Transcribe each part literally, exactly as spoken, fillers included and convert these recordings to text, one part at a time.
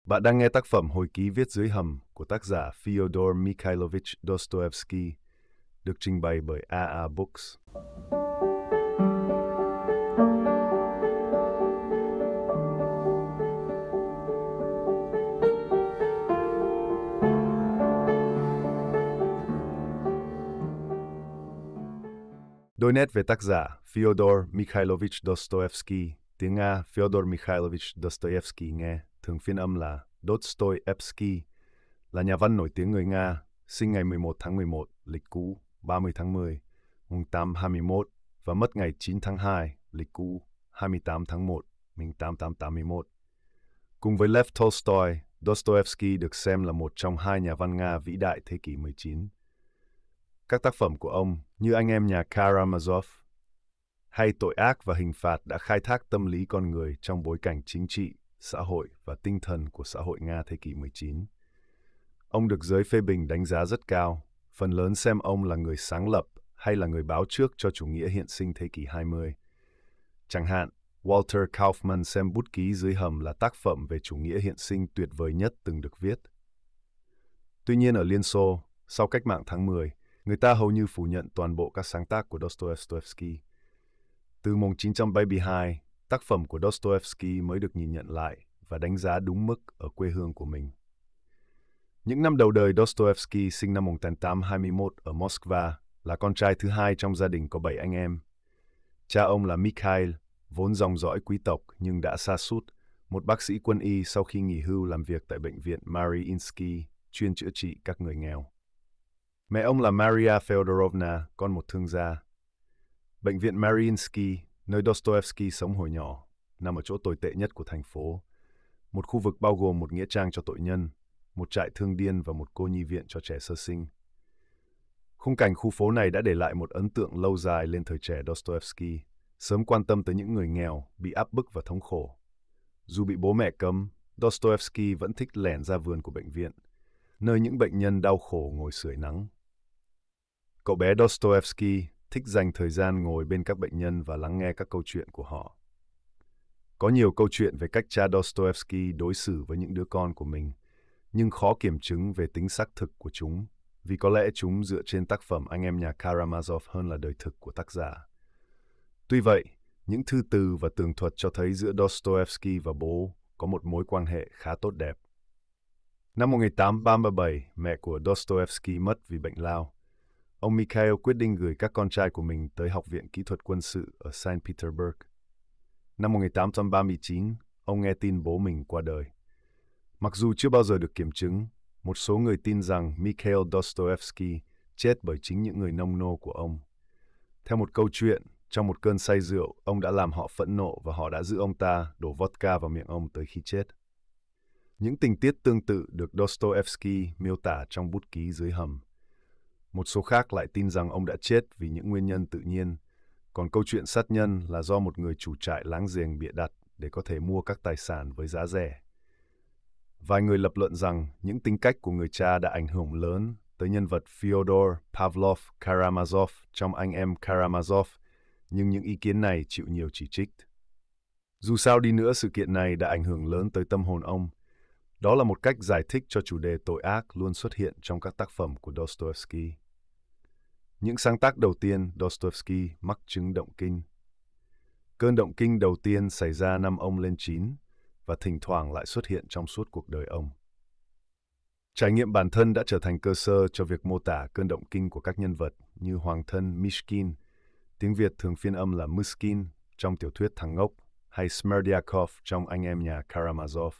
Bạn đang nghe tác phẩm Hồi ký viết dưới hầm của tác giả Fyodor Mikhailovich Dostoevsky, được trình bày bởi a a Books. Đôi nét về tác giả Fyodor Mikhailovich Dostoevsky, tiếng Nga Fyodor Mikhailovich Dostoevsky nghe, thường phiên âm là Dostoevsky, là nhà văn nổi tiếng người Nga, sinh ngày mười một tháng mười một, lịch cũ, ba mươi tháng mười, mùng tám hai mươi mốt và mất ngày chín tháng hai, lịch cũ, hai mươi tám tháng một, một tám trăm tám mươi mốt. Cùng với Lev Tolstoy, Dostoevsky được xem là một trong hai nhà văn Nga vĩ đại thế kỷ mười chín. Các tác phẩm của ông, như Anh em nhà Karamazov hay Tội ác và hình phạt, đã khai thác tâm lý con người trong bối cảnh chính trị, xã hội và tinh thần của xã hội Nga thế kỷ mười chín. Ông được giới phê bình đánh giá rất cao, phần lớn xem ông là người sáng lập hay là người báo trước cho chủ nghĩa hiện sinh thế kỷ hai mươi. Chẳng hạn, Walter Kaufman xem Bút ký dưới hầm là tác phẩm về chủ nghĩa hiện sinh tuyệt vời nhất từng được viết. Tuy nhiên ở Liên Xô, sau cách mạng tháng mười, người ta hầu như phủ nhận toàn bộ các sáng tác của Dostoevsky. Từ một nghìn chín trăm bảy mươi hai, tác phẩm của Dostoevsky mới được nhìn nhận lại và đánh giá đúng mức ở quê hương của mình. Những năm đầu đời, Dostoevsky sinh năm một nghìn tám trăm hai mươi mốt ở Moscow, là con trai thứ hai trong gia đình có bảy anh em. Cha ông là Mikhail, vốn dòng dõi quý tộc nhưng đã sa sút, một bác sĩ quân y sau khi nghỉ hưu làm việc tại bệnh viện Mariinsky, chuyên chữa trị các người nghèo. Mẹ ông là Maria Feodorovna, con một thương gia. Bệnh viện Mariinsky, nơi Dostoevsky sống hồi nhỏ, nằm ở chỗ tồi tệ nhất của thành phố. Một khu vực bao gồm một nghĩa trang cho tội nhân, một trại thương điên và một cô nhi viện cho trẻ sơ sinh. Khung cảnh khu phố này đã để lại một ấn tượng lâu dài lên thời trẻ Dostoevsky, sớm quan tâm tới những người nghèo, bị áp bức và thống khổ. Dù bị bố mẹ cấm, Dostoevsky vẫn thích lẻn ra vườn của bệnh viện, nơi những bệnh nhân đau khổ ngồi sưởi nắng. Cậu bé Dostoevsky thích dành thời gian ngồi bên các bệnh nhân và lắng nghe các câu chuyện của họ. Có nhiều câu chuyện về cách cha Dostoevsky đối xử với những đứa con của mình, nhưng khó kiểm chứng về tính xác thực của chúng, vì có lẽ chúng dựa trên tác phẩm Anh em nhà Karamazov hơn là đời thực của tác giả. Tuy vậy, những thư từ và tường thuật cho thấy giữa Dostoevsky và bố có một mối quan hệ khá tốt đẹp. Năm một nghìn tám trăm ba mươi bảy, mẹ của Dostoevsky mất vì bệnh lao. Ông Mikhail quyết định gửi các con trai của mình tới Học viện Kỹ thuật Quân sự ở Saint Petersburg. Năm một nghìn tám trăm ba mươi chín, ông nghe tin bố mình qua đời. Mặc dù chưa bao giờ được kiểm chứng, một số người tin rằng Mikhail Dostoevsky chết bởi chính những người nông nô của ông. Theo một câu chuyện, trong một cơn say rượu, ông đã làm họ phẫn nộ và họ đã giữ ông ta đổ vodka vào miệng ông tới khi chết. Những tình tiết tương tự được Dostoevsky miêu tả trong Bút ký dưới hầm. Một số khác lại tin rằng ông đã chết vì những nguyên nhân tự nhiên, còn câu chuyện sát nhân là do một người chủ trại láng giềng bịa đặt để có thể mua các tài sản với giá rẻ. Vài người lập luận rằng những tính cách của người cha đã ảnh hưởng lớn tới nhân vật Fyodor Pavlov Karamazov trong Anh em Karamazov, nhưng những ý kiến này chịu nhiều chỉ trích. Dù sao đi nữa, sự kiện này đã ảnh hưởng lớn tới tâm hồn ông. Đó là một cách giải thích cho chủ đề tội ác luôn xuất hiện trong các tác phẩm của Dostoevsky. Những sáng tác đầu tiên, Dostoevsky mắc chứng động kinh. Cơn động kinh đầu tiên xảy ra năm ông lên chín, và thỉnh thoảng lại xuất hiện trong suốt cuộc đời ông. Trải nghiệm bản thân đã trở thành cơ sở cho việc mô tả cơn động kinh của các nhân vật như Hoàng thân Mishkin, tiếng Việt thường phiên âm là Muskin trong tiểu thuyết Thằng Ngốc, hay Smerdyakov trong Anh em nhà Karamazov.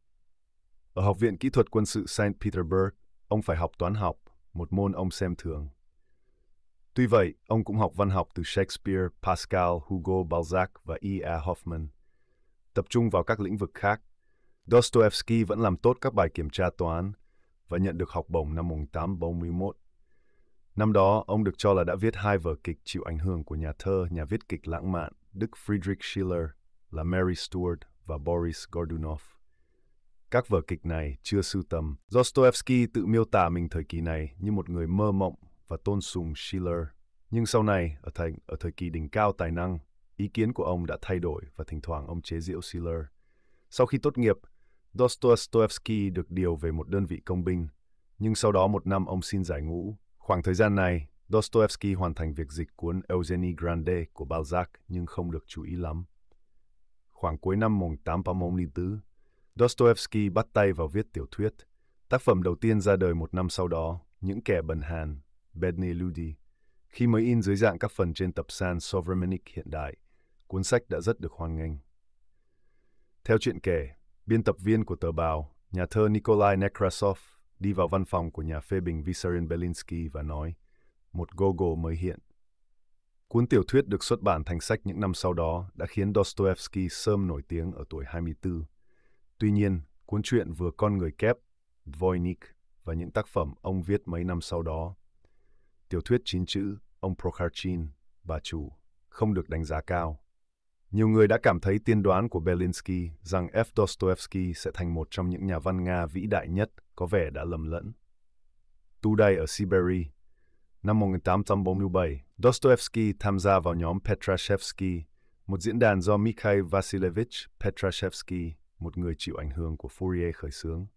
Ở Học viện Kỹ thuật Quân sự Saint Petersburg, ông phải học toán học, một môn ông xem thường. Tuy vậy, ông cũng học văn học từ Shakespeare, Pascal, Hugo, Balzac và E A Hoffman. Tập trung vào các lĩnh vực khác, Dostoevsky vẫn làm tốt các bài kiểm tra toán và nhận được học bổng năm một nghìn tám trăm bốn mươi mốt. Năm đó, ông được cho là đã viết hai vở kịch chịu ảnh hưởng của nhà thơ, nhà viết kịch lãng mạn Đức Friedrich Schiller là Mary Stuart và Boris Godunov. Các vở kịch này chưa sưu tầm. Dostoevsky tự miêu tả mình thời kỳ này như một người mơ mộng và tôn sùng Schiller. Nhưng sau này, ở thời, ở thời kỳ đỉnh cao tài năng, ý kiến của ông đã thay đổi và thỉnh thoảng ông chế giễu Schiller. Sau khi tốt nghiệp, Dostoevsky được điều về một đơn vị công binh, nhưng sau đó một năm ông xin giải ngũ. Khoảng thời gian này, Dostoevsky hoàn thành việc dịch cuốn Eugenie Grande của Balzac nhưng không được chú ý lắm. Khoảng cuối năm một nghìn tám trăm bốn mươi tư, Dostoevsky bắt tay vào viết tiểu thuyết. Tác phẩm đầu tiên ra đời một năm sau đó, Những kẻ bần hàn, Bedni Ludi. Khi mới in dưới dạng các phần trên tập san Sovremenic hiện đại, cuốn sách đã rất được hoan nghênh. Theo chuyện kể, biên tập viên của tờ báo, nhà thơ Nikolai Nekrasov, đi vào văn phòng của nhà phê bình Vissarion Belinsky và nói, một Gogol mới hiện. Cuốn tiểu thuyết được xuất bản thành sách những năm sau đó đã khiến Dostoevsky sớm nổi tiếng ở tuổi hai mươi tư. Tuy nhiên, cuốn truyện vừa Con người kép, Dvoinik và những tác phẩm ông viết mấy năm sau đó, tiểu thuyết chín chữ, ông Prokharchin, bà chủ, không được đánh giá cao. Nhiều người đã cảm thấy tiên đoán của Belinsky rằng F. Dostoevsky sẽ thành một trong những nhà văn Nga vĩ đại nhất có vẻ đã lầm lẫn. Tu đày ở Siberia. Năm một nghìn tám trăm bốn mươi bảy, Dostoevsky tham gia vào nhóm Petrashevsky, một diễn đàn do Mikhail Vasilievich Petrashevsky, một người chịu ảnh hưởng của Fourier khởi xướng.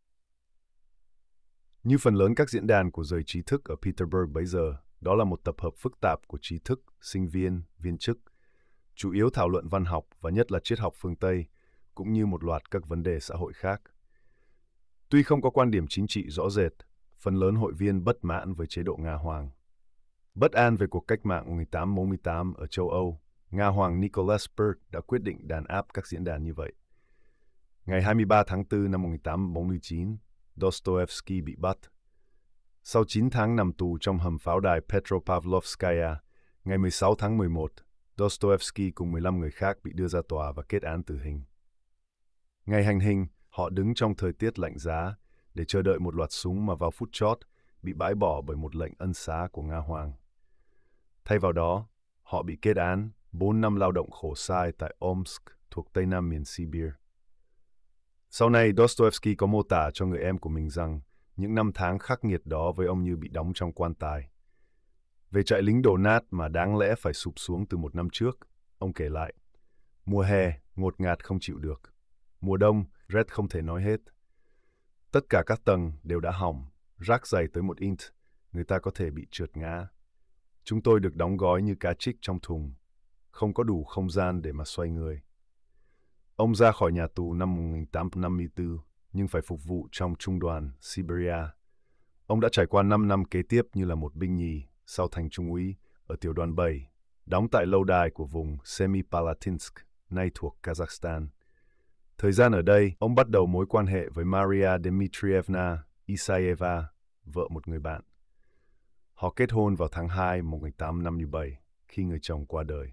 Như phần lớn các diễn đàn của giới trí thức ở Petersburg bấy giờ, đó là một tập hợp phức tạp của trí thức, sinh viên, viên chức, chủ yếu thảo luận văn học và nhất là triết học phương Tây, cũng như một loạt các vấn đề xã hội khác. Tuy không có quan điểm chính trị rõ rệt, phần lớn hội viên bất mãn với chế độ Nga Hoàng. Bất an về cuộc cách mạng một nghìn tám trăm bốn mươi tám ở châu Âu, Nga Hoàng Nicholas Berg đã quyết định đàn áp các diễn đàn như vậy. Ngày hai mươi ba tháng tư năm một nghìn tám trăm bốn mươi chín, Dostoevsky bị bắt. Sau chín tháng nằm tù trong hầm pháo đài Petropavlovskaya, ngày mười sáu tháng mười một, Dostoevsky cùng mười lăm người khác bị đưa ra tòa và kết án tử hình. Ngày hành hình, họ đứng trong thời tiết lạnh giá để chờ đợi một loạt súng mà vào phút chót bị bãi bỏ bởi một lệnh ân xá của Nga Hoàng. Thay vào đó, họ bị kết án bốn năm lao động khổ sai tại Omsk thuộc Tây Nam miền Sibir. Sau này, Dostoevsky có mô tả cho người em của mình rằng những năm tháng khắc nghiệt đó với ông như bị đóng trong quan tài. Về trại lính đổ nát mà đáng lẽ phải sụp xuống từ một năm trước, ông kể lại, mùa hè, ngột ngạt không chịu được. Mùa đông, rét không thể nói hết. Tất cả các tầng đều đã hỏng, rác dày tới một inch, người ta có thể bị trượt ngã. Chúng tôi được đóng gói như cá trích trong thùng, không có đủ không gian để mà xoay người. Ông ra khỏi nhà tù năm một nghìn tám trăm năm mươi tư, nhưng phải phục vụ trong trung đoàn Siberia. Ông đã trải qua năm năm kế tiếp như là một binh nhì, sau thành trung úy, ở tiểu đoàn bảy, đóng tại lâu đài của vùng Semipalatinsk, nay thuộc Kazakhstan. Thời gian ở đây, ông bắt đầu mối quan hệ với Maria Dmitrievna Isayeva, vợ một người bạn. Họ kết hôn vào tháng hai một nghìn tám trăm năm mươi bảy, khi người chồng qua đời.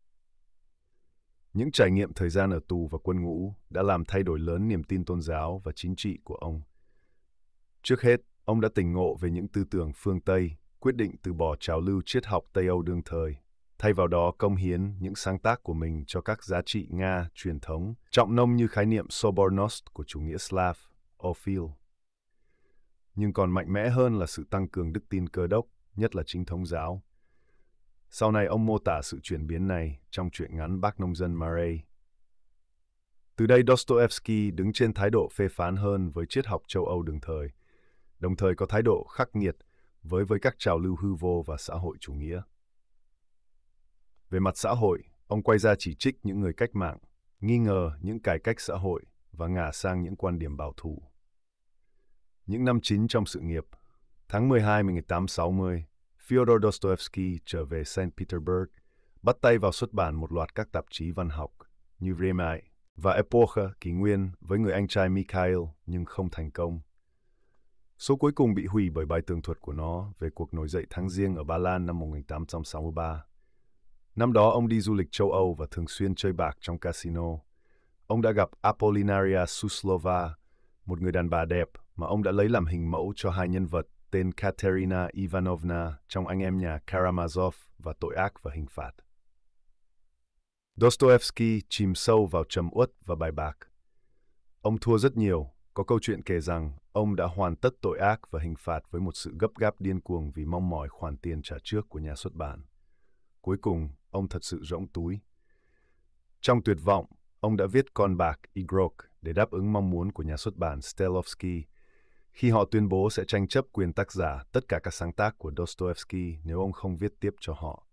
Những trải nghiệm thời gian ở tù và quân ngũ đã làm thay đổi lớn niềm tin tôn giáo và chính trị của ông. Trước hết, ông đã tỉnh ngộ về những tư tưởng phương Tây, quyết định từ bỏ trào lưu triết học Tây Âu đương thời, thay vào đó cống hiến những sáng tác của mình cho các giá trị Nga truyền thống, trọng nông như khái niệm Sobornost của chủ nghĩa Slav, Ophil. Nhưng còn mạnh mẽ hơn là sự tăng cường đức tin Cơ đốc, nhất là chính thống giáo. Sau này ông mô tả sự chuyển biến này trong truyện ngắn Bác nông dân Marey. Từ đây Dostoevsky đứng trên thái độ phê phán hơn với triết học châu Âu đương thời, đồng thời có thái độ khắc nghiệt với với các trào lưu hư vô và xã hội chủ nghĩa. Về mặt xã hội, ông quay ra chỉ trích những người cách mạng, nghi ngờ những cải cách xã hội và ngả sang những quan điểm bảo thủ. Những năm chín trong sự nghiệp, tháng mười hai năm một nghìn tám trăm sáu mươi, Fyodor Dostoevsky trở về Saint Petersburg, bắt tay vào xuất bản một loạt các tạp chí văn học như Vremya và Epocha kỷ nguyên với người anh trai Mikhail nhưng không thành công. Số cuối cùng bị hủy bởi bài tường thuật của nó về cuộc nổi dậy tháng Giêng ở Ba Lan năm một nghìn tám trăm sáu mươi ba. Năm đó ông đi du lịch châu Âu và thường xuyên chơi bạc trong casino. Ông đã gặp Apolinaria Suslova, một người đàn bà đẹp mà ông đã lấy làm hình mẫu cho hai nhân vật tên Katerina Ivanovna trong Anh em nhà Karamazov và Tội ác và hình phạt. Dostoevsky chìm sâu vào trầm uất và bài bạc. Ông thua rất nhiều, có câu chuyện kể rằng ông đã hoàn tất Tội ác và hình phạt với một sự gấp gáp điên cuồng vì mong mỏi khoản tiền trả trước của nhà xuất bản. Cuối cùng, ông thật sự rỗng túi. Trong tuyệt vọng, ông đã viết Con bạc Igrok để đáp ứng mong muốn của nhà xuất bản Stelovsky khi họ tuyên bố sẽ tranh chấp quyền tác giả tất cả các sáng tác của Dostoevsky nếu ông không viết tiếp cho họ.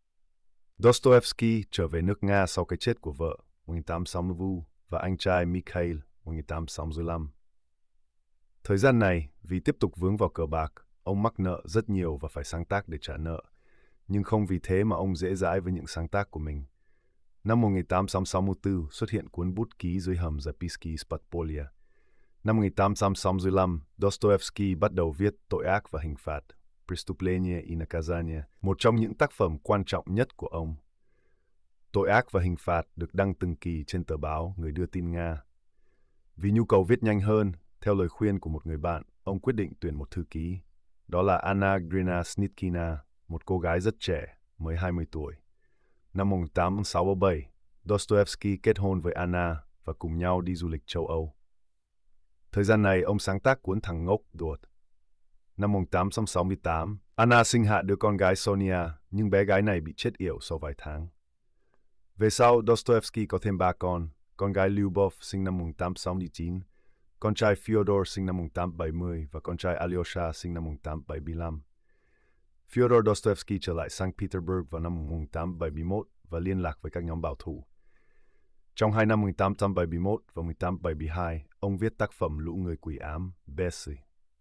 Dostoevsky trở về nước Nga sau cái chết của vợ một nghìn tám trăm sáu mươi và anh trai Mikhail một nghìn tám trăm sáu mươi lăm. Thời gian này, vì tiếp tục vướng vào cờ bạc, ông mắc nợ rất nhiều và phải sáng tác để trả nợ, nhưng không vì thế mà ông dễ dãi với những sáng tác của mình. Năm một nghìn tám trăm sáu mươi tư xuất hiện cuốn bút ký dưới hầm Zapisky z Podpolya. Năm một nghìn tám trăm sáu mươi lăm, Dostoevsky bắt đầu viết Tội ác và hình phạt, Преступление и наказание, một trong những tác phẩm quan trọng nhất của ông. Tội ác và hình phạt được đăng từng kỳ trên tờ báo Người đưa tin Nga. Vì nhu cầu viết nhanh hơn, theo lời khuyên của một người bạn, ông quyết định tuyển một thư ký. Đó là Anna Grina Snitkina, một cô gái rất trẻ, mới hai mươi tuổi. Năm một nghìn tám trăm sáu mươi bảy, Dostoevsky kết hôn với Anna và cùng nhau đi du lịch châu Âu. Thời gian này, ông sáng tác cuốn Thằng Ngốc Đuột. Năm một nghìn tám trăm sáu mươi tám, Anna sinh hạ đứa con gái Sonia, nhưng bé gái này bị chết yểu sau vài tháng. Về sau, Dostoevsky có thêm ba con, con gái Lyubov sinh năm một nghìn tám trăm sáu mươi chín, con trai Fyodor sinh năm một nghìn tám trăm bảy mươi và con trai Alyosha sinh năm một nghìn tám trăm bảy mươi lăm. Fyodor Dostoevsky trở lại Saint Petersburg vào năm một nghìn tám trăm bảy mươi mốt và liên lạc với các nhóm bảo thủ. Trong hai năm một nghìn tám trăm bảy mươi mốt và một nghìn tám trăm bảy mươi hai, ông viết tác phẩm Lũ người quỷ ám, Bessie.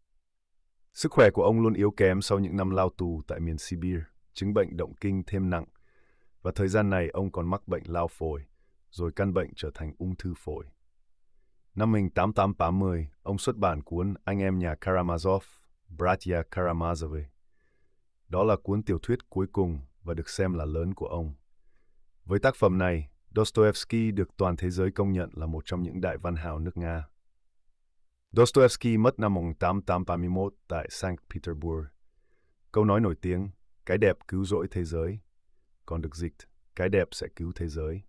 Sức khỏe của ông luôn yếu kém sau những năm lao tù tại miền Sibir, chứng bệnh động kinh thêm nặng, và thời gian này ông còn mắc bệnh lao phổi, rồi căn bệnh trở thành ung thư phổi. Năm một nghìn tám trăm tám mươi, ông xuất bản cuốn Anh em nhà Karamazov, Bratya Karamazovy. Đó là cuốn tiểu thuyết cuối cùng và được xem là lớn của ông. Với tác phẩm này, Dostoevsky được toàn thế giới công nhận là một trong những đại văn hào nước Nga. Dostoevsky mất năm một nghìn tám trăm tám mươi mốt tại Saint Petersburg. Câu nói nổi tiếng, cái đẹp cứu rỗi thế giới, còn được dịch, cái đẹp sẽ cứu thế giới.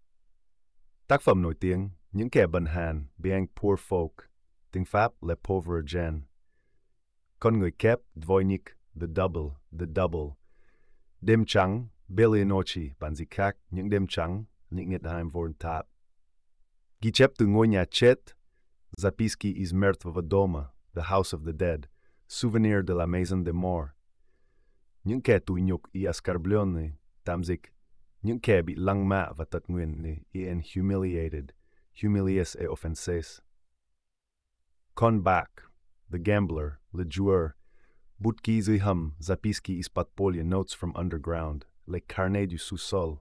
Tác phẩm nổi tiếng, Những kẻ bần hàn, Bien Poor Folk, tiếng Pháp Les Pauvres Gens. Con người kép, Dvoynik, The Double, The Double. Đêm trắng, Belle Nochi, bản dịch khác, Những đêm trắng, Những Nightheim Vorntab. Ghi chép từ ngôi nhà chết, Zapisky iz Mертвого дома, The House of the Dead, Souvenir de la Maison des Morts. Những kẻ tủi nhục y оскорбленные, tạm dịch, những kẻ bị lăng mạ và tật nguyền y and humiliated, humilies et offenses. Con bạc, The Gambler, Le Joueur, bút ký dưới hầm, Zapisky iz Podpolya, Notes from Underground, Les Carnets du sous-sol.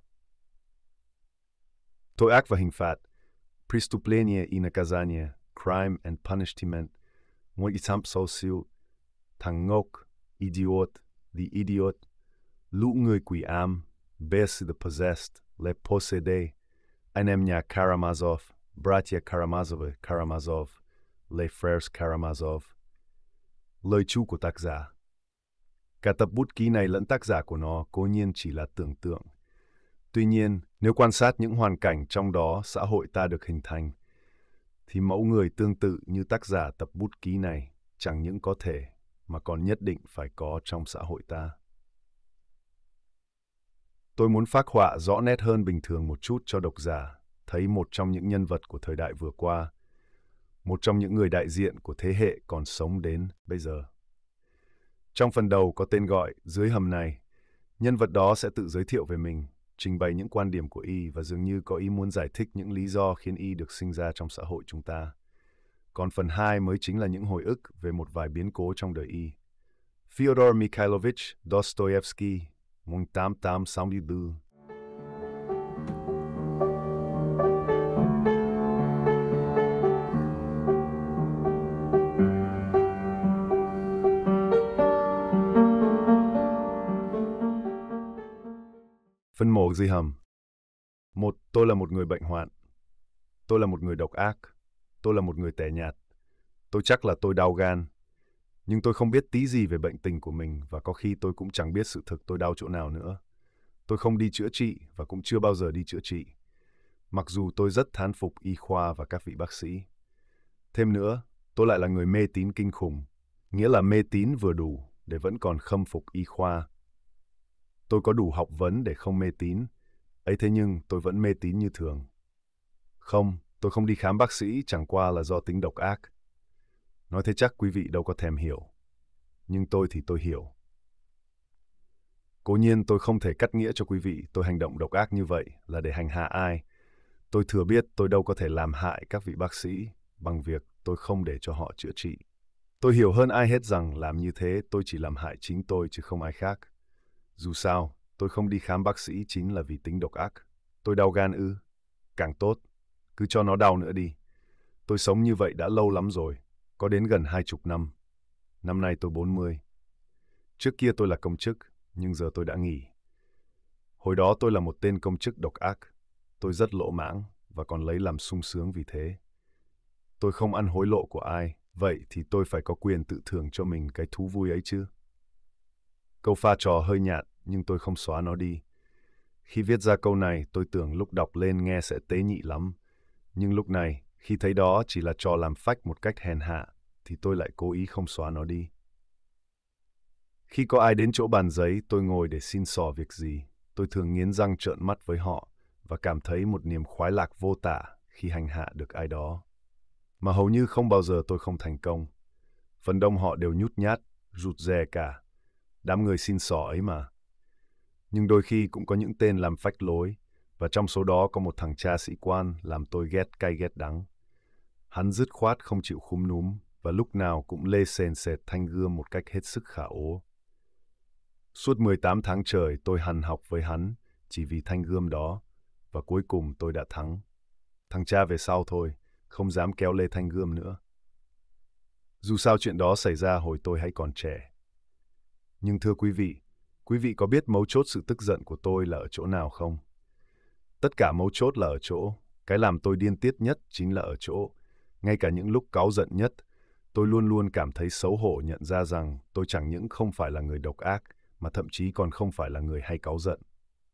Tội ác và hình phạt, Преступление и наказание, Crime and Punishment, một nghìn tám trăm sáu mươi, Thằng Ngốc, Idiot, The Idiot, Lũ người quỷ ám, Bessie the Possessed, Les Possédés, Anh em nhà Karamazov, Bratya Karamazovy, Karamazov, Les Frères Karamazov. Lời chú của tác giả. Cả tập bút ký này lẫn tác giả của nó cố nhiên chỉ là tưởng tượng. Tuy nhiên, nếu quan sát những hoàn cảnh trong đó xã hội ta được hình thành, thì mẫu người tương tự như tác giả tập bút ký này chẳng những có thể mà còn nhất định phải có trong xã hội ta. Tôi muốn phác họa rõ nét hơn bình thường một chút cho độc giả, thấy một trong những nhân vật của thời đại vừa qua, một trong những người đại diện của thế hệ còn sống đến bây giờ. Trong phần đầu có tên gọi Dưới hầm này, nhân vật đó sẽ tự giới thiệu về mình, trình bày những quan điểm của y và dường như có ý muốn giải thích những lý do khiến y được sinh ra trong xã hội chúng ta. Còn phần hai mới chính là những hồi ức về một vài biến cố trong đời y. Fyodor Mikhailovich Dostoevsky, một nghìn tám trăm sáu mươi tư. Phân mổ dưới hầm. Một, tôi là một người bệnh hoạn. Tôi là một người độc ác. Tôi là một người tẻ nhạt. Tôi chắc là tôi đau gan. Nhưng tôi không biết tí gì về bệnh tình của mình và có khi tôi cũng chẳng biết sự thực tôi đau chỗ nào nữa. Tôi không đi chữa trị và cũng chưa bao giờ đi chữa trị. Mặc dù tôi rất thán phục y khoa và các vị bác sĩ. Thêm nữa, tôi lại là người mê tín kinh khủng, nghĩa là mê tín vừa đủ để vẫn còn khâm phục y khoa. Tôi có đủ học vấn để không mê tín, ấy thế nhưng tôi vẫn mê tín như thường. Không, tôi không đi khám bác sĩ chẳng qua là do tính độc ác. Nói thế chắc quý vị đâu có thèm hiểu. Nhưng tôi thì tôi hiểu. Cố nhiên tôi không thể cắt nghĩa cho quý vị tôi hành động độc ác như vậy là để hành hạ ai. Tôi thừa biết tôi đâu có thể làm hại các vị bác sĩ bằng việc tôi không để cho họ chữa trị. Tôi hiểu hơn ai hết rằng làm như thế tôi chỉ làm hại chính tôi chứ không ai khác. Dù sao, tôi không đi khám bác sĩ chính là vì tính độc ác. Tôi đau gan ư? Càng tốt. Cứ cho nó đau nữa đi. Tôi sống như vậy đã lâu lắm rồi. Có đến gần hai chục năm. Năm nay tôi bốn mươi. Trước kia tôi là công chức, nhưng giờ tôi đã nghỉ. Hồi đó tôi là một tên công chức độc ác. Tôi rất lỗ mãng và còn lấy làm sung sướng vì thế. Tôi không ăn hối lộ của ai, vậy thì tôi phải có quyền tự thưởng cho mình cái thú vui ấy chứ. Câu pha trò hơi nhạt, nhưng tôi không xóa nó đi. Khi viết ra câu này, tôi tưởng lúc đọc lên nghe sẽ tế nhị lắm. Nhưng lúc này, khi thấy đó chỉ là trò làm phách một cách hèn hạ, thì tôi lại cố ý không xóa nó đi. Khi có ai đến chỗ bàn giấy, tôi ngồi để xin xỏ việc gì. Tôi thường nghiến răng trợn mắt với họ và cảm thấy một niềm khoái lạc vô tả khi hành hạ được ai đó. Mà hầu như không bao giờ tôi không thành công. Phần đông họ đều nhút nhát, rụt rè cả. Đám người xin xỏ ấy mà. Nhưng đôi khi cũng có những tên làm phách lối, và trong số đó có một thằng cha sĩ quan làm tôi ghét cay ghét đắng. Hắn dứt khoát không chịu khúm núm và lúc nào cũng lê sền sệt thanh gươm một cách hết sức khả ố. Suốt mười tám tháng trời tôi hằn học với hắn chỉ vì thanh gươm đó, và cuối cùng tôi đã thắng. Thằng cha về sau thôi, không dám kéo lê thanh gươm nữa. Dù sao chuyện đó xảy ra hồi tôi hãy còn trẻ. Nhưng thưa quý vị, quý vị có biết mấu chốt sự tức giận của tôi là ở chỗ nào không? Tất cả mấu chốt là ở chỗ, cái làm tôi điên tiết nhất chính là ở chỗ, ngay cả những lúc cáu giận nhất, tôi luôn luôn cảm thấy xấu hổ nhận ra rằng tôi chẳng những không phải là người độc ác, mà thậm chí còn không phải là người hay cáu giận.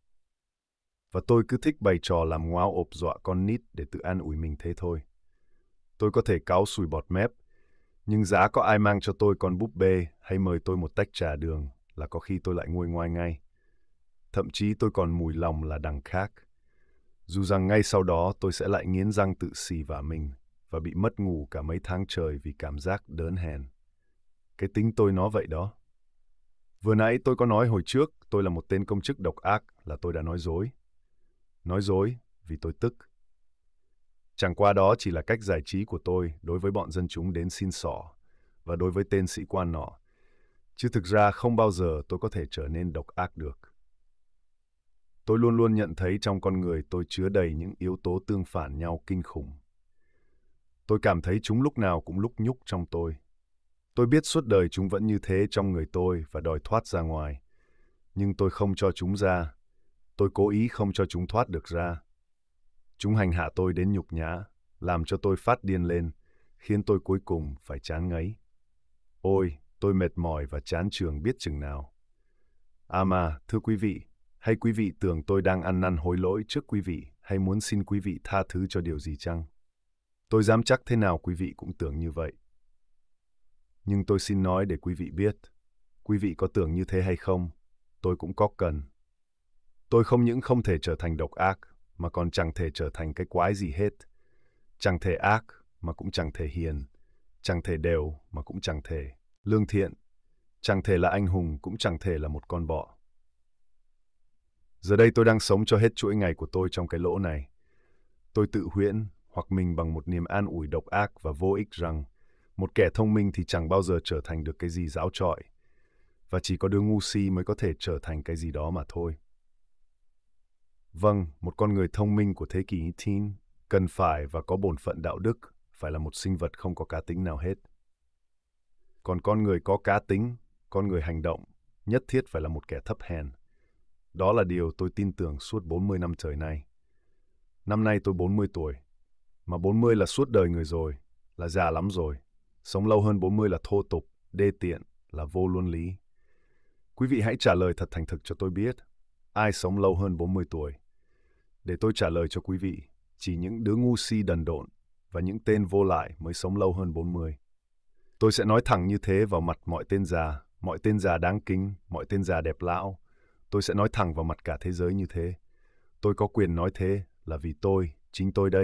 Và tôi cứ thích bày trò làm ngoáo ộp dọa con nít để tự an ủi mình thế thôi. Tôi có thể cáu sùi bọt mép, nhưng giá có ai mang cho tôi con búp bê hay mời tôi một tách trà đường là có khi tôi lại nguôi ngoai ngay. Thậm chí tôi còn mùi lòng là đằng khác. Dù rằng ngay sau đó tôi sẽ lại nghiến răng tự xì vả mình và bị mất ngủ cả mấy tháng trời vì cảm giác đớn hèn. Cái tính tôi nó vậy đó. Vừa nãy tôi có nói hồi trước tôi là một tên công chức độc ác là tôi đã nói dối. Nói dối vì tôi tức. Chẳng qua đó chỉ là cách giải trí của tôi đối với bọn dân chúng đến xin xỏ và đối với tên sĩ quan nọ. Chứ thực ra không bao giờ tôi có thể trở nên độc ác được. Tôi luôn luôn nhận thấy trong con người tôi chứa đầy những yếu tố tương phản nhau kinh khủng. Tôi cảm thấy chúng lúc nào cũng lúc nhúc trong tôi. Tôi biết suốt đời chúng vẫn như thế trong người tôi và đòi thoát ra ngoài. Nhưng tôi không cho chúng ra. Tôi cố ý không cho chúng thoát được ra. Chúng hành hạ tôi đến nhục nhã, làm cho tôi phát điên lên, khiến tôi cuối cùng phải chán ngấy. Ôi, tôi mệt mỏi và chán trường biết chừng nào. À mà, thưa quý vị, hay quý vị tưởng tôi đang ăn năn hối lỗi trước quý vị hay muốn xin quý vị tha thứ cho điều gì chăng? Tôi dám chắc thế nào quý vị cũng tưởng như vậy. Nhưng tôi xin nói để quý vị biết, quý vị có tưởng như thế hay không, tôi cũng có cần. Tôi không những không thể trở thành độc ác, mà còn chẳng thể trở thành cái quái gì hết. Chẳng thể ác, mà cũng chẳng thể hiền. Chẳng thể đều, mà cũng chẳng thể lương thiện. Chẳng thể là anh hùng, cũng chẳng thể là một con bọ. Giờ đây tôi đang sống cho hết chuỗi ngày của tôi trong cái lỗ này. Tôi tự huyễn hoặc mình bằng một niềm an ủi độc ác và vô ích rằng một kẻ thông minh thì chẳng bao giờ trở thành được cái gì giáo trọi, và chỉ có đứa ngu si mới có thể trở thành cái gì đó mà thôi. Vâng, một con người thông minh của thế kỷ mười chín cần phải và có bổn phận đạo đức, phải là một sinh vật không có cá tính nào hết. Còn con người có cá tính, con người hành động, nhất thiết phải là một kẻ thấp hèn. Đó là điều tôi tin tưởng suốt bốn mươi năm trời nay. Năm nay tôi bốn mươi tuổi, mà bốn mươi là suốt đời người rồi, là già lắm rồi. Sống lâu hơn bốn mươi là thô tục, đê tiện, là vô luân lý. Quý vị hãy trả lời thật thành thực cho tôi biết, ai sống lâu hơn bốn mươi tuổi? Để tôi trả lời cho quý vị, chỉ những đứa ngu si đần độn và những tên vô lại mới sống lâu hơn bốn mươi. Tôi sẽ nói thẳng như thế vào mặt mọi tên già, mọi tên già đáng kính, mọi tên già đẹp lão. Tôi sẽ nói thẳng vào mặt cả thế giới như thế. Tôi có quyền nói thế là vì tôi, chính tôi đây,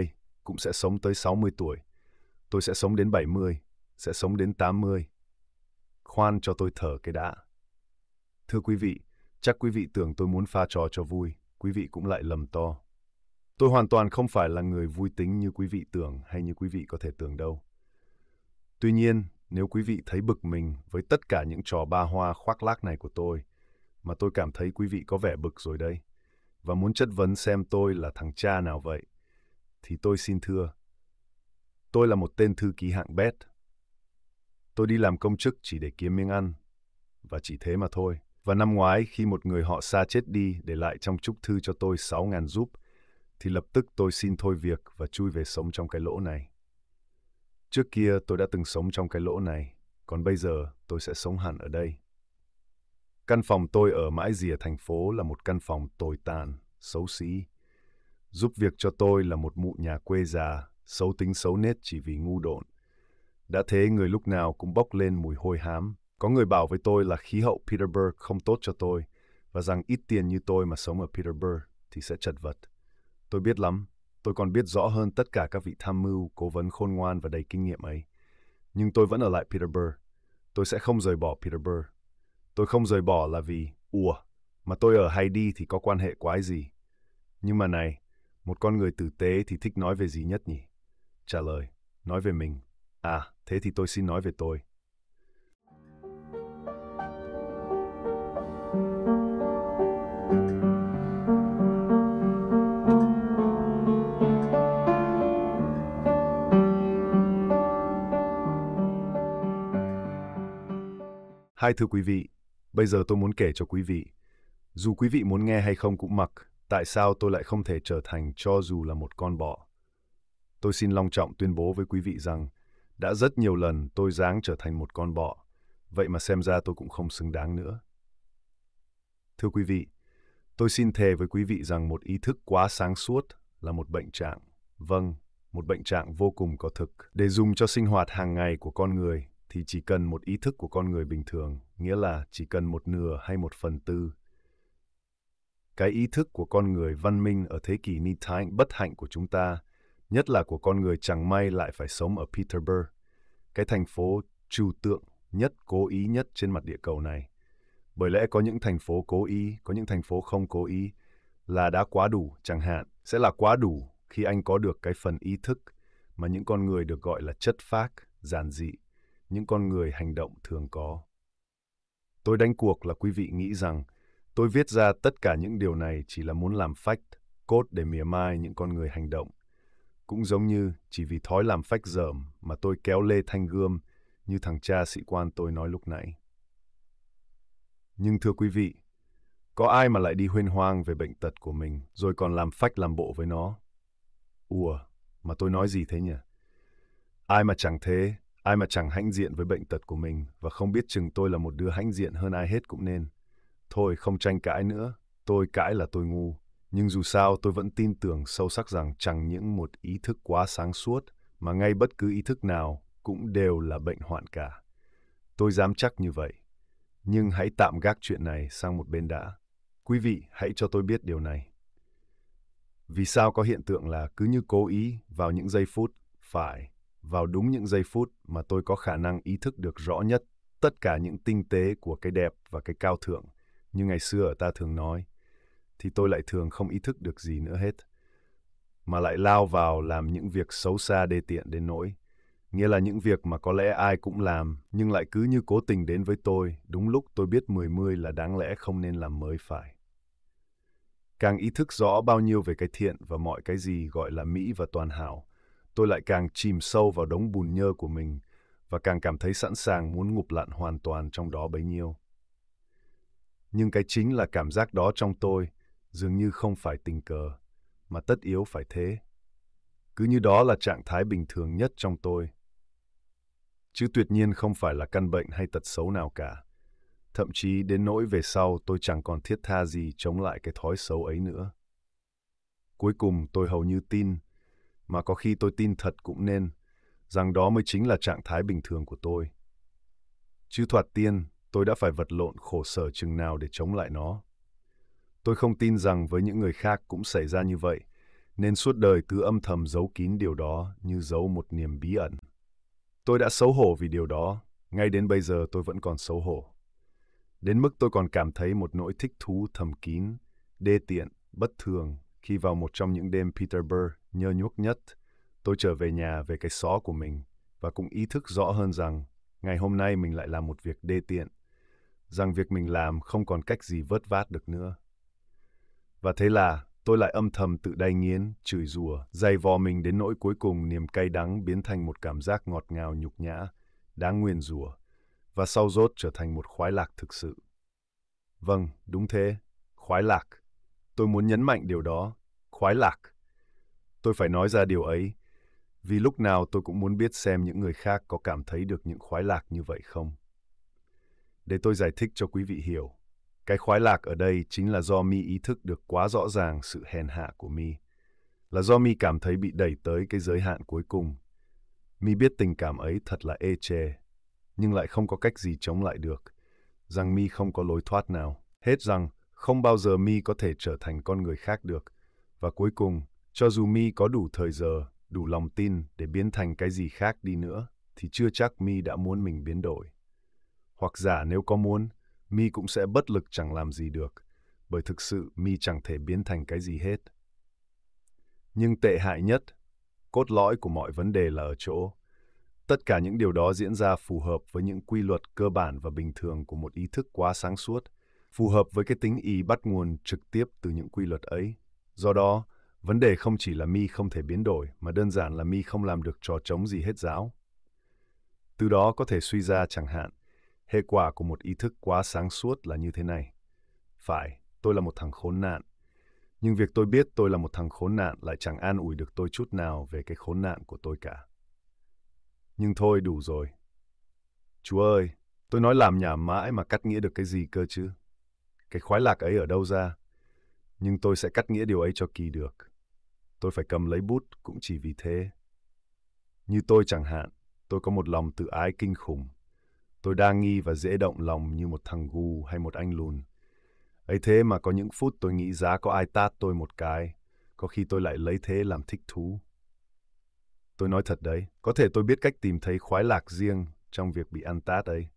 cũng sẽ sống tới sáu mươi tuổi. Tôi sẽ sống đến bảy mươi, sẽ sống đến tám mươi. Khoan cho tôi thở cái đã. Thưa quý vị, chắc quý vị tưởng tôi muốn pha trò cho vui, quý vị cũng lại lầm to. Tôi hoàn toàn không phải là người vui tính như quý vị tưởng hay như quý vị có thể tưởng đâu. Tuy nhiên, nếu quý vị thấy bực mình với tất cả những trò ba hoa khoác lác này của tôi, mà tôi cảm thấy quý vị có vẻ bực rồi đây, và muốn chất vấn xem tôi là thằng cha nào vậy, thì tôi xin thưa. Tôi là một tên thư ký hạng bét. Tôi đi làm công chức chỉ để kiếm miếng ăn, và chỉ thế mà thôi. Và năm ngoái khi một người họ xa chết đi để lại trong chúc thư cho tôi sáu ngàn giúp, thì lập tức tôi xin thôi việc và chui về sống trong cái lỗ này. Trước kia tôi đã từng sống trong cái lỗ này, còn bây giờ tôi sẽ sống hẳn ở đây. Căn phòng tôi ở mãi rìa thành phố là một căn phòng tồi tàn, xấu xí. Giúp việc cho tôi là một mụ nhà quê già, xấu tính xấu nết chỉ vì ngu độn. Đã thế người lúc nào cũng bốc lên mùi hôi hám. Có người bảo với tôi là khí hậu Petersburg không tốt cho tôi, và rằng ít tiền như tôi mà sống ở Petersburg thì sẽ chật vật. Tôi biết lắm, tôi còn biết rõ hơn tất cả các vị tham mưu, cố vấn khôn ngoan và đầy kinh nghiệm ấy. Nhưng tôi vẫn ở lại Petersburg. Tôi sẽ không rời bỏ Petersburg. Tôi không rời bỏ là vì, ủa, mà tôi ở hay đi thì có quan hệ quái gì. Nhưng mà này, một con người tử tế thì thích nói về gì nhất nhỉ? Trả lời, nói về mình. À, thế thì tôi xin nói về tôi. Hai thưa quý vị, bây giờ tôi muốn kể cho quý vị, dù quý vị muốn nghe hay không cũng mặc, tại sao tôi lại không thể trở thành cho dù là một con bọ. Tôi xin long trọng tuyên bố với quý vị rằng, đã rất nhiều lần tôi ráng trở thành một con bọ, vậy mà xem ra tôi cũng không xứng đáng nữa. Thưa quý vị, tôi xin thề với quý vị rằng một ý thức quá sáng suốt là một bệnh trạng. Vâng, một bệnh trạng vô cùng có thực. Để dùng cho sinh hoạt hàng ngày của con người thì chỉ cần một ý thức của con người bình thường, nghĩa là chỉ cần một nửa hay một phần tư. Cái ý thức của con người văn minh ở thế kỷ ni thánh bất hạnh của chúng ta, nhất là của con người chẳng may lại phải sống ở Petersburg, cái thành phố trừu tượng nhất, cố ý nhất trên mặt địa cầu này. Bởi lẽ có những thành phố cố ý, có những thành phố không cố ý, là đã quá đủ, chẳng hạn, sẽ là quá đủ khi anh có được cái phần ý thức mà những con người được gọi là chất phác, giản dị, những con người hành động thường có. Tôi đánh cuộc là quý vị nghĩ rằng tôi viết ra tất cả những điều này chỉ là muốn làm phách, cốt để mỉa mai những con người hành động. Cũng giống như chỉ vì thói làm phách dởm mà tôi kéo lê thanh gươm như thằng cha sĩ quan tôi nói lúc nãy. Nhưng thưa quý vị, có ai mà lại đi huyên hoang về bệnh tật của mình rồi còn làm phách làm bộ với nó? Ủa, mà tôi nói gì thế nhỉ? Ai mà chẳng thế, ai mà chẳng hãnh diện với bệnh tật của mình và không biết chừng tôi là một đứa hãnh diện hơn ai hết cũng nên. Thôi không tranh cãi nữa, tôi cãi là tôi ngu. Nhưng dù sao tôi vẫn tin tưởng sâu sắc rằng chẳng những một ý thức quá sáng suốt mà ngay bất cứ ý thức nào cũng đều là bệnh hoạn cả. Tôi dám chắc như vậy. Nhưng hãy tạm gác chuyện này sang một bên đã. Quý vị hãy cho tôi biết điều này. Vì sao có hiện tượng là cứ như cố ý vào những giây phút, phải, vào đúng những giây phút mà tôi có khả năng ý thức được rõ nhất tất cả những tinh tế của cái đẹp và cái cao thượng, như ngày xưa ở ta thường nói, thì tôi lại thường không ý thức được gì nữa hết, mà lại lao vào làm những việc xấu xa đê tiện đến nỗi, nghĩa là những việc mà có lẽ ai cũng làm, nhưng lại cứ như cố tình đến với tôi, đúng lúc tôi biết mười mươi là đáng lẽ không nên làm mới phải. Càng ý thức rõ bao nhiêu về cái thiện và mọi cái gì gọi là mỹ và toàn hảo, tôi lại càng chìm sâu vào đống bùn nhơ của mình và càng cảm thấy sẵn sàng muốn ngụp lặn hoàn toàn trong đó bấy nhiêu. Nhưng cái chính là cảm giác đó trong tôi dường như không phải tình cờ, mà tất yếu phải thế. Cứ như đó là trạng thái bình thường nhất trong tôi. Chứ tuyệt nhiên không phải là căn bệnh hay tật xấu nào cả. Thậm chí đến nỗi về sau tôi chẳng còn thiết tha gì chống lại cái thói xấu ấy nữa. Cuối cùng tôi hầu như tin, mà có khi tôi tin thật cũng nên, rằng đó mới chính là trạng thái bình thường của tôi. Chứ thoạt tiên, tôi đã phải vật lộn khổ sở chừng nào để chống lại nó. Tôi không tin rằng với những người khác cũng xảy ra như vậy, nên suốt đời cứ âm thầm giấu kín điều đó như giấu một niềm bí ẩn. Tôi đã xấu hổ vì điều đó, ngay đến bây giờ tôi vẫn còn xấu hổ. Đến mức tôi còn cảm thấy một nỗi thích thú thầm kín, đê tiện, bất thường khi vào một trong những đêm Peterborough nhơ nhuốc nhất, tôi trở về nhà về cái xó của mình và cũng ý thức rõ hơn rằng ngày hôm nay mình lại làm một việc đê tiện, rằng việc mình làm không còn cách gì vớt vát được nữa. Và thế là tôi lại âm thầm tự đay nghiến, chửi rủa, giày vò mình đến nỗi cuối cùng niềm cay đắng biến thành một cảm giác ngọt ngào nhục nhã, đáng nguyền rủa, và sau rốt trở thành một khoái lạc thực sự. Vâng, đúng thế, khoái lạc. Tôi muốn nhấn mạnh điều đó, khoái lạc. Tôi phải nói ra điều ấy, vì lúc nào tôi cũng muốn biết xem những người khác có cảm thấy được những khoái lạc như vậy không. Để tôi giải thích cho quý vị hiểu. Cái khoái lạc ở đây chính là do mi ý thức được quá rõ ràng sự hèn hạ của mi. Là do mi cảm thấy bị đẩy tới cái giới hạn cuối cùng. Mi biết tình cảm ấy thật là ê chề, nhưng lại không có cách gì chống lại được. Rằng mi không có lối thoát nào. Hết rằng không bao giờ mi có thể trở thành con người khác được. Và cuối cùng, cho dù mi có đủ thời giờ, đủ lòng tin để biến thành cái gì khác đi nữa, thì chưa chắc mi đã muốn mình biến đổi. Hoặc giả nếu có muốn, mi cũng sẽ bất lực chẳng làm gì được, bởi thực sự mi chẳng thể biến thành cái gì hết. Nhưng tệ hại nhất, cốt lõi của mọi vấn đề là ở chỗ, tất cả những điều đó diễn ra phù hợp với những quy luật cơ bản và bình thường của một ý thức quá sáng suốt, phù hợp với cái tính ý bắt nguồn trực tiếp từ những quy luật ấy. Do đó, vấn đề không chỉ là mi không thể biến đổi, mà đơn giản là mi không làm được trò trống gì hết giáo. Từ đó có thể suy ra chẳng hạn, hệ quả của một ý thức quá sáng suốt là như thế này. Phải, tôi là một thằng khốn nạn. Nhưng việc tôi biết tôi là một thằng khốn nạn lại chẳng an ủi được tôi chút nào về cái khốn nạn của tôi cả. Nhưng thôi đủ rồi. Chúa ơi, tôi nói làm nhảm mãi mà cắt nghĩa được cái gì cơ chứ? Cái khoái lạc ấy ở đâu ra? Nhưng tôi sẽ cắt nghĩa điều ấy cho kỳ được. Tôi phải cầm lấy bút cũng chỉ vì thế. Như tôi chẳng hạn, tôi có một lòng tự ái kinh khủng. Tôi đa nghi và dễ động lòng như một thằng gu hay một anh lùn. Ấy thế mà có những phút tôi nghĩ giá có ai tát tôi một cái, có khi tôi lại lấy thế làm thích thú. Tôi nói thật đấy, có thể tôi biết cách tìm thấy khoái lạc riêng trong việc bị ăn tát ấy.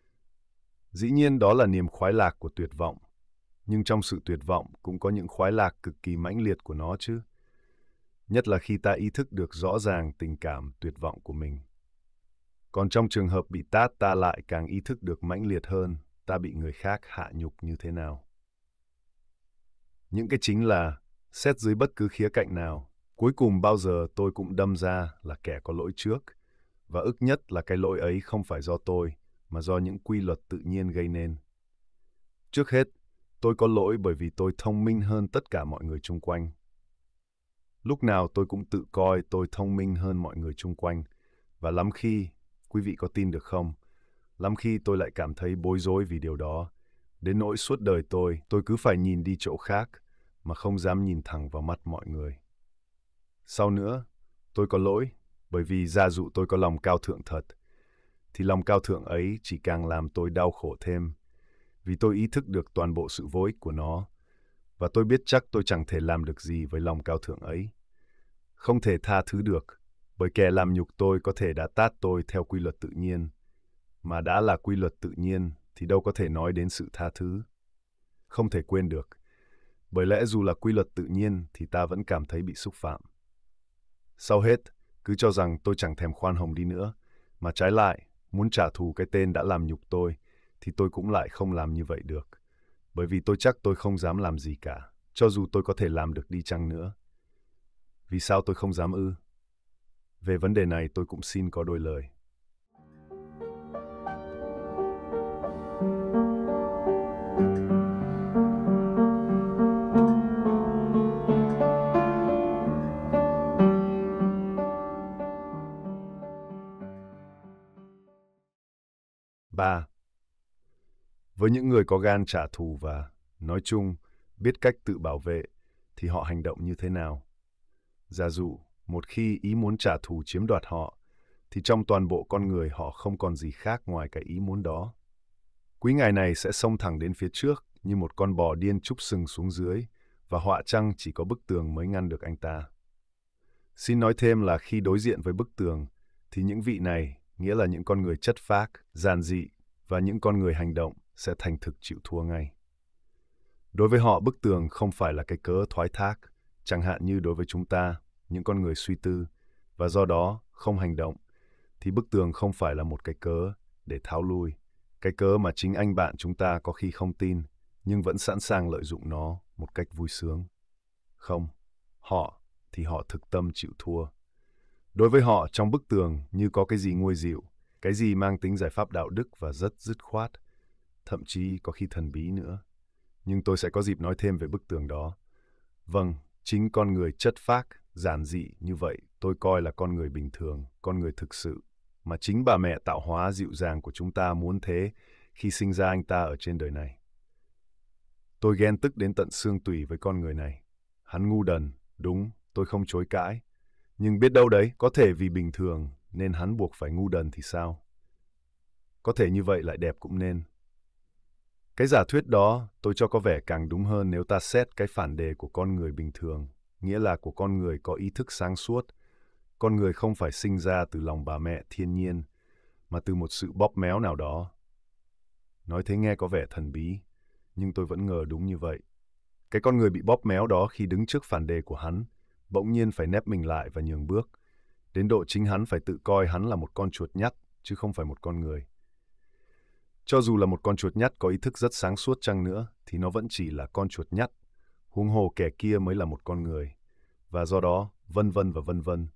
Dĩ nhiên đó là niềm khoái lạc của tuyệt vọng, nhưng trong sự tuyệt vọng cũng có những khoái lạc cực kỳ mãnh liệt của nó chứ. Nhất là khi ta ý thức được rõ ràng tình cảm tuyệt vọng của mình. Còn trong trường hợp bị tát ta lại càng ý thức được mãnh liệt hơn ta bị người khác hạ nhục như thế nào. Những cái chính là, xét dưới bất cứ khía cạnh nào, cuối cùng bao giờ tôi cũng đâm ra là kẻ có lỗi trước, và ức nhất là cái lỗi ấy không phải do tôi, mà do những quy luật tự nhiên gây nên. Trước hết, tôi có lỗi bởi vì tôi thông minh hơn tất cả mọi người chung quanh. Lúc nào tôi cũng tự coi tôi thông minh hơn mọi người chung quanh, và lắm khi, quý vị có tin được không, lắm khi tôi lại cảm thấy bối rối vì điều đó, đến nỗi suốt đời tôi, tôi cứ phải nhìn đi chỗ khác, mà không dám nhìn thẳng vào mắt mọi người. Sau nữa, tôi có lỗi, bởi vì giả dụ tôi có lòng cao thượng thật, thì lòng cao thượng ấy chỉ càng làm tôi đau khổ thêm, vì tôi ý thức được toàn bộ sự vô ích của nó, và tôi biết chắc tôi chẳng thể làm được gì với lòng cao thượng ấy. Không thể tha thứ được, bởi kẻ làm nhục tôi có thể đã tát tôi theo quy luật tự nhiên, mà đã là quy luật tự nhiên thì đâu có thể nói đến sự tha thứ. Không thể quên được, bởi lẽ dù là quy luật tự nhiên thì ta vẫn cảm thấy bị xúc phạm. Sau hết, cứ cho rằng tôi chẳng thèm khoan hồng đi nữa, mà trái lại, muốn trả thù cái tên đã làm nhục tôi, thì tôi cũng lại không làm như vậy được. Bởi vì tôi chắc tôi không dám làm gì cả, cho dù tôi có thể làm được đi chăng nữa. Vì sao tôi không dám ư? Về vấn đề này tôi cũng xin có đôi lời. ba. Với những người có gan trả thù và, nói chung, biết cách tự bảo vệ, thì họ hành động như thế nào? Giả dụ, một khi ý muốn trả thù chiếm đoạt họ, thì trong toàn bộ con người họ không còn gì khác ngoài cái ý muốn đó. Quý ngài này sẽ xông thẳng đến phía trước như một con bò điên trúc sừng xuống dưới, và họa chăng chỉ có bức tường mới ngăn được anh ta. Xin nói thêm là khi đối diện với bức tường, thì những vị này, nghĩa là những con người chất phác, giản dị và những con người hành động sẽ thành thực chịu thua ngay. Đối với họ, bức tường không phải là cái cớ thoái thác, chẳng hạn như đối với chúng ta, những con người suy tư, và do đó không hành động, thì bức tường không phải là một cái cớ để tháo lui, cái cớ mà chính anh bạn chúng ta có khi không tin, nhưng vẫn sẵn sàng lợi dụng nó một cách vui sướng. Không, họ thì họ thực tâm chịu thua. Đối với họ, trong bức tường như có cái gì nguôi dịu, cái gì mang tính giải pháp đạo đức và rất dứt khoát, thậm chí có khi thần bí nữa. Nhưng tôi sẽ có dịp nói thêm về bức tường đó. Vâng, chính con người chất phác, giản dị như vậy tôi coi là con người bình thường, con người thực sự, mà chính bà mẹ tạo hóa dịu dàng của chúng ta muốn thế khi sinh ra anh ta ở trên đời này. Tôi ghen tức đến tận xương tủy với con người này. Hắn ngu đần, đúng, tôi không chối cãi. Nhưng biết đâu đấy, có thể vì bình thường nên hắn buộc phải ngu đần thì sao? Có thể như vậy lại đẹp cũng nên. Cái giả thuyết đó tôi cho có vẻ càng đúng hơn nếu ta xét cái phản đề của con người bình thường, nghĩa là của con người có ý thức sáng suốt. Con người không phải sinh ra từ lòng bà mẹ thiên nhiên, mà từ một sự bóp méo nào đó. Nói thế nghe có vẻ thần bí, nhưng tôi vẫn ngờ đúng như vậy. Cái con người bị bóp méo đó khi đứng trước phản đề của hắn, bỗng nhiên phải nép mình lại và nhường bước. Đến độ chính hắn phải tự coi hắn là một con chuột nhắt, chứ không phải một con người. Cho dù là một con chuột nhắt có ý thức rất sáng suốt chăng nữa, thì nó vẫn chỉ là con chuột nhắt. Huống hồ kẻ kia mới là một con người. Và do đó, vân vân và vân vân.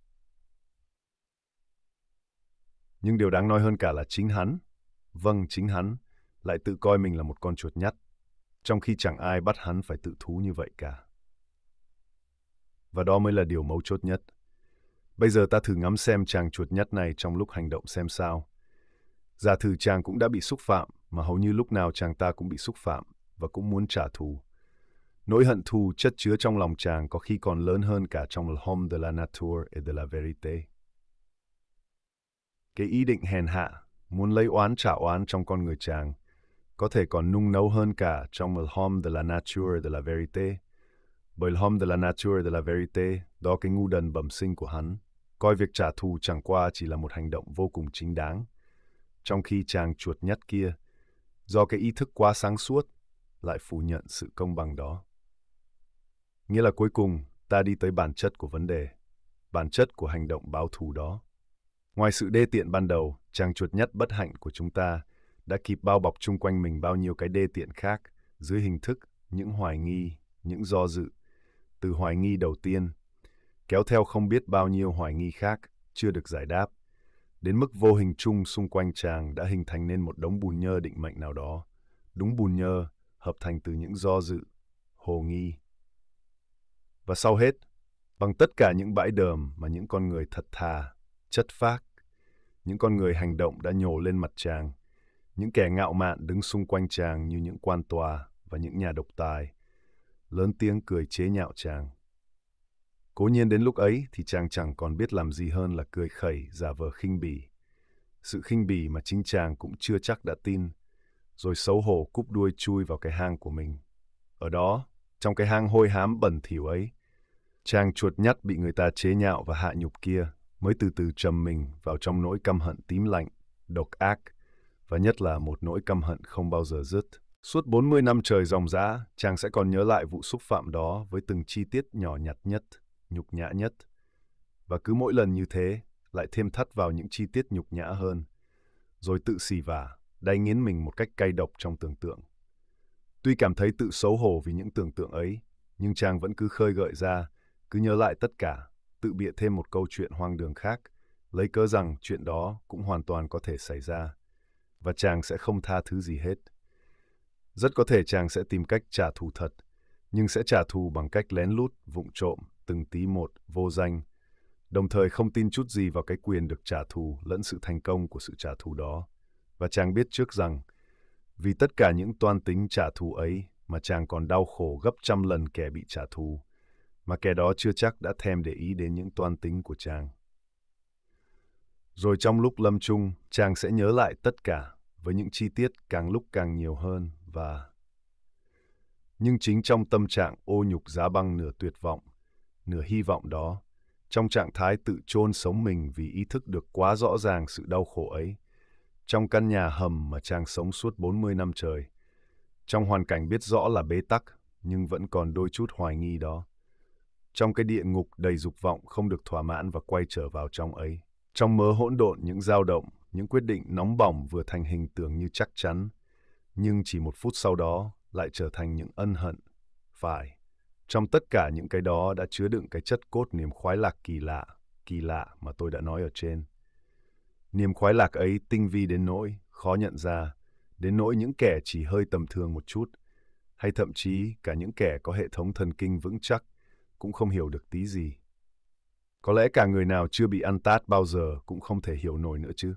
Nhưng điều đáng nói hơn cả là chính hắn, vâng chính hắn, lại tự coi mình là một con chuột nhắt, trong khi chẳng ai bắt hắn phải tự thú như vậy cả. Và đó mới là điều mấu chốt nhất. Bây giờ ta thử ngắm xem chàng chuột nhắt này trong lúc hành động xem sao. Giả thử chàng cũng đã bị xúc phạm, mà hầu như lúc nào chàng ta cũng bị xúc phạm, và cũng muốn trả thù. Nỗi hận thù chất chứa trong lòng chàng có khi còn lớn hơn cả trong l'homme de la nature et de la vérité. Cái ý định hèn hạ, muốn lấy oán trả oán trong con người chàng, có thể còn nung nấu hơn cả trong l'homme de la nature et de la vérité. Bởi l'homme de la nature et de la vérité, đó cái ngu đần bẩm sinh của hắn, coi việc trả thù chẳng qua chỉ là một hành động vô cùng chính đáng. Trong khi chàng chuột nhắt kia, do cái ý thức quá sáng suốt, lại phủ nhận sự công bằng đó. Nghĩa là cuối cùng, ta đi tới bản chất của vấn đề, bản chất của hành động báo thù đó. Ngoài sự đê tiện ban đầu, chàng chuột nhắt bất hạnh của chúng ta đã kịp bao bọc chung quanh mình bao nhiêu cái đê tiện khác dưới hình thức những hoài nghi, những do dự. Từ hoài nghi đầu tiên, kéo theo không biết bao nhiêu hoài nghi khác chưa được giải đáp, đến mức vô hình chung xung quanh chàng đã hình thành nên một đống bùn nhơ định mệnh nào đó. Đúng bùn nhơ hợp thành từ những do dự, hồ nghi. Và sau hết, bằng tất cả những bãi đờm mà những con người thật thà, chất phác, những con người hành động đã nhổ lên mặt chàng, những kẻ ngạo mạn đứng xung quanh chàng như những quan tòa và những nhà độc tài, lớn tiếng cười chế nhạo chàng. Cố nhiên đến lúc ấy thì chàng chẳng còn biết làm gì hơn là cười khẩy giả vờ khinh bỉ. Sự khinh bỉ mà chính chàng cũng chưa chắc đã tin, rồi xấu hổ cúp đuôi chui vào cái hang của mình. Ở đó, trong cái hang hôi hám bẩn thỉu ấy, chàng chuột nhắt bị người ta chế nhạo và hạ nhục kia mới từ từ trầm mình vào trong nỗi căm hận tím lạnh, độc ác, và nhất là một nỗi căm hận không bao giờ dứt. Suốt bốn mươi năm trời ròng rã, chàng sẽ còn nhớ lại vụ xúc phạm đó với từng chi tiết nhỏ nhặt nhất, nhục nhã nhất. Và cứ mỗi lần như thế, lại thêm thắt vào những chi tiết nhục nhã hơn, rồi tự xì vả, đay nghiến mình một cách cay độc trong tưởng tượng. Tuy cảm thấy tự xấu hổ vì những tưởng tượng ấy, nhưng chàng vẫn cứ khơi gợi ra, cứ nhớ lại tất cả, tự bịa thêm một câu chuyện hoang đường khác, lấy cớ rằng chuyện đó cũng hoàn toàn có thể xảy ra, và chàng sẽ không tha thứ gì hết. Rất có thể chàng sẽ tìm cách trả thù thật, nhưng sẽ trả thù bằng cách lén lút, vụng trộm, từng tí một, vô danh, đồng thời không tin chút gì vào cái quyền được trả thù lẫn sự thành công của sự trả thù đó. Và chàng biết trước rằng, vì tất cả những toan tính trả thù ấy mà chàng còn đau khổ gấp trăm lần kẻ bị trả thù, mà kẻ đó chưa chắc đã thèm để ý đến những toan tính của chàng. Rồi trong lúc lâm chung, chàng sẽ nhớ lại tất cả với những chi tiết càng lúc càng nhiều hơn và... Nhưng chính trong tâm trạng ô nhục giá băng nửa tuyệt vọng, nửa hy vọng đó, trong trạng thái tự chôn sống mình vì ý thức được quá rõ ràng sự đau khổ ấy, trong căn nhà hầm mà chàng sống suốt bốn mươi năm trời, trong hoàn cảnh biết rõ là bế tắc nhưng vẫn còn đôi chút hoài nghi đó, trong cái địa ngục đầy dục vọng không được thỏa mãn và quay trở vào trong ấy, trong mớ hỗn độn những dao động, những quyết định nóng bỏng vừa thành hình tưởng như chắc chắn, nhưng chỉ một phút sau đó lại trở thành những ân hận. Phải, trong tất cả những cái đó đã chứa đựng cái chất cốt niềm khoái lạc kỳ lạ, kỳ lạ mà tôi đã nói ở trên. Niềm khoái lạc ấy tinh vi đến nỗi, khó nhận ra, đến nỗi những kẻ chỉ hơi tầm thường một chút, hay thậm chí cả những kẻ có hệ thống thần kinh vững chắc, cũng không hiểu được tí gì. Có lẽ cả người nào chưa bị ăn tát bao giờ cũng không thể hiểu nổi nữa chứ.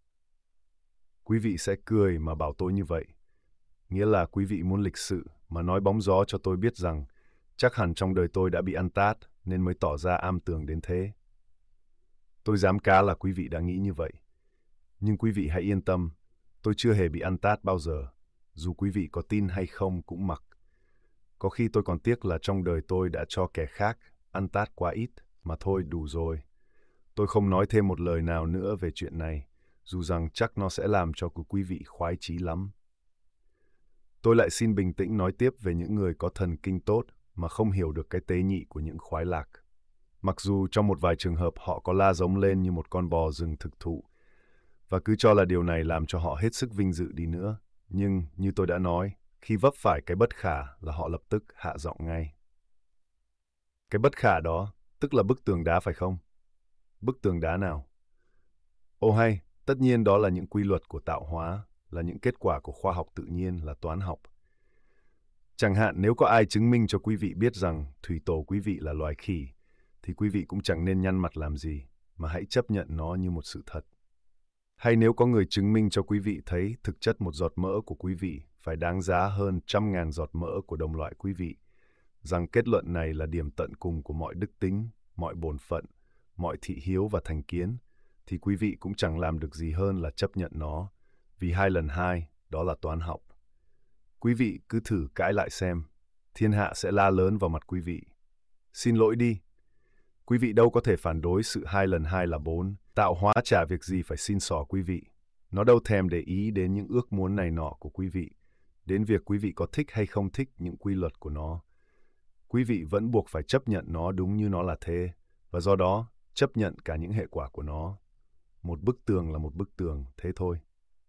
Quý vị sẽ cười mà bảo tôi như vậy. Nghĩa là quý vị muốn lịch sự mà nói bóng gió cho tôi biết rằng chắc hẳn trong đời tôi đã bị ăn tát nên mới tỏ ra am tường đến thế. Tôi dám cá là quý vị đã nghĩ như vậy. Nhưng quý vị hãy yên tâm, tôi chưa hề bị ăn tát bao giờ, dù quý vị có tin hay không cũng mặc. Có khi tôi còn tiếc là trong đời tôi đã cho kẻ khác ăn tát quá ít, mà thôi đủ rồi. Tôi không nói thêm một lời nào nữa về chuyện này, dù rằng chắc nó sẽ làm cho quý vị khoái chí lắm. Tôi lại xin bình tĩnh nói tiếp về những người có thần kinh tốt mà không hiểu được cái tế nhị của những khoái lạc. Mặc dù trong một vài trường hợp họ có la giống lên như một con bò rừng thực thụ, và cứ cho là điều này làm cho họ hết sức vinh dự đi nữa. Nhưng, như tôi đã nói, khi vấp phải cái bất khả là họ lập tức hạ giọng ngay. Cái bất khả đó, tức là bức tường đá phải không? Bức tường đá nào? Ồ hay, tất nhiên đó là những quy luật của tạo hóa, là những kết quả của khoa học tự nhiên, là toán học. Chẳng hạn nếu có ai chứng minh cho quý vị biết rằng thủy tổ quý vị là loài khỉ, thì quý vị cũng chẳng nên nhăn mặt làm gì, mà hãy chấp nhận nó như một sự thật. Hay nếu có người chứng minh cho quý vị thấy thực chất một giọt mỡ của quý vị phải đáng giá hơn trăm ngàn giọt mỡ của đồng loại quý vị, rằng kết luận này là điểm tận cùng của mọi đức tính, mọi bổn phận, mọi thị hiếu và thành kiến, thì quý vị cũng chẳng làm được gì hơn là chấp nhận nó, vì hai lần hai, đó là toán học. Quý vị cứ thử cãi lại xem, thiên hạ sẽ la lớn vào mặt quý vị. Xin lỗi đi, quý vị đâu có thể phản đối sự hai lần hai là bốn, tạo hóa chả việc gì phải xin xỏ quý vị. Nó đâu thèm để ý đến những ước muốn này nọ của quý vị, đến việc quý vị có thích hay không thích những quy luật của nó. Quý vị vẫn buộc phải chấp nhận nó đúng như nó là thế, và do đó chấp nhận cả những hệ quả của nó. Một bức tường là một bức tường, thế thôi.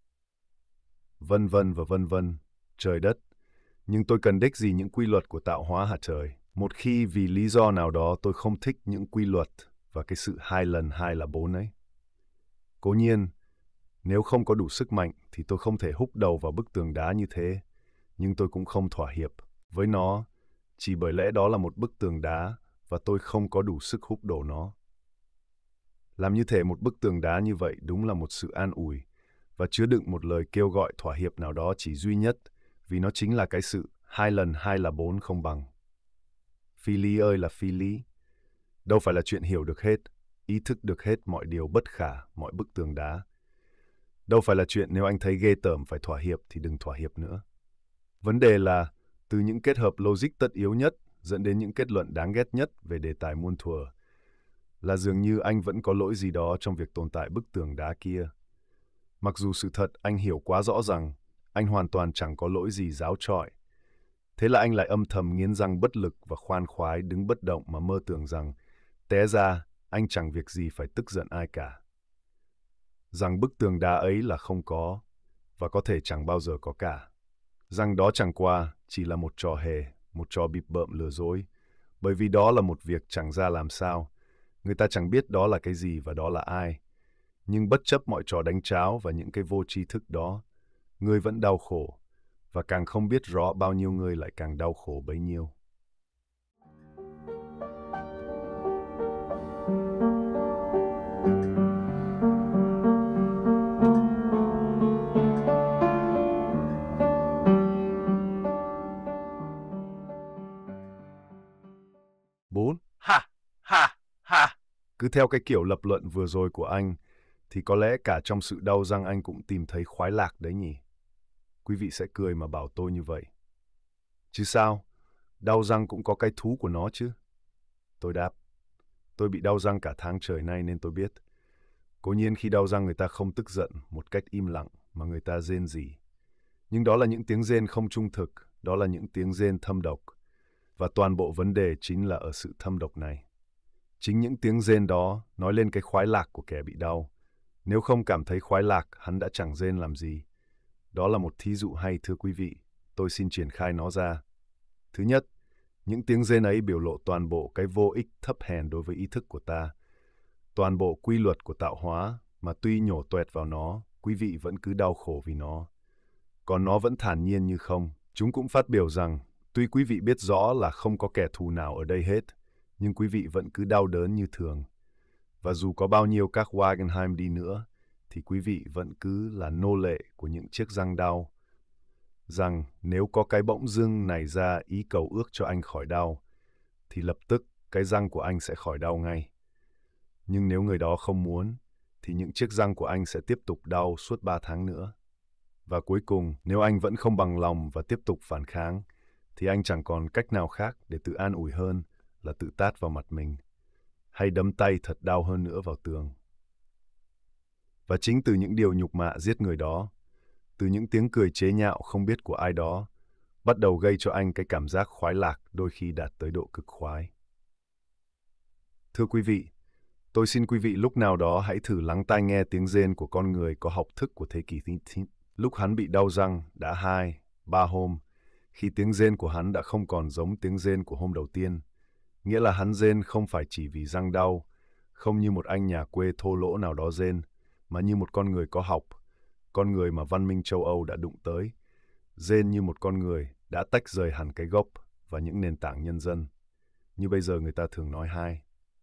Vân vân và vân vân, trời đất. Nhưng tôi cần đích gì những quy luật của tạo hóa hả trời? Một khi vì lý do nào đó tôi không thích những quy luật và cái sự hai lần hai là bốn ấy. Cố nhiên, nếu không có đủ sức mạnh thì tôi không thể húc đầu vào bức tường đá như thế, nhưng tôi cũng không thỏa hiệp với nó, chỉ bởi lẽ đó là một bức tường đá và tôi không có đủ sức húc đổ nó. Làm như thể một bức tường đá như vậy đúng là một sự an ủi và chứa đựng một lời kêu gọi thỏa hiệp nào đó chỉ duy nhất, vì nó chính là cái sự hai lần hai là bốn không bằng. Phi lý ơi là phi lý. Đâu phải là chuyện hiểu được hết, ý thức được hết mọi điều bất khả, mọi bức tường đá. Đâu phải là chuyện nếu anh thấy ghê tởm phải thỏa hiệp thì đừng thỏa hiệp nữa. Vấn đề là từ những kết hợp logic tất yếu nhất dẫn đến những kết luận đáng ghét nhất về đề tài muôn thuở, là dường như anh vẫn có lỗi gì đó trong việc tồn tại bức tường đá kia. Mặc dù sự thật anh hiểu quá rõ rằng anh hoàn toàn chẳng có lỗi gì giáo trọi. Thế là anh lại âm thầm nghiến răng bất lực và khoan khoái đứng bất động mà mơ tưởng rằng té ra anh chẳng việc gì phải tức giận ai cả. Rằng bức tường đá ấy là không có và có thể chẳng bao giờ có cả. Rằng đó chẳng qua chỉ là một trò hề, một trò bịp bợm lừa dối, bởi vì đó là một việc chẳng ra làm sao. Người ta chẳng biết đó là cái gì và đó là ai. Nhưng bất chấp mọi trò đánh tráo và những cái vô tri thức đó, người vẫn đau khổ, và càng không biết rõ bao nhiêu người lại càng đau khổ bấy nhiêu. Bốn. Ha, ha, ha. Cứ theo cái kiểu lập luận vừa rồi của anh, thì có lẽ cả trong sự đau răng anh cũng tìm thấy khoái lạc đấy nhỉ? Quý vị sẽ cười mà bảo tôi như vậy. Chứ sao? Đau răng cũng có cái thú của nó chứ. Tôi đáp. Tôi bị đau răng cả tháng trời nay nên tôi biết. Cố nhiên khi đau răng người ta không tức giận một cách im lặng mà người ta rên rỉ. Nhưng đó là những tiếng rên không trung thực, đó là những tiếng rên thâm độc. Và toàn bộ vấn đề chính là ở sự thâm độc này. Chính những tiếng rên đó nói lên cái khoái lạc của kẻ bị đau. Nếu không cảm thấy khoái lạc, hắn đã chẳng rên làm gì. Đó là một thí dụ hay thưa quý vị. Tôi xin triển khai nó ra. Thứ nhất, những tiếng rên ấy biểu lộ toàn bộ cái vô ích thấp hèn đối với ý thức của ta. Toàn bộ quy luật của tạo hóa mà tuy nhổ toẹt vào nó, quý vị vẫn cứ đau khổ vì nó. Còn nó vẫn thản nhiên như không. Chúng cũng phát biểu rằng, tuy quý vị biết rõ là không có kẻ thù nào ở đây hết, nhưng quý vị vẫn cứ đau đớn như thường. Và dù có bao nhiêu các Wagenheim đi nữa, thì quý vị vẫn cứ là nô lệ của những chiếc răng đau. Rằng nếu có cái bỗng dưng này ra ý cầu ước cho anh khỏi đau, thì lập tức cái răng của anh sẽ khỏi đau ngay. Nhưng nếu người đó không muốn, thì những chiếc răng của anh sẽ tiếp tục đau suốt ba tháng nữa. Và cuối cùng, nếu anh vẫn không bằng lòng và tiếp tục phản kháng, thì anh chẳng còn cách nào khác để tự an ủi hơn là tự tát vào mặt mình, hay đấm tay thật đau hơn nữa vào tường. Và chính từ những điều nhục mạ giết người đó, từ những tiếng cười chế nhạo không biết của ai đó, bắt đầu gây cho anh cái cảm giác khoái lạc đôi khi đạt tới độ cực khoái. Thưa quý vị, tôi xin quý vị lúc nào đó hãy thử lắng tai nghe tiếng rên của con người có học thức của thế kỷ thứ chín. Lúc hắn bị đau răng đã hai, ba hôm, khi tiếng rên của hắn đã không còn giống tiếng rên của hôm đầu tiên. Nghĩa là hắn rên không phải chỉ vì răng đau, không như một anh nhà quê thô lỗ nào đó rên, mà như một con người có học, con người mà văn minh châu Âu đã đụng tới, rên như một con người đã tách rời hẳn cái gốc và những nền tảng nhân dân. Như bây giờ người ta thường nói hai.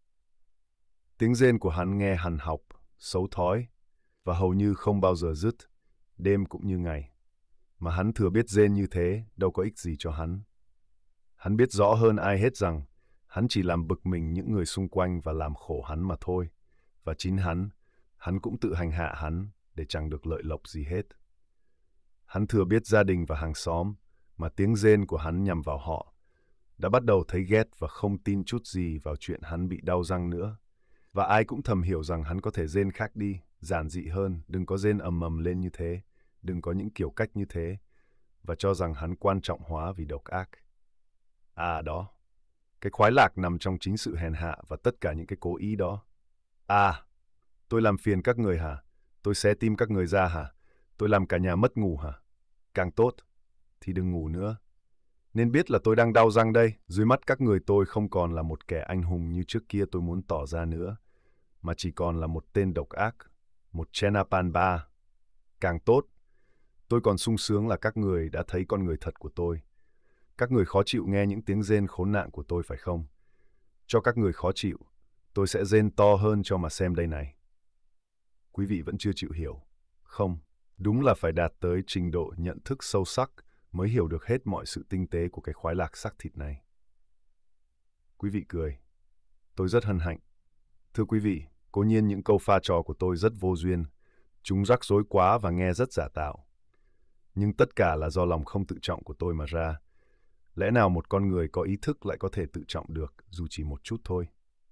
Tiếng rên của hắn nghe hằn học, xấu thói, và hầu như không bao giờ dứt, đêm cũng như ngày. Mà hắn thừa biết rên như thế đâu có ích gì cho hắn. Hắn biết rõ hơn ai hết rằng hắn chỉ làm bực mình những người xung quanh và làm khổ hắn mà thôi. Và chính hắn, hắn cũng tự hành hạ hắn để chẳng được lợi lộc gì hết. Hắn thừa biết gia đình và hàng xóm mà tiếng rên của hắn nhằm vào họ đã bắt đầu thấy ghét và không tin chút gì vào chuyện hắn bị đau răng nữa. Và ai cũng thầm hiểu rằng hắn có thể rên khác đi, giản dị hơn, đừng có rên ầm ầm lên như thế, đừng có những kiểu cách như thế, và cho rằng hắn quan trọng hóa vì độc ác. À đó, cái khoái lạc nằm trong chính sự hèn hạ và tất cả những cái cố ý đó. À, tôi làm phiền các người hả? Tôi xé tim các người ra hả? Tôi làm cả nhà mất ngủ hả? Càng tốt, thì đừng ngủ nữa. Nên biết là tôi đang đau răng đây, dưới mắt các người tôi không còn là một kẻ anh hùng như trước kia tôi muốn tỏ ra nữa, mà chỉ còn là một tên độc ác, một Chenapan ba. Càng tốt, tôi còn sung sướng là các người đã thấy con người thật của tôi. Các người khó chịu nghe những tiếng rên khốn nạn của tôi phải không? Cho các người khó chịu, tôi sẽ rên to hơn cho mà xem đây này. Quý vị vẫn chưa chịu hiểu. Không, đúng là phải đạt tới trình độ nhận thức sâu sắc mới hiểu được hết mọi sự tinh tế của cái khoái lạc xác thịt này. Quý vị cười. Tôi rất hân hạnh. Thưa quý vị, cố nhiên những câu pha trò của tôi rất vô duyên. Chúng rắc rối quá và nghe rất giả tạo. Nhưng tất cả là do lòng không tự trọng của tôi mà ra. Lẽ nào một con người có ý thức lại có thể tự trọng được, dù chỉ một chút thôi?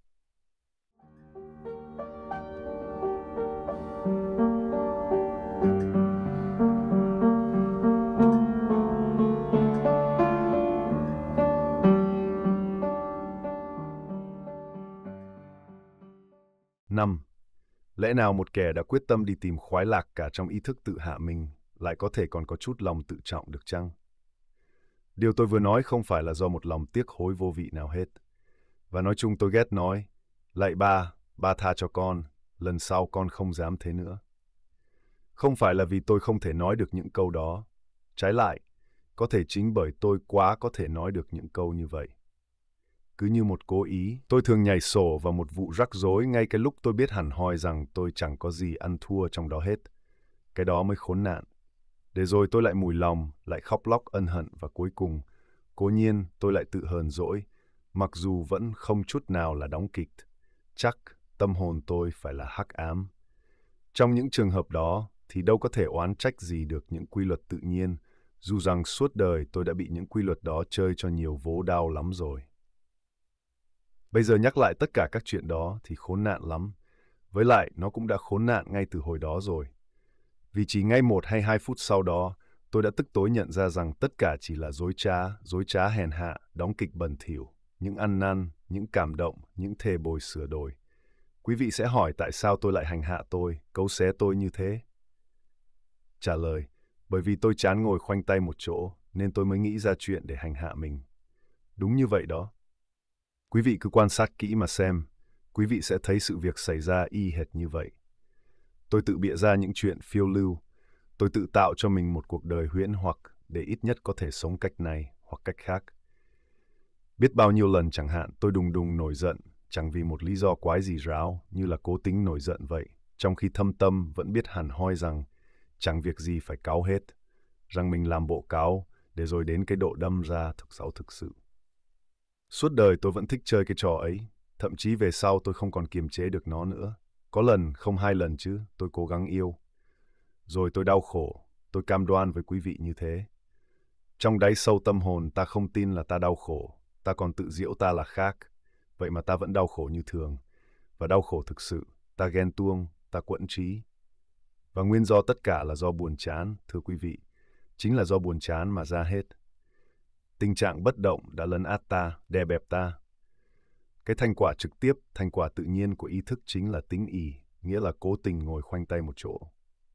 Năm. Lẽ nào một kẻ đã quyết tâm đi tìm khoái lạc cả trong ý thức tự hạ mình lại có thể còn có chút lòng tự trọng được chăng? Điều tôi vừa nói không phải là do một lòng tiếc hối vô vị nào hết. Và nói chung tôi ghét nói, lạy ba, ba tha cho con, lần sau con không dám thế nữa. Không phải là vì tôi không thể nói được những câu đó. Trái lại, có thể chính bởi tôi quá có thể nói được những câu như vậy. Cứ như một cố ý, tôi thường nhảy sổ vào một vụ rắc rối ngay cái lúc tôi biết hẳn hoi rằng tôi chẳng có gì ăn thua trong đó hết. Cái đó mới khốn nạn. Để rồi tôi lại mùi lòng, lại khóc lóc ân hận và cuối cùng, cố nhiên tôi lại tự hờn dỗi, mặc dù vẫn không chút nào là đóng kịch. Chắc tâm hồn tôi phải là hắc ám. Trong những trường hợp đó thì đâu có thể oán trách gì được những quy luật tự nhiên, Dù rằng suốt đời tôi đã bị những quy luật đó chơi cho nhiều vố đau lắm rồi. Bây giờ nhắc lại tất cả các chuyện đó thì khốn nạn lắm. Với lại, nó cũng đã khốn nạn ngay từ hồi đó rồi. Vì chỉ ngay một hay hai phút sau đó, tôi đã tức tối nhận ra rằng tất cả chỉ là dối trá, dối trá hèn hạ, đóng kịch bẩn thỉu, những ăn năn, những cảm động, những thề bồi sửa đổi. Quý vị sẽ hỏi tại sao tôi lại hành hạ tôi, cấu xé tôi như thế? Trả lời, bởi vì tôi chán ngồi khoanh tay một chỗ, nên tôi mới nghĩ ra chuyện để hành hạ mình. Đúng như vậy đó. Quý vị cứ quan sát kỹ mà xem, quý vị sẽ thấy sự việc xảy ra y hệt như vậy. Tôi tự bịa ra những chuyện phiêu lưu, tôi tự tạo cho mình một cuộc đời huyễn hoặc để ít nhất có thể sống cách này hoặc cách khác. Biết bao nhiêu lần chẳng hạn tôi đùng đùng nổi giận, chẳng vì một lý do quái gì ráo như là cố tính nổi giận vậy, trong khi thâm tâm vẫn biết hẳn hoi rằng chẳng việc gì phải cáu hết, rằng mình làm bộ cáu để rồi đến cái độ đâm ra thực xấu thực sự. Suốt đời tôi vẫn thích chơi cái trò ấy, thậm chí về sau tôi không còn kiềm chế được nó nữa. Có lần, không hai lần chứ, tôi cố gắng yêu. Rồi tôi đau khổ, tôi cam đoan với quý vị như thế. Trong đáy sâu tâm hồn ta không tin là ta đau khổ, ta còn tự giễu ta là khác. Vậy mà ta vẫn đau khổ như thường. Và đau khổ thực sự, ta ghen tuông, ta quẫn trí. Và nguyên do tất cả là do buồn chán, thưa quý vị. Chính là do buồn chán mà ra hết. Tình trạng bất động đã lấn át ta, đè bẹp ta. Cái thành quả trực tiếp, thành quả tự nhiên của ý thức chính là tính ỷ, nghĩa là cố tình ngồi khoanh tay một chỗ.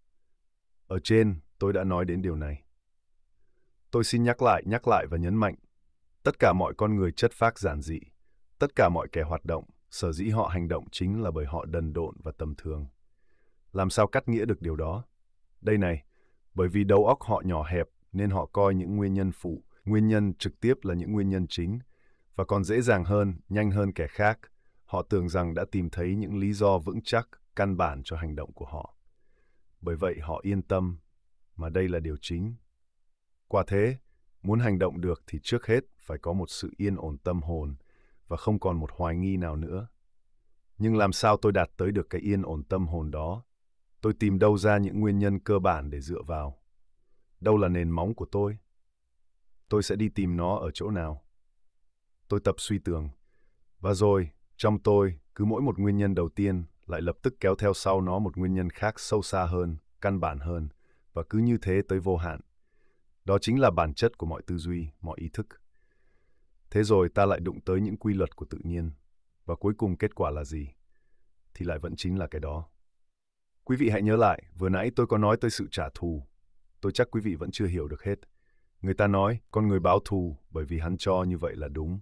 Ở trên, tôi đã nói đến điều này. Tôi xin nhắc lại, nhắc lại và nhấn mạnh. Tất cả mọi con người chất phác giản dị, tất cả mọi kẻ hoạt động, sở dĩ họ hành động chính là bởi họ đần độn và tầm thường. Làm sao cắt nghĩa được điều đó? Đây này, bởi vì đầu óc họ nhỏ hẹp nên họ coi những nguyên nhân phụ, nguyên nhân trực tiếp là những nguyên nhân chính, và còn dễ dàng hơn, nhanh hơn kẻ khác. Họ tưởng rằng đã tìm thấy những lý do vững chắc, căn bản cho hành động của họ. Bởi vậy họ yên tâm, mà đây là điều chính. Quả thế, muốn hành động được thì trước hết phải có một sự yên ổn tâm hồn và không còn một hoài nghi nào nữa. Nhưng làm sao tôi đạt tới được cái yên ổn tâm hồn đó? Tôi tìm đâu ra những nguyên nhân cơ bản để dựa vào? Đâu là nền móng của tôi? Tôi sẽ đi tìm nó ở chỗ nào? Tôi tập suy tưởng. Và rồi, trong tôi, cứ mỗi một nguyên nhân đầu tiên lại lập tức kéo theo sau nó một nguyên nhân khác sâu xa hơn, căn bản hơn, và cứ như thế tới vô hạn. Đó chính là bản chất của mọi tư duy, mọi ý thức. Thế rồi ta lại đụng tới những quy luật của tự nhiên. Và cuối cùng kết quả là gì? Thì lại vẫn chính là cái đó. Quý vị hãy nhớ lại, vừa nãy tôi có nói tới sự trả thù. Tôi chắc quý vị vẫn chưa hiểu được hết. Người ta nói, con người báo thù bởi vì hắn cho như vậy là đúng.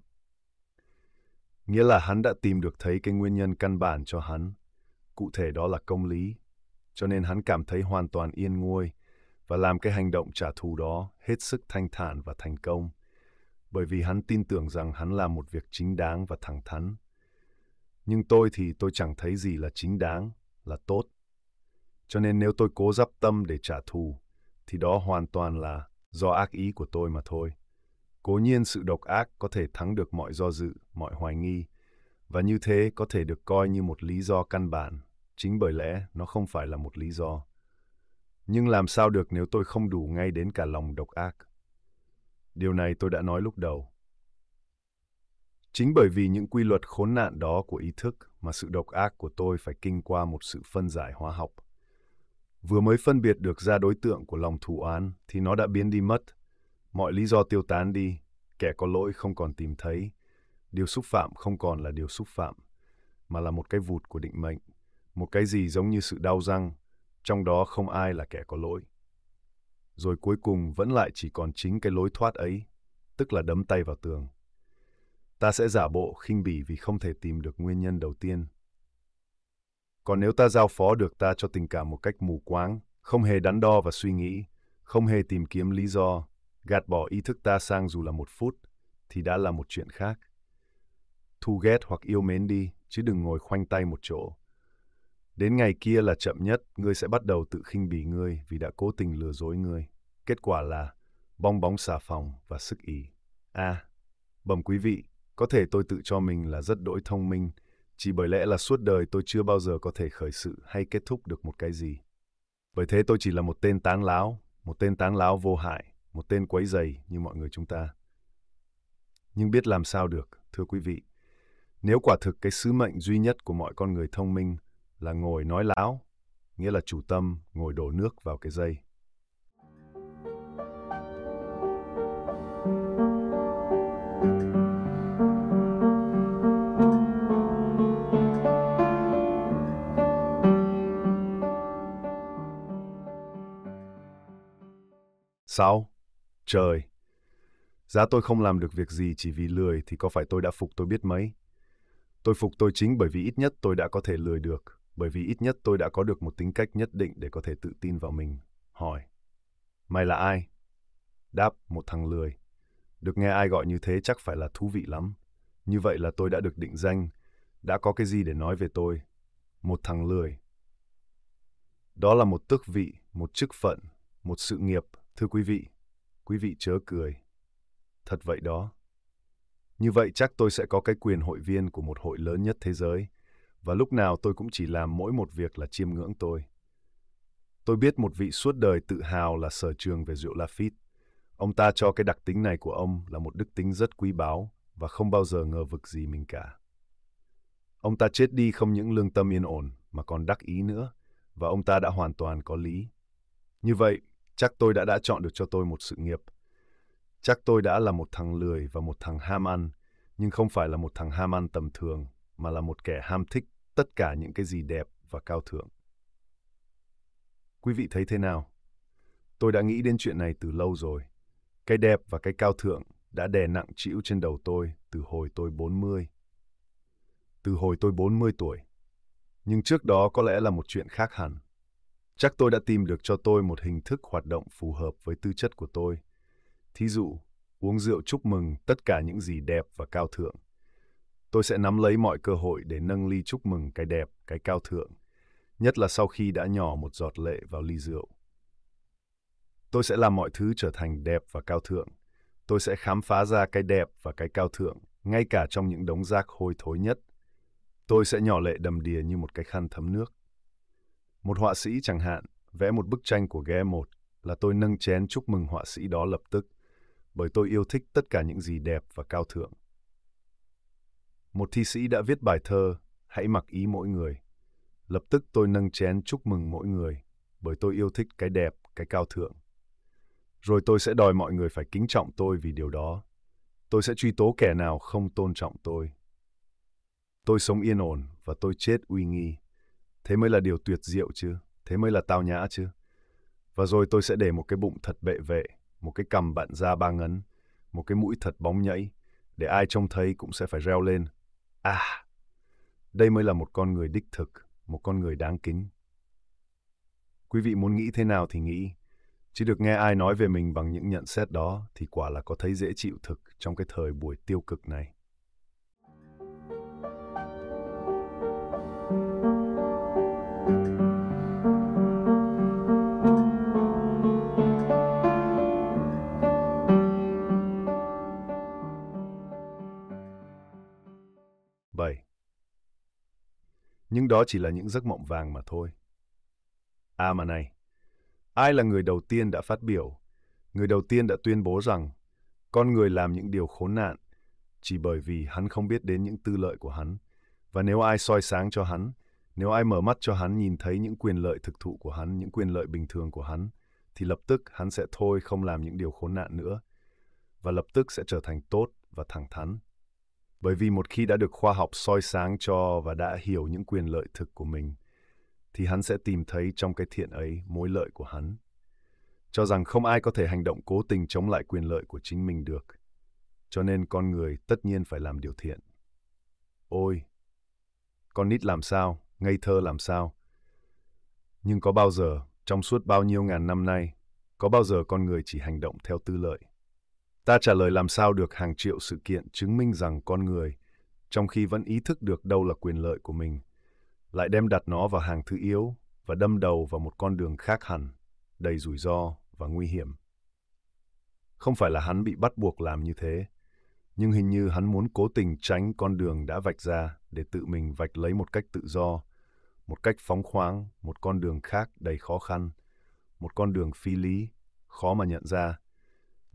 Nghĩa là hắn đã tìm được thấy cái nguyên nhân căn bản cho hắn. Cụ thể đó là công lý. Cho nên hắn cảm thấy hoàn toàn yên nguôi và làm cái hành động trả thù đó hết sức thanh thản và thành công. Bởi vì hắn tin tưởng rằng hắn làm một việc chính đáng và thẳng thắn. Nhưng tôi thì tôi chẳng thấy gì là chính đáng, là tốt. Cho nên nếu tôi cố dắp tâm để trả thù, thì đó hoàn toàn là do ác ý của tôi mà thôi. Cố nhiên sự độc ác có thể thắng được mọi do dự, mọi hoài nghi, và như thế có thể được coi như một lý do căn bản, chính bởi lẽ nó không phải là một lý do. Nhưng làm sao được nếu tôi không đủ ngay đến cả lòng độc ác? Điều này tôi đã nói lúc đầu. Chính bởi vì những quy luật khốn nạn đó của ý thức mà sự độc ác của tôi phải kinh qua một sự phân giải hóa học. Vừa mới phân biệt được ra đối tượng của lòng thù oán thì nó đã biến đi mất. Mọi lý do tiêu tán đi, kẻ có lỗi không còn tìm thấy. Điều xúc phạm không còn là điều xúc phạm, mà là một cái vụt của định mệnh, một cái gì giống như sự đau răng, trong đó không ai là kẻ có lỗi. Rồi cuối cùng vẫn lại chỉ còn chính cái lối thoát ấy, tức là đấm tay vào tường. Ta sẽ giả bộ khinh bỉ vì không thể tìm được nguyên nhân đầu tiên. Còn nếu ta giao phó được ta cho tình cảm một cách mù quáng, không hề đắn đo và suy nghĩ, không hề tìm kiếm lý do, gạt bỏ ý thức ta sang dù là một phút, thì đã là một chuyện khác. Thù ghét hoặc yêu mến đi, chứ đừng ngồi khoanh tay một chỗ. Đến ngày kia là chậm nhất, ngươi sẽ bắt đầu tự khinh bỉ ngươi vì đã cố tình lừa dối ngươi. Kết quả là bong bóng xà phòng và sức ỷ. À, bẩm quý vị, có thể tôi tự cho mình là rất đỗi thông minh, chỉ bởi lẽ là suốt đời tôi chưa bao giờ có thể khởi sự hay kết thúc được một cái gì. Bởi thế tôi chỉ là một tên tán láo, một tên tán láo vô hại, một tên quấy rầy như mọi người chúng ta. Nhưng biết làm sao được, thưa quý vị, nếu quả thực cái sứ mệnh duy nhất của mọi con người thông minh là ngồi nói láo, nghĩa là chủ tâm ngồi đổ nước vào cái dây. Sao? Trời! Giá tôi không làm được việc gì chỉ vì lười thì có phải tôi đã phục tôi biết mấy. Tôi phục tôi chính bởi vì ít nhất tôi đã có thể lười được, bởi vì ít nhất tôi đã có được một tính cách nhất định để có thể tự tin vào mình. Hỏi, mày là ai? Đáp, một thằng lười. Được nghe ai gọi như thế chắc phải là thú vị lắm. Như vậy là tôi đã được định danh, đã có cái gì để nói về tôi. Một thằng lười. Đó là một tước vị, một chức phận, một sự nghiệp, thưa quý vị. Quý vị chớ cười. Thật vậy đó. Như vậy chắc tôi sẽ có cái quyền hội viên của một hội lớn nhất thế giới, và lúc nào tôi cũng chỉ làm mỗi một việc là chiêm ngưỡng tôi. Tôi biết một vị suốt đời tự hào là sở trường về rượu Lafite. Ông ta cho cái đặc tính này của ông là một đức tính rất quý báu và không bao giờ ngờ vực gì mình cả. Ông ta chết đi không những lương tâm yên ổn mà còn đắc ý nữa, và ông ta đã hoàn toàn có lý. Như vậy, chắc tôi đã đã chọn được cho tôi một sự nghiệp. Chắc tôi đã là một thằng lười và một thằng ham ăn, nhưng không phải là một thằng ham ăn tầm thường, mà là một kẻ ham thích tất cả những cái gì đẹp và cao thượng. Quý vị thấy thế nào? Tôi đã nghĩ đến chuyện này từ lâu rồi. Cái đẹp và cái cao thượng đã đè nặng trĩu trên đầu tôi từ hồi tôi bốn mươi. Từ hồi tôi bốn mươi tuổi. Nhưng trước đó có lẽ là một chuyện khác hẳn. Chắc tôi đã tìm được cho tôi một hình thức hoạt động phù hợp với tư chất của tôi. Thí dụ, uống rượu chúc mừng tất cả những gì đẹp và cao thượng. Tôi sẽ nắm lấy mọi cơ hội để nâng ly chúc mừng cái đẹp, cái cao thượng, nhất là sau khi đã nhỏ một giọt lệ vào ly rượu. Tôi sẽ làm mọi thứ trở thành đẹp và cao thượng. Tôi sẽ khám phá ra cái đẹp và cái cao thượng, ngay cả trong những đống rác hôi thối nhất. Tôi sẽ nhỏ lệ đầm đìa như một cái khăn thấm nước. Một họa sĩ chẳng hạn, vẽ một bức tranh của ghé một, là tôi nâng chén chúc mừng họa sĩ đó lập tức, bởi tôi yêu thích tất cả những gì đẹp và cao thượng. Một thi sĩ đã viết bài thơ, hãy mặc ý mỗi người. Lập tức tôi nâng chén chúc mừng mỗi người, bởi tôi yêu thích cái đẹp, cái cao thượng. Rồi tôi sẽ đòi mọi người phải kính trọng tôi vì điều đó. Tôi sẽ truy tố kẻ nào không tôn trọng tôi. Tôi sống yên ổn và tôi chết uy nghi. Thế mới là điều tuyệt diệu chứ, thế mới là tao nhã chứ. Và rồi tôi sẽ để một cái bụng thật bệ vệ, một cái cằm bặn da ba ngấn, một cái mũi thật bóng nhẫy, để ai trông thấy cũng sẽ phải reo lên. À, đây mới là một con người đích thực, một con người đáng kính. Quý vị muốn nghĩ thế nào thì nghĩ, chứ được nghe ai nói về mình bằng những nhận xét đó thì quả là có thấy dễ chịu thực trong cái thời buổi tiêu cực này. bảy. Nhưng đó chỉ là những giấc mộng vàng mà thôi. À mà này, ai là người đầu tiên đã phát biểu, người đầu tiên đã tuyên bố rằng con người làm những điều khốn nạn chỉ bởi vì hắn không biết đến những tư lợi của hắn, và nếu ai soi sáng cho hắn, nếu ai mở mắt cho hắn nhìn thấy những quyền lợi thực thụ của hắn, những quyền lợi bình thường của hắn, thì lập tức hắn sẽ thôi không làm những điều khốn nạn nữa, và lập tức sẽ trở thành tốt và thẳng thắn. Bởi vì một khi đã được khoa học soi sáng cho và đã hiểu những quyền lợi thực của mình, thì hắn sẽ tìm thấy trong cái thiện ấy mối lợi của hắn. Cho rằng không ai có thể hành động cố tình chống lại quyền lợi của chính mình được. Cho nên con người tất nhiên phải làm điều thiện. Ôi! Con nít làm sao, ngây thơ làm sao. Nhưng có bao giờ, trong suốt bao nhiêu ngàn năm nay, có bao giờ con người chỉ hành động theo tư lợi? Ta trả lời làm sao được hàng triệu sự kiện chứng minh rằng con người, trong khi vẫn ý thức được đâu là quyền lợi của mình, lại đem đặt nó vào hàng thứ yếu và đâm đầu vào một con đường khác hẳn, đầy rủi ro và nguy hiểm. Không phải là hắn bị bắt buộc làm như thế, nhưng hình như hắn muốn cố tình tránh con đường đã vạch ra để tự mình vạch lấy một cách tự do, một cách phóng khoáng, một con đường khác đầy khó khăn, một con đường phi lý, khó mà nhận ra.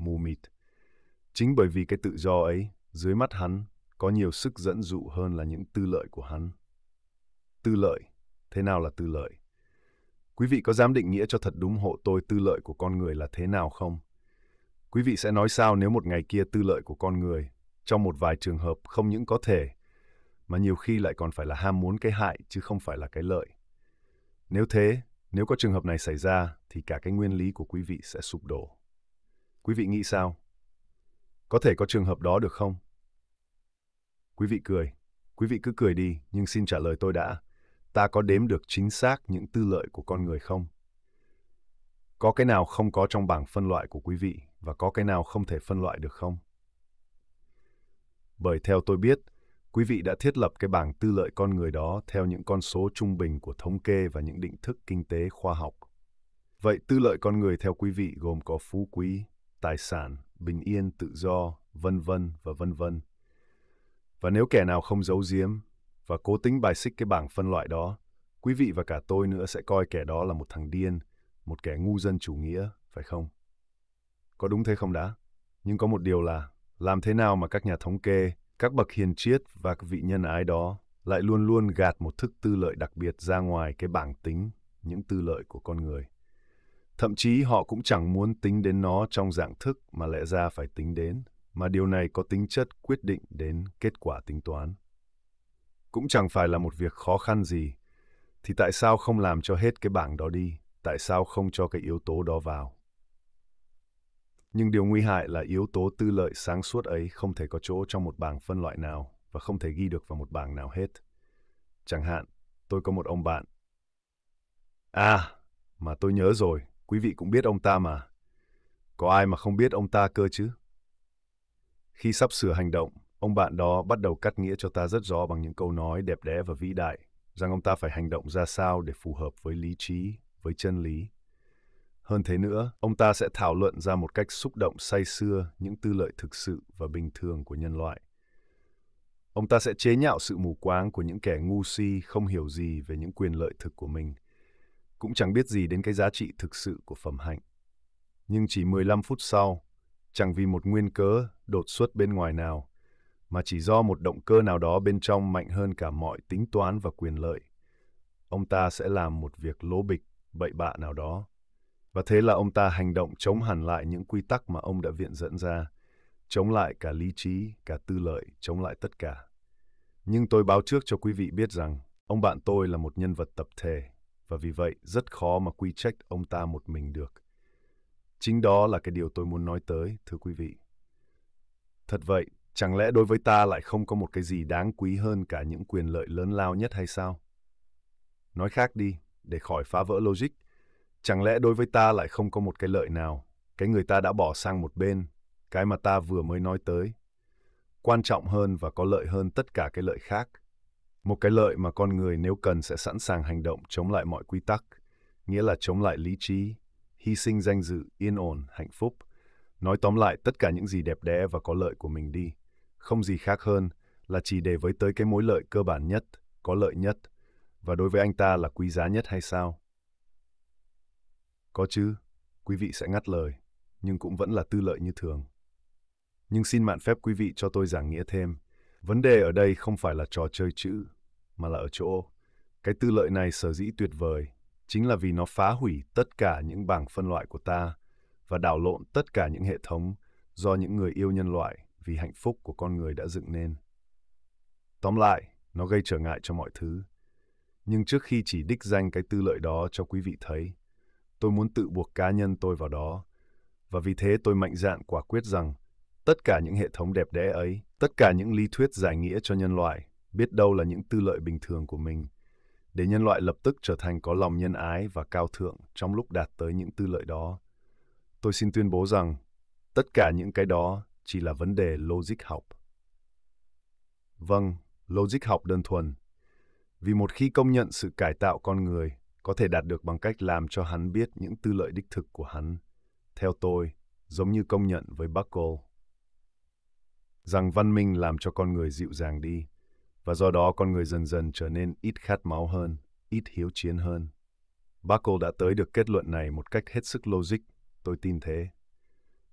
mù mịt. Chính bởi vì cái tự do ấy, dưới mắt hắn, có nhiều sức dẫn dụ hơn là những tư lợi của hắn. Tư lợi. Thế nào là tư lợi? Quý vị có dám định nghĩa cho thật đúng hộ tôi tư lợi của con người là thế nào không? Quý vị sẽ nói sao nếu một ngày kia tư lợi của con người, trong một vài trường hợp không những có thể, mà nhiều khi lại còn phải là ham muốn cái hại chứ không phải là cái lợi. Nếu thế, nếu có trường hợp này xảy ra, thì cả cái nguyên lý của quý vị sẽ sụp đổ. Quý vị nghĩ sao? Có thể có trường hợp đó được không? Quý vị cười. Quý vị cứ cười đi, nhưng xin trả lời tôi đã. Ta có đếm được chính xác những tư lợi của con người không? Có cái nào không có trong bảng phân loại của quý vị và có cái nào không thể phân loại được không? Bởi theo tôi biết, quý vị đã thiết lập cái bảng tư lợi con người đó theo những con số trung bình của thống kê và những định thức kinh tế khoa học. Vậy tư lợi con người theo quý vị gồm có phú quý, tài sản, bình yên, tự do, vân vân và vân vân. Và nếu kẻ nào không giấu giếm và cố tính bài xích cái bảng phân loại đó, quý vị và cả tôi nữa sẽ coi kẻ đó là một thằng điên, một kẻ ngu dân chủ nghĩa, phải không? Có đúng thế không đã? Nhưng có một điều là, làm thế nào mà các nhà thống kê, các bậc hiền triết và các vị nhân ái đó lại luôn luôn gạt một thức tư lợi đặc biệt ra ngoài cái bảng tính, những tư lợi của con người. Thậm chí họ cũng chẳng muốn tính đến nó trong dạng thức mà lẽ ra phải tính đến, mà điều này có tính chất quyết định đến kết quả tính toán. Cũng chẳng phải là một việc khó khăn gì, thì tại sao không làm cho hết cái bảng đó đi? Tại sao không cho cái yếu tố đó vào? Nhưng điều nguy hại là yếu tố tư lợi sáng suốt ấy không thể có chỗ trong một bảng phân loại nào và không thể ghi được vào một bảng nào hết. Chẳng hạn, tôi có một ông bạn. À, mà tôi nhớ rồi, quý vị cũng biết ông ta mà. Có ai mà không biết ông ta cơ chứ? Khi sắp sửa hành động, ông bạn đó bắt đầu cắt nghĩa cho ta rất rõ bằng những câu nói đẹp đẽ và vĩ đại, rằng ông ta phải hành động ra sao để phù hợp với lý trí, với chân lý. Hơn thế nữa, ông ta sẽ thảo luận ra một cách xúc động say sưa những tư lợi thực sự và bình thường của nhân loại. Ông ta sẽ chế nhạo sự mù quáng của những kẻ ngu si không hiểu gì về những quyền lợi thực của mình, cũng chẳng biết gì đến cái giá trị thực sự của phẩm hạnh. Nhưng chỉ mười lăm phút sau, chẳng vì một nguyên cớ đột xuất bên ngoài nào, mà chỉ do một động cơ nào đó bên trong mạnh hơn cả mọi tính toán và quyền lợi, ông ta sẽ làm một việc lố bịch, bậy bạ nào đó. Và thế là ông ta hành động chống hẳn lại những quy tắc mà ông đã viện dẫn ra, chống lại cả lý trí, cả tư lợi, chống lại tất cả. Nhưng tôi báo trước cho quý vị biết rằng, ông bạn tôi là một nhân vật tập thể, và vì vậy rất khó mà quy trách ông ta một mình được. Chính đó là cái điều tôi muốn nói tới, thưa quý vị. Thật vậy, chẳng lẽ đối với ta lại không có một cái gì đáng quý hơn cả những quyền lợi lớn lao nhất hay sao? Nói khác đi, để khỏi phá vỡ logic, chẳng lẽ đối với ta lại không có một cái lợi nào, cái người ta đã bỏ sang một bên, cái mà ta vừa mới nói tới, quan trọng hơn và có lợi hơn tất cả cái lợi khác. Một cái lợi mà con người nếu cần sẽ sẵn sàng hành động chống lại mọi quy tắc, nghĩa là chống lại lý trí, hy sinh danh dự, yên ổn, hạnh phúc. Nói tóm lại tất cả những gì đẹp đẽ và có lợi của mình đi, không gì khác hơn là chỉ để với tới cái mối lợi cơ bản nhất, có lợi nhất, và đối với anh ta là quý giá nhất hay sao? Có chứ, quý vị sẽ ngắt lời, nhưng cũng vẫn là tư lợi như thường. Nhưng xin mạn phép quý vị cho tôi giảng nghĩa thêm. Vấn đề ở đây không phải là trò chơi chữ, mà là ở chỗ. Cái tư lợi này sở dĩ tuyệt vời, chính là vì nó phá hủy tất cả những bảng phân loại của ta và đảo lộn tất cả những hệ thống do những người yêu nhân loại vì hạnh phúc của con người đã dựng nên. Tóm lại, nó gây trở ngại cho mọi thứ. Nhưng trước khi chỉ đích danh cái tư lợi đó cho quý vị thấy, tôi muốn tự buộc cá nhân tôi vào đó, và vì thế tôi mạnh dạn quả quyết rằng tất cả những hệ thống đẹp đẽ ấy, tất cả những lý thuyết giải nghĩa cho nhân loại, biết đâu là những tư lợi bình thường của mình, để nhân loại lập tức trở thành có lòng nhân ái và cao thượng trong lúc đạt tới những tư lợi đó. Tôi xin tuyên bố rằng tất cả những cái đó chỉ là vấn đề logic học. Vâng, logic học đơn thuần. Vì một khi công nhận sự cải tạo con người có thể đạt được bằng cách làm cho hắn biết những tư lợi đích thực của hắn, theo tôi, giống như công nhận với Buckle, rằng văn minh làm cho con người dịu dàng đi, và do đó con người dần dần trở nên ít khát máu hơn, ít hiếu chiến hơn. Buckle đã tới được kết luận này một cách hết sức logic, tôi tin thế.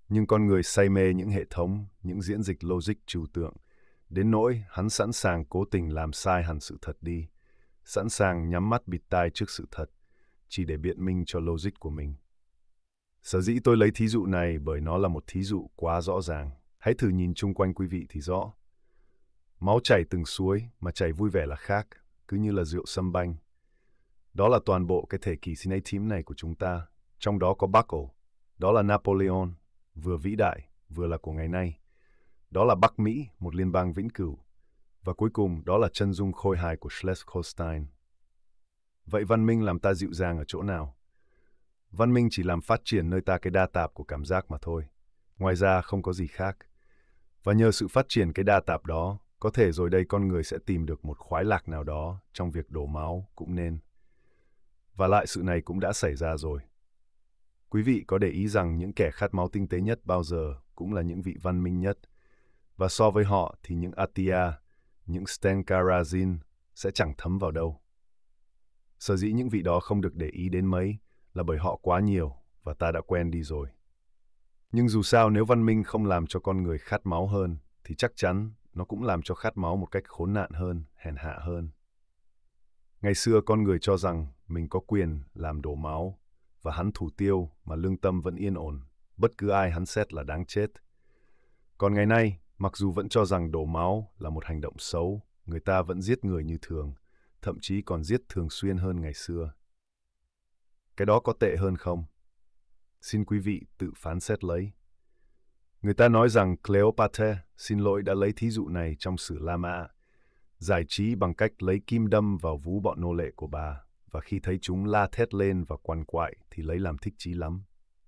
Nhưng con người say mê những hệ thống, những diễn dịch logic trừu tượng, đến nỗi hắn sẵn sàng cố tình làm sai hẳn sự thật đi, sẵn sàng nhắm mắt bịt tai trước sự thật, chỉ để biện minh cho logic của mình. Sở dĩ tôi lấy thí dụ này bởi nó là một thí dụ quá rõ ràng. Hãy thử nhìn chung quanh quý vị thì rõ. Máu chảy từng suối mà chảy vui vẻ là khác, cứ như là rượu sâm banh. Đó là toàn bộ cái thời kỳ sin eight team này của chúng ta, trong đó có Buckle. Đó là Napoleon, vừa vĩ đại, vừa là của ngày nay. Đó là Bắc Mỹ, một liên bang vĩnh cửu. Và cuối cùng, đó là chân dung khôi hài của Schleswig-Holstein. Vậy văn minh làm ta dịu dàng ở chỗ nào? Văn minh chỉ làm phát triển nơi ta cái đa tạp của cảm giác mà thôi. Ngoài ra không có gì khác. Và nhờ sự phát triển cái đa tạp đó, có thể rồi đây con người sẽ tìm được một khoái lạc nào đó trong việc đổ máu cũng nên. Và lại sự này cũng đã xảy ra rồi. Quý vị có để ý rằng những kẻ khát máu tinh tế nhất bao giờ cũng là những vị văn minh nhất. Và so với họ thì những Attia, những Stenkarazin sẽ chẳng thấm vào đâu. Sở dĩ những vị đó không được để ý đến mấy là bởi họ quá nhiều và ta đã quen đi rồi. Nhưng dù sao nếu văn minh không làm cho con người khát máu hơn thì chắc chắn nó cũng làm cho khát máu một cách khốn nạn hơn, hèn hạ hơn. Ngày xưa con người cho rằng mình có quyền làm đổ máu và hắn thủ tiêu mà lương tâm vẫn yên ổn, bất cứ ai hắn xét là đáng chết. Còn ngày nay, mặc dù vẫn cho rằng đổ máu là một hành động xấu, người ta vẫn giết người như thường, thậm chí còn giết thường xuyên hơn ngày xưa. Cái đó có tệ hơn không? Xin quý vị tự phán xét lấy. Người ta nói rằng Cleopatra, xin lỗi đã lấy thí dụ này trong sử La Mã, giải trí bằng cách lấy kim đâm vào vú bọn nô lệ của bà, và khi thấy chúng la thét lên và quằn quại thì lấy làm thích chí lắm.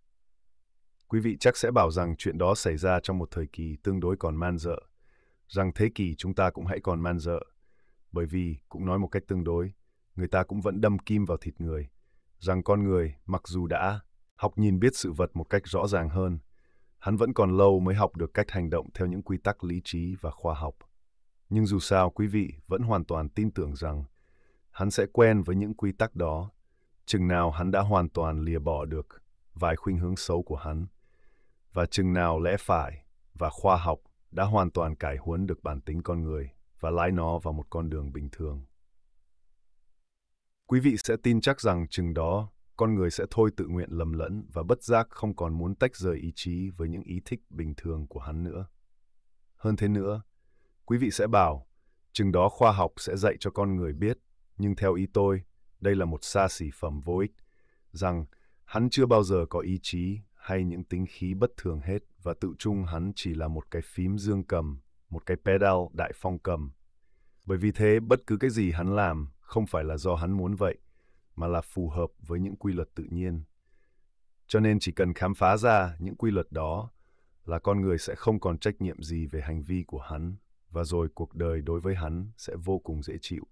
Quý vị chắc sẽ bảo rằng chuyện đó xảy ra trong một thời kỳ tương đối còn man dợ, rằng thế kỷ chúng ta cũng hãy còn man dợ, bởi vì, cũng nói một cách tương đối, người ta cũng vẫn đâm kim vào thịt người, rằng con người, mặc dù đã học nhìn biết sự vật một cách rõ ràng hơn, hắn vẫn còn lâu mới học được cách hành động theo những quy tắc lý trí và khoa học. Nhưng dù sao, quý vị vẫn hoàn toàn tin tưởng rằng hắn sẽ quen với những quy tắc đó, chừng nào hắn đã hoàn toàn lìa bỏ được vài khuynh hướng xấu của hắn, và chừng nào lẽ phải và khoa học đã hoàn toàn cải huấn được bản tính con người và lái nó vào một con đường bình thường. Quý vị sẽ tin chắc rằng chừng đó, con người sẽ thôi tự nguyện lầm lẫn và bất giác không còn muốn tách rời ý chí với những ý thích bình thường của hắn nữa. Hơn thế nữa, quý vị sẽ bảo, chừng đó khoa học sẽ dạy cho con người biết, nhưng theo ý tôi, đây là một xa xỉ phẩm vô ích, rằng hắn chưa bao giờ có ý chí hay những tính khí bất thường hết và tự chung hắn chỉ là một cái phím dương cầm, một cái pedal đại phong cầm. Bởi vì thế, bất cứ cái gì hắn làm không phải là do hắn muốn vậy, mà là phù hợp với những quy luật tự nhiên. Cho nên chỉ cần khám phá ra những quy luật đó là con người sẽ không còn trách nhiệm gì về hành vi của hắn, và rồi cuộc đời đối với hắn sẽ vô cùng dễ chịu.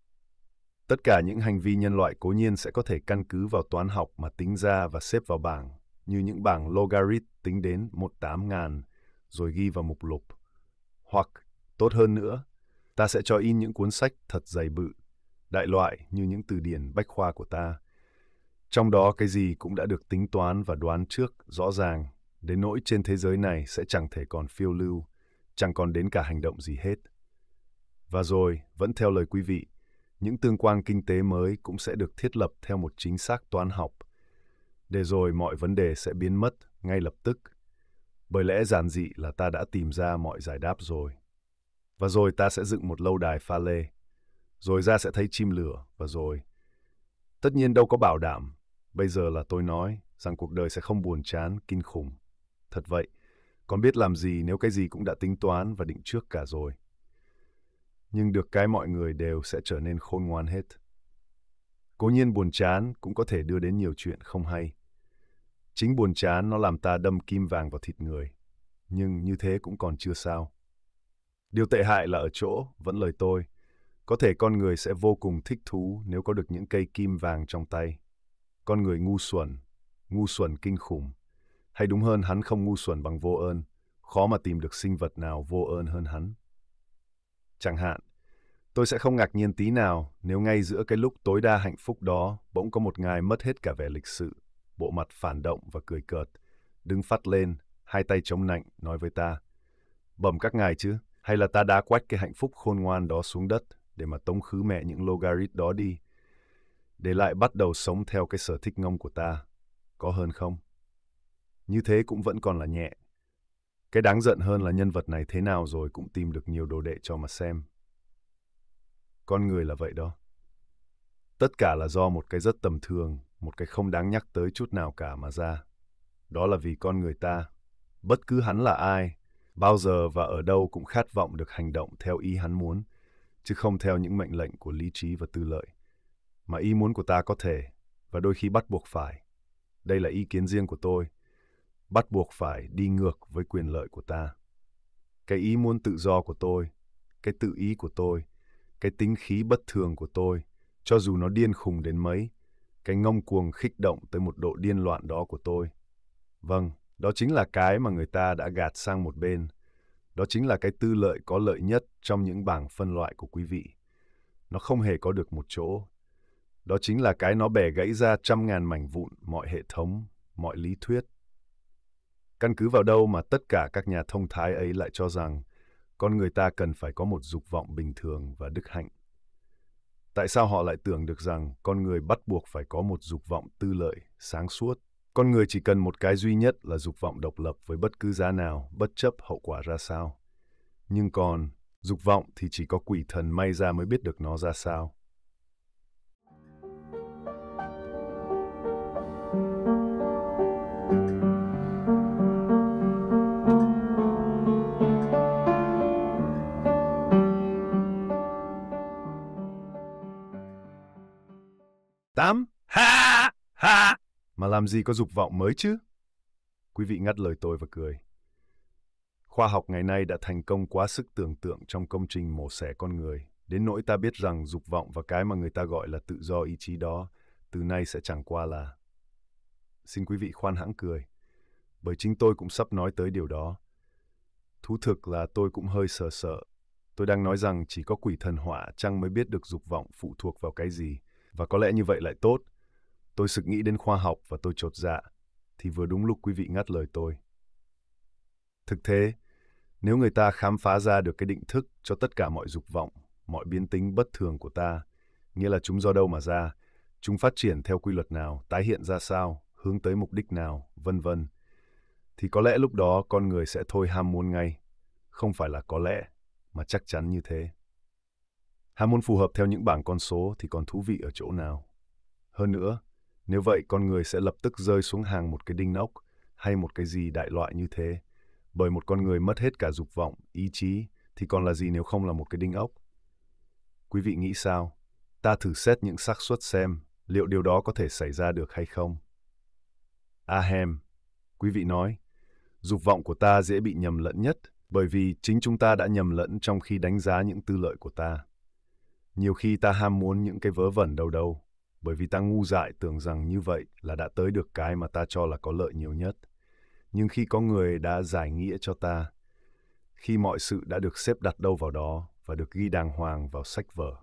Tất cả những hành vi nhân loại cố nhiên sẽ có thể căn cứ vào toán học mà tính ra và xếp vào bảng, như những bảng logarit tính đến một tám ngàn, rồi ghi vào mục lục. Hoặc, tốt hơn nữa, ta sẽ cho in những cuốn sách thật dày bự, đại loại như những từ điển bách khoa của ta. Trong đó cái gì cũng đã được tính toán và đoán trước rõ ràng, đến nỗi trên thế giới này sẽ chẳng thể còn phiêu lưu, chẳng còn đến cả hành động gì hết. Và rồi, vẫn theo lời quý vị, những tương quan kinh tế mới cũng sẽ được thiết lập theo một chính xác toán học, để rồi mọi vấn đề sẽ biến mất ngay lập tức. Bởi lẽ giản dị là ta đã tìm ra mọi giải đáp rồi. Và rồi ta sẽ dựng một lâu đài pha lê, rồi ra sẽ thấy chim lửa, và rồi... Tất nhiên đâu có bảo đảm, bây giờ là tôi nói, rằng cuộc đời sẽ không buồn chán, kinh khủng. Thật vậy, còn biết làm gì nếu cái gì cũng đã tính toán và định trước cả rồi. Nhưng được cái mọi người đều sẽ trở nên khôn ngoan hết. Cố nhiên buồn chán cũng có thể đưa đến nhiều chuyện không hay. Chính buồn chán nó làm ta đâm kim vàng vào thịt người, nhưng như thế cũng còn chưa sao. Điều tệ hại là ở chỗ, vẫn lời tôi, có thể con người sẽ vô cùng thích thú nếu có được những cây kim vàng trong tay. Con người ngu xuẩn, ngu xuẩn kinh khủng. Hay đúng hơn hắn không ngu xuẩn bằng vô ơn, khó mà tìm được sinh vật nào vô ơn hơn hắn. Chẳng hạn, tôi sẽ không ngạc nhiên tí nào nếu ngay giữa cái lúc tối đa hạnh phúc đó bỗng có một ngài mất hết cả vẻ lịch sự, bộ mặt phản động và cười cợt, đứng phắt lên, hai tay chống nạnh, nói với ta, bẩm các ngài chứ, hay là ta đã quách cái hạnh phúc khôn ngoan đó xuống đất để mà tống khứ mẹ những logarit đó đi, để lại bắt đầu sống theo cái sở thích ngông của ta, có hơn không? Như thế cũng vẫn còn là nhẹ. Cái đáng giận hơn là nhân vật này thế nào rồi cũng tìm được nhiều đồ đệ cho mà xem. Con người là vậy đó. Tất cả là do một cái rất tầm thường, một cái không đáng nhắc tới chút nào cả mà ra. Đó là vì con người ta, bất cứ hắn là ai, bao giờ và ở đâu cũng khát vọng được hành động theo ý hắn muốn, chứ không theo những mệnh lệnh của lý trí và tư lợi. Mà ý muốn của ta có thể, và đôi khi bắt buộc phải. Đây là ý kiến riêng của tôi. Bắt buộc phải đi ngược với quyền lợi của ta. Cái ý muốn tự do của tôi, cái tự ý của tôi, cái tính khí bất thường của tôi, cho dù nó điên khùng đến mấy, cái ngông cuồng khích động tới một độ điên loạn đó của tôi. Vâng, đó chính là cái mà người ta đã gạt sang một bên. Đó chính là cái tư lợi có lợi nhất trong những bảng phân loại của quý vị. Nó không hề có được một chỗ. Đó chính là cái nó bẻ gãy ra trăm ngàn mảnh vụn mọi hệ thống, mọi lý thuyết. Căn cứ vào đâu mà tất cả các nhà thông thái ấy lại cho rằng con người ta cần phải có một dục vọng bình thường và đức hạnh? Tại sao họ lại tưởng được rằng con người bắt buộc phải có một dục vọng tư lợi, sáng suốt? Con người chỉ cần một cái duy nhất là dục vọng độc lập với bất cứ giá nào, bất chấp hậu quả ra sao. Nhưng còn, dục vọng thì chỉ có quỷ thần may ra mới biết được nó ra sao. Tám? Ha! Ha! Mà làm gì có dục vọng mới chứ? Quý vị ngắt lời tôi và cười. Khoa học ngày nay đã thành công quá sức tưởng tượng trong công trình mổ xẻ con người, đến nỗi ta biết rằng dục vọng và cái mà người ta gọi là tự do ý chí đó, từ nay sẽ chẳng qua là... Xin quý vị khoan hãng cười, bởi chính tôi cũng sắp nói tới điều đó. Thú thực là tôi cũng hơi sợ sợ. Tôi đang nói rằng chỉ có quỷ thần họa chăng mới biết được dục vọng phụ thuộc vào cái gì, và có lẽ như vậy lại tốt. Tôi sực nghĩ đến khoa học và tôi chột dạ, thì vừa đúng lúc quý vị ngắt lời tôi. Thực tế, nếu người ta khám phá ra được cái định thức cho tất cả mọi dục vọng, mọi biến tính bất thường của ta, nghĩa là chúng do đâu mà ra, chúng phát triển theo quy luật nào, tái hiện ra sao, hướng tới mục đích nào, vân vân, thì có lẽ lúc đó con người sẽ thôi ham muốn ngay. Không phải là có lẽ, mà chắc chắn như thế. Ham muốn phù hợp theo những bảng con số thì còn thú vị ở chỗ nào. Hơn nữa, nếu vậy con người sẽ lập tức rơi xuống hàng một cái đinh ốc hay một cái gì đại loại như thế. Bởi một con người mất hết cả dục vọng, ý chí thì còn là gì nếu không là một cái đinh ốc? Quý vị nghĩ sao? Ta thử xét những xác suất xem liệu điều đó có thể xảy ra được hay không. Ahem, quý vị nói, dục vọng của ta dễ bị nhầm lẫn nhất bởi vì chính chúng ta đã nhầm lẫn trong khi đánh giá những tư lợi của ta. Nhiều khi ta ham muốn những cái vớ vẩn đâu đâu, bởi vì ta ngu dại tưởng rằng như vậy là đã tới được cái mà ta cho là có lợi nhiều nhất. Nhưng khi có người đã giải nghĩa cho ta, khi mọi sự đã được xếp đặt đâu vào đó và được ghi đàng hoàng vào sách vở.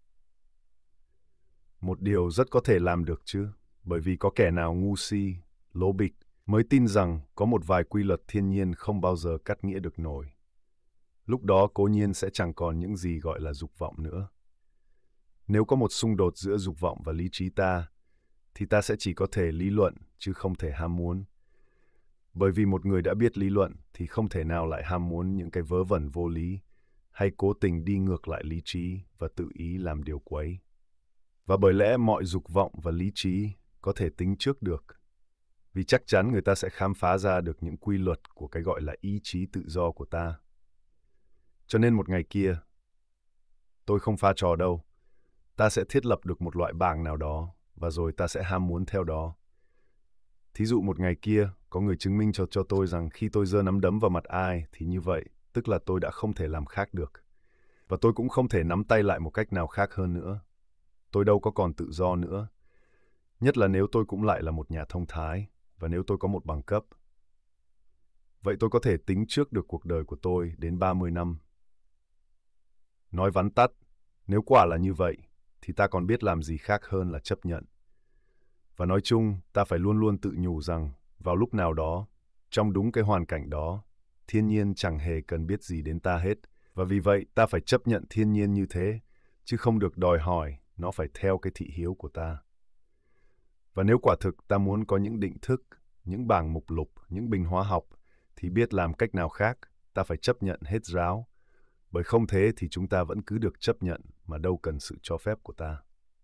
Một điều rất có thể làm được chứ, bởi vì có kẻ nào ngu si, lố bịch mới tin rằng có một vài quy luật thiên nhiên không bao giờ cắt nghĩa được nổi. Lúc đó cố nhiên sẽ chẳng còn những gì gọi là dục vọng nữa. Nếu có một xung đột giữa dục vọng và lý trí ta, thì ta sẽ chỉ có thể lý luận chứ không thể ham muốn. Bởi vì một người đã biết lý luận thì không thể nào lại ham muốn những cái vớ vẩn vô lý hay cố tình đi ngược lại lý trí và tự ý làm điều quấy. Và bởi lẽ mọi dục vọng và lý trí có thể tính trước được, vì chắc chắn người ta sẽ khám phá ra được những quy luật của cái gọi là ý chí tự do của ta. Cho nên một ngày kia, tôi không pha trò đâu, ta sẽ thiết lập được một loại bảng nào đó và rồi ta sẽ ham muốn theo đó. Thí dụ một ngày kia, có người chứng minh cho cho tôi rằng khi tôi giơ nắm đấm vào mặt ai thì như vậy, tức là tôi đã không thể làm khác được. Và tôi cũng không thể nắm tay lại một cách nào khác hơn nữa. Tôi đâu có còn tự do nữa. Nhất là nếu tôi cũng lại là một nhà thông thái và nếu tôi có một bằng cấp. Vậy tôi có thể tính trước được cuộc đời của tôi đến ba mươi năm. Nói vắn tắt, nếu quả là như vậy, thì ta còn biết làm gì khác hơn là chấp nhận. Và nói chung, ta phải luôn luôn tự nhủ rằng, vào lúc nào đó, trong đúng cái hoàn cảnh đó, thiên nhiên chẳng hề cần biết gì đến ta hết, và vì vậy ta phải chấp nhận thiên nhiên như thế, chứ không được đòi hỏi nó phải theo cái thị hiếu của ta. Và nếu quả thực ta muốn có những định thức, những bảng mục lục, những bình hóa học, thì biết làm cách nào khác, ta phải chấp nhận hết ráo, bởi không thế thì chúng ta vẫn cứ được chấp nhận mà đâu cần sự cho phép của ta.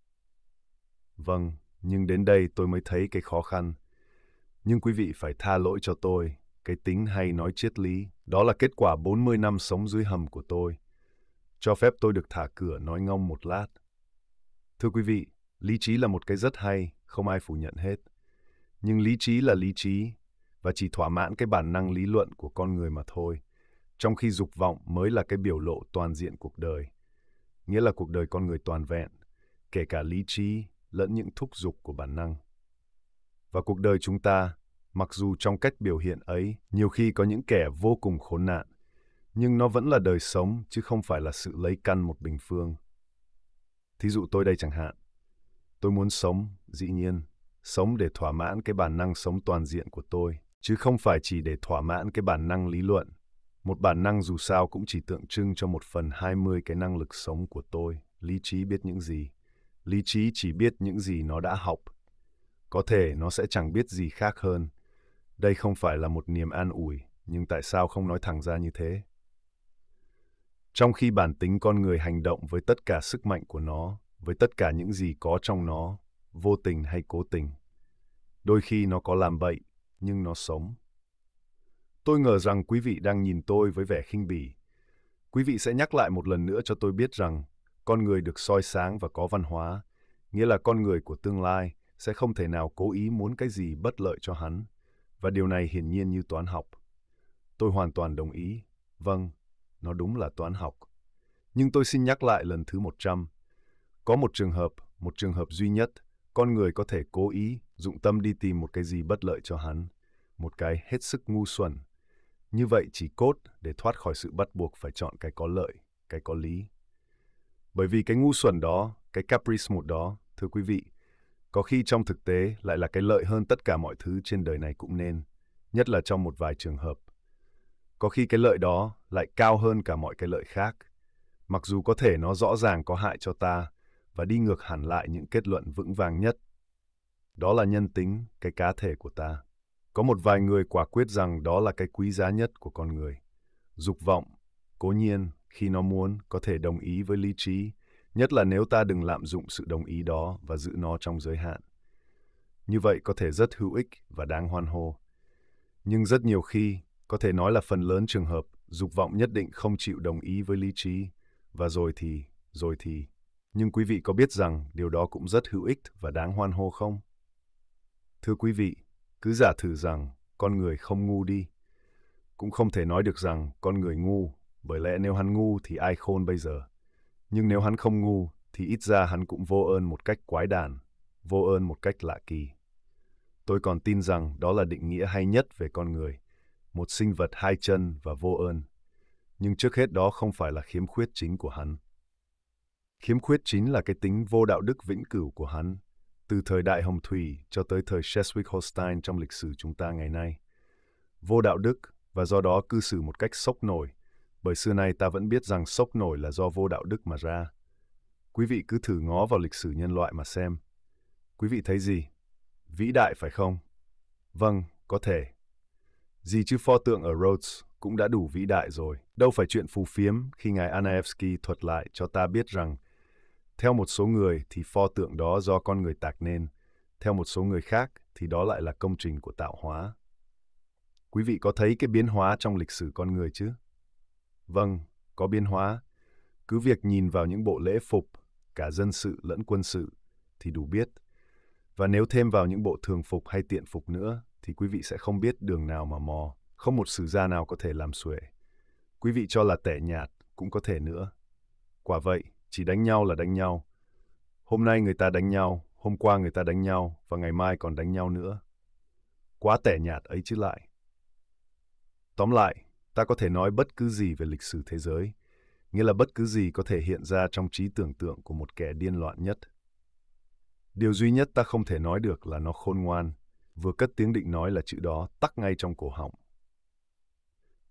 Vâng, nhưng đến đây tôi mới thấy cái khó khăn. Nhưng quý vị phải tha lỗi cho tôi, cái tính hay nói triết lý, đó là kết quả bốn mươi năm sống dưới hầm của tôi. Cho phép tôi được thả cửa nói ngông một lát. Thưa quý vị, lý trí là một cái rất hay, không ai phủ nhận hết. Nhưng lý trí là lý trí, và chỉ thỏa mãn cái bản năng lý luận của con người mà thôi, trong khi dục vọng mới là cái biểu lộ toàn diện cuộc đời, nghĩa là cuộc đời con người toàn vẹn, kể cả lý trí lẫn những thúc giục của bản năng. Và cuộc đời chúng ta, mặc dù trong cách biểu hiện ấy nhiều khi có những kẻ vô cùng khốn nạn, nhưng nó vẫn là đời sống chứ không phải là sự lấy căn một bình phương. Thí dụ tôi đây chẳng hạn, tôi muốn sống, dĩ nhiên, sống để thỏa mãn cái bản năng sống toàn diện của tôi, chứ không phải chỉ để thỏa mãn cái bản năng lý luận. Một bản năng dù sao cũng chỉ tượng trưng cho một phần hai mươi cái năng lực sống của tôi. Lý trí biết những gì? Lý trí chỉ biết những gì nó đã học. Có thể nó sẽ chẳng biết gì khác hơn. Đây không phải là một niềm an ủi, nhưng tại sao không nói thẳng ra như thế? Trong khi bản tính con người hành động với tất cả sức mạnh của nó, với tất cả những gì có trong nó, vô tình hay cố tình. Đôi khi nó có làm bậy, nhưng nó sống. Tôi ngờ rằng quý vị đang nhìn tôi với vẻ khinh bỉ. Quý vị sẽ nhắc lại một lần nữa cho tôi biết rằng con người được soi sáng và có văn hóa, nghĩa là con người của tương lai sẽ không thể nào cố ý muốn cái gì bất lợi cho hắn, và điều này hiển nhiên như toán học. Tôi hoàn toàn đồng ý. Vâng, nó đúng là toán học. Nhưng tôi xin nhắc lại lần thứ một trăm. Có một trường hợp, một trường hợp duy nhất, con người có thể cố ý, dụng tâm đi tìm một cái gì bất lợi cho hắn, một cái hết sức ngu xuẩn. Như vậy chỉ cốt để thoát khỏi sự bắt buộc phải chọn cái có lợi, cái có lý. Bởi vì cái ngu xuẩn đó, cái caprice một đó, thưa quý vị, có khi trong thực tế lại là cái lợi hơn tất cả mọi thứ trên đời này cũng nên, nhất là trong một vài trường hợp. Có khi cái lợi đó lại cao hơn cả mọi cái lợi khác, mặc dù có thể nó rõ ràng có hại cho ta và đi ngược hẳn lại những kết luận vững vàng nhất. Đó là nhân tính, cái cá thể của ta. Có một vài người quả quyết rằng đó là cái quý giá nhất của con người. Dục vọng, cố nhiên, khi nó muốn, có thể đồng ý với lý trí, nhất là nếu ta đừng lạm dụng sự đồng ý đó và giữ nó trong giới hạn. Như vậy có thể rất hữu ích và đáng hoan hô. Nhưng rất nhiều khi, có thể nói là phần lớn trường hợp, dục vọng nhất định không chịu đồng ý với lý trí, và rồi thì, rồi thì. Nhưng quý vị có biết rằng điều đó cũng rất hữu ích và đáng hoan hô không? Thưa quý vị, cứ giả thử rằng con người không ngu đi. Cũng không thể nói được rằng con người ngu, bởi lẽ nếu hắn ngu thì ai khôn bây giờ. Nhưng nếu hắn không ngu, thì ít ra hắn cũng vô ơn một cách quái đản, vô ơn một cách lạ kỳ. Tôi còn tin rằng đó là định nghĩa hay nhất về con người, một sinh vật hai chân và vô ơn. Nhưng trước hết đó không phải là khiếm khuyết chính của hắn. Khiếm khuyết chính là cái tính vô đạo đức vĩnh cửu của hắn, từ thời đại Hồng Thủy cho tới thời Schleswig-Holstein trong lịch sử chúng ta ngày nay. Vô đạo đức và do đó cư xử một cách sốc nổi, bởi xưa nay ta vẫn biết rằng sốc nổi là do vô đạo đức mà ra. Quý vị cứ thử ngó vào lịch sử nhân loại mà xem. Quý vị thấy gì? Vĩ đại phải không? Vâng, có thể. Gì chứ pho tượng ở Rhodes cũng đã đủ vĩ đại rồi. Đâu phải chuyện phù phiếm khi ngài Anaevsky thuật lại cho ta biết rằng theo một số người thì pho tượng đó do con người tạc nên, theo một số người khác thì đó lại là công trình của tạo hóa. Quý vị có thấy cái biến hóa trong lịch sử con người chứ? Vâng, có biến hóa. Cứ việc nhìn vào những bộ lễ phục, cả dân sự lẫn quân sự, thì đủ biết. Và nếu thêm vào những bộ thường phục hay tiện phục nữa, thì quý vị sẽ không biết đường nào mà mò, không một sử gia nào có thể làm xuể. Quý vị cho là tẻ nhạt, cũng có thể nữa. Quả vậy, chỉ đánh nhau là đánh nhau. Hôm nay người ta đánh nhau, hôm qua người ta đánh nhau, và ngày mai còn đánh nhau nữa. Quá tẻ nhạt ấy chứ lại. Tóm lại, ta có thể nói bất cứ gì về lịch sử thế giới, nghĩa là bất cứ gì có thể hiện ra trong trí tưởng tượng của một kẻ điên loạn nhất. Điều duy nhất ta không thể nói được là nó khôn ngoan, vừa cất tiếng định nói là chữ đó tắc ngay trong cổ họng.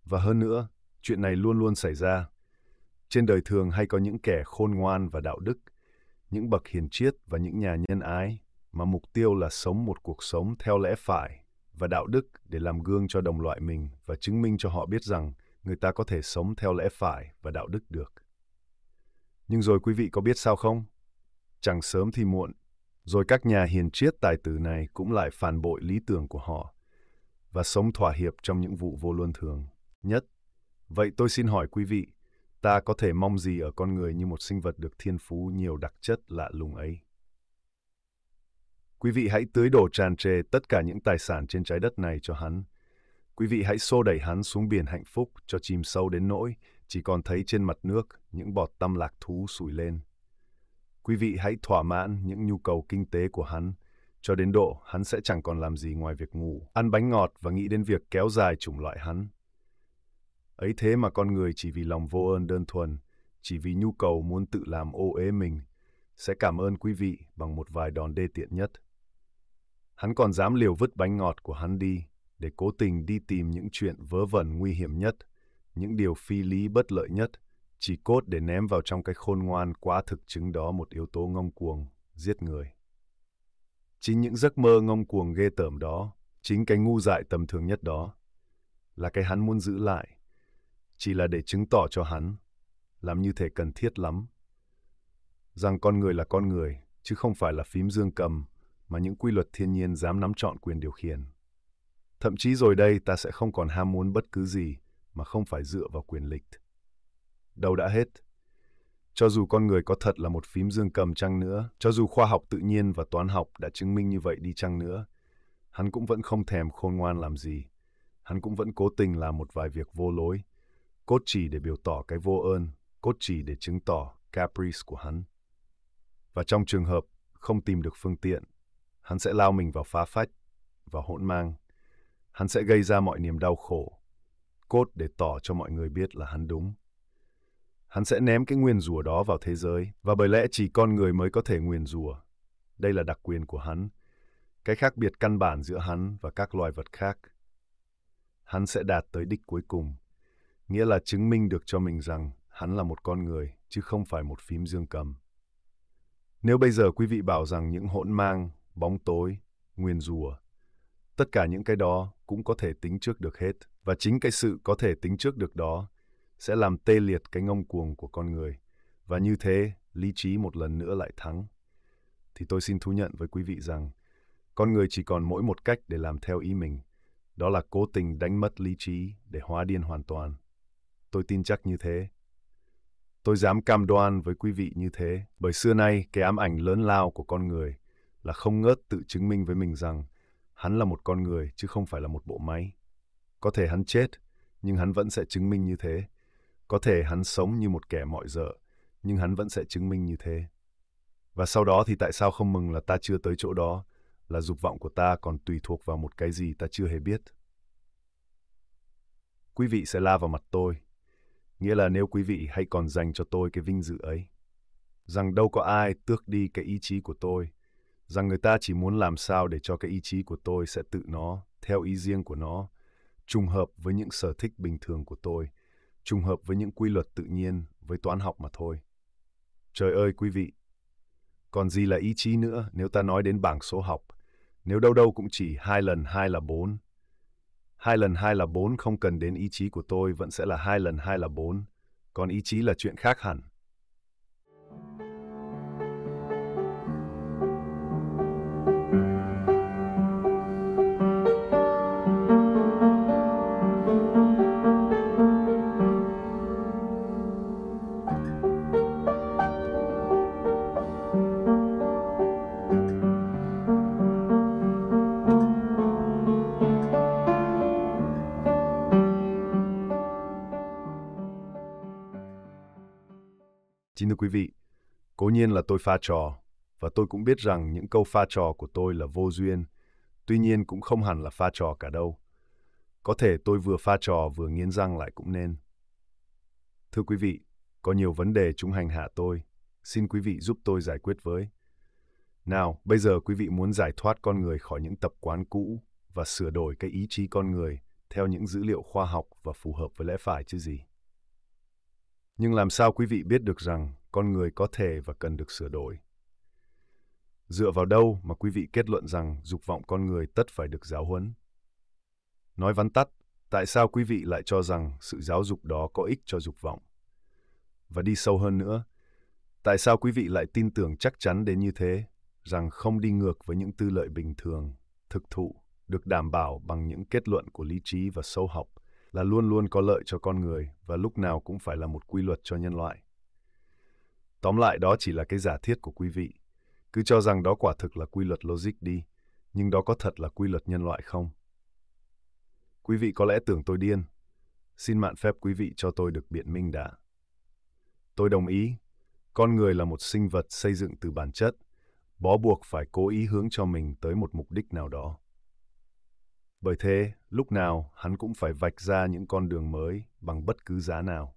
Và hơn nữa, chuyện này luôn luôn xảy ra. Trên đời thường hay có những kẻ khôn ngoan và đạo đức, những bậc hiền triết và những nhà nhân ái mà mục tiêu là sống một cuộc sống theo lẽ phải và đạo đức để làm gương cho đồng loại mình và chứng minh cho họ biết rằng người ta có thể sống theo lẽ phải và đạo đức được. Nhưng rồi quý vị có biết sao không? Chẳng sớm thì muộn, rồi các nhà hiền triết tài tử này cũng lại phản bội lý tưởng của họ và sống thỏa hiệp trong những vụ vô luân thường nhất. Vậy tôi xin hỏi quý vị, ta có thể mong gì ở con người như một sinh vật được thiên phú nhiều đặc chất lạ lùng ấy? Quý vị hãy tưới đổ tràn trề tất cả những tài sản trên trái đất này cho hắn. Quý vị hãy xô đẩy hắn xuống biển hạnh phúc cho chìm sâu đến nỗi chỉ còn thấy trên mặt nước những bọt tăm lạc thú sủi lên. Quý vị hãy thỏa mãn những nhu cầu kinh tế của hắn, cho đến độ hắn sẽ chẳng còn làm gì ngoài việc ngủ, ăn bánh ngọt và nghĩ đến việc kéo dài chủng loại hắn. Ấy thế mà con người chỉ vì lòng vô ơn đơn thuần, chỉ vì nhu cầu muốn tự làm ô uế mình, sẽ cảm ơn quý vị bằng một vài đòn đê tiện nhất. Hắn còn dám liều vứt bánh ngọt của hắn đi, để cố tình đi tìm những chuyện vớ vẩn nguy hiểm nhất, những điều phi lý bất lợi nhất, chỉ cốt để ném vào trong cái khôn ngoan quá thực chứng đó một yếu tố ngông cuồng, giết người. Chính những giấc mơ ngông cuồng ghê tởm đó, chính cái ngu dại tầm thường nhất đó, là cái hắn muốn giữ lại, chỉ là để chứng tỏ cho hắn, làm như thể cần thiết lắm, rằng con người là con người, chứ không phải là phím dương cầm, mà những quy luật thiên nhiên dám nắm trọn quyền điều khiển. Thậm chí rồi đây ta sẽ không còn ham muốn bất cứ gì mà không phải dựa vào quyền lực. Đâu đã hết. Cho dù con người có thật là một phím dương cầm chăng nữa, cho dù khoa học tự nhiên và toán học đã chứng minh như vậy đi chăng nữa, hắn cũng vẫn không thèm khôn ngoan làm gì. Hắn cũng vẫn cố tình làm một vài việc vô lối, cốt chỉ để biểu tỏ cái vô ơn, cốt chỉ để chứng tỏ caprice của hắn. Và trong trường hợp không tìm được phương tiện, hắn sẽ lao mình vào phá phách, vào hỗn mang. Hắn sẽ gây ra mọi niềm đau khổ, cốt để tỏ cho mọi người biết là hắn đúng. Hắn sẽ ném cái nguyền rủa đó vào thế giới, và bởi lẽ chỉ con người mới có thể nguyền rủa. Đây là đặc quyền của hắn, cái khác biệt căn bản giữa hắn và các loài vật khác. Hắn sẽ đạt tới đích cuối cùng, nghĩa là chứng minh được cho mình rằng hắn là một con người, chứ không phải một phím dương cầm. Nếu bây giờ quý vị bảo rằng những hỗn mang, bóng tối, nguyền rủa, tất cả những cái đó cũng có thể tính trước được hết, và chính cái sự có thể tính trước được đó sẽ làm tê liệt cái ngông cuồng của con người, và như thế lý trí một lần nữa lại thắng. Thì tôi xin thú nhận với quý vị rằng con người chỉ còn mỗi một cách để làm theo ý mình, đó là cố tình đánh mất lý trí để hóa điên hoàn toàn. Tôi tin chắc như thế. Tôi dám cam đoan với quý vị như thế, bởi xưa nay cái ám ảnh lớn lao của con người là không ngớt tự chứng minh với mình rằng hắn là một con người chứ không phải là một bộ máy. Có thể hắn chết, nhưng hắn vẫn sẽ chứng minh như thế. Có thể hắn sống như một kẻ mọi dợ, nhưng hắn vẫn sẽ chứng minh như thế. Và sau đó thì tại sao không mừng là ta chưa tới chỗ đó, là dục vọng của ta còn tùy thuộc vào một cái gì ta chưa hề biết. Quý vị sẽ la vào mặt tôi, nghĩa là nếu quý vị hãy còn dành cho tôi cái vinh dự ấy, rằng đâu có ai tước đi cái ý chí của tôi, rằng người ta chỉ muốn làm sao để cho cái ý chí của tôi sẽ tự nó, theo ý riêng của nó, trùng hợp với những sở thích bình thường của tôi, trùng hợp với những quy luật tự nhiên, với toán học mà thôi. Trời ơi quý vị, còn gì là ý chí nữa nếu ta nói đến bảng số học, nếu đâu đâu cũng chỉ hai lần hai là bốn. Hai lần hai là bốn không cần đến ý chí của tôi vẫn sẽ là hai lần hai là bốn, còn ý chí là chuyện khác hẳn. Xin thưa quý vị, cố nhiên là tôi pha trò, và tôi cũng biết rằng những câu pha trò của tôi là vô duyên, tuy nhiên cũng không hẳn là pha trò cả đâu. Có thể tôi vừa pha trò vừa nghiến răng lại cũng nên. Thưa quý vị, có nhiều vấn đề chúng hành hạ tôi, xin quý vị giúp tôi giải quyết với. Nào, bây giờ quý vị muốn giải thoát con người khỏi những tập quán cũ và sửa đổi cái ý chí con người theo những dữ liệu khoa học và phù hợp với lẽ phải chứ gì. Nhưng làm sao quý vị biết được rằng con người có thể và cần được sửa đổi? Dựa vào đâu mà quý vị kết luận rằng dục vọng con người tất phải được giáo huấn? Nói vắn tắt, tại sao quý vị lại cho rằng sự giáo dục đó có ích cho dục vọng? Và đi sâu hơn nữa, tại sao quý vị lại tin tưởng chắc chắn đến như thế, rằng không đi ngược với những tư lợi bình thường, thực thụ, được đảm bảo bằng những kết luận của lý trí và sâu học, là luôn luôn có lợi cho con người và lúc nào cũng phải là một quy luật cho nhân loại? Tóm lại đó chỉ là cái giả thiết của quý vị. Cứ cho rằng đó quả thực là quy luật logic đi, nhưng đó có thật là quy luật nhân loại không? Quý vị có lẽ tưởng tôi điên. Xin mạn phép quý vị cho tôi được biện minh đã. Tôi đồng ý, con người là một sinh vật xây dựng từ bản chất, bó buộc phải cố ý hướng cho mình tới một mục đích nào đó. Bởi thế, lúc nào hắn cũng phải vạch ra những con đường mới bằng bất cứ giá nào.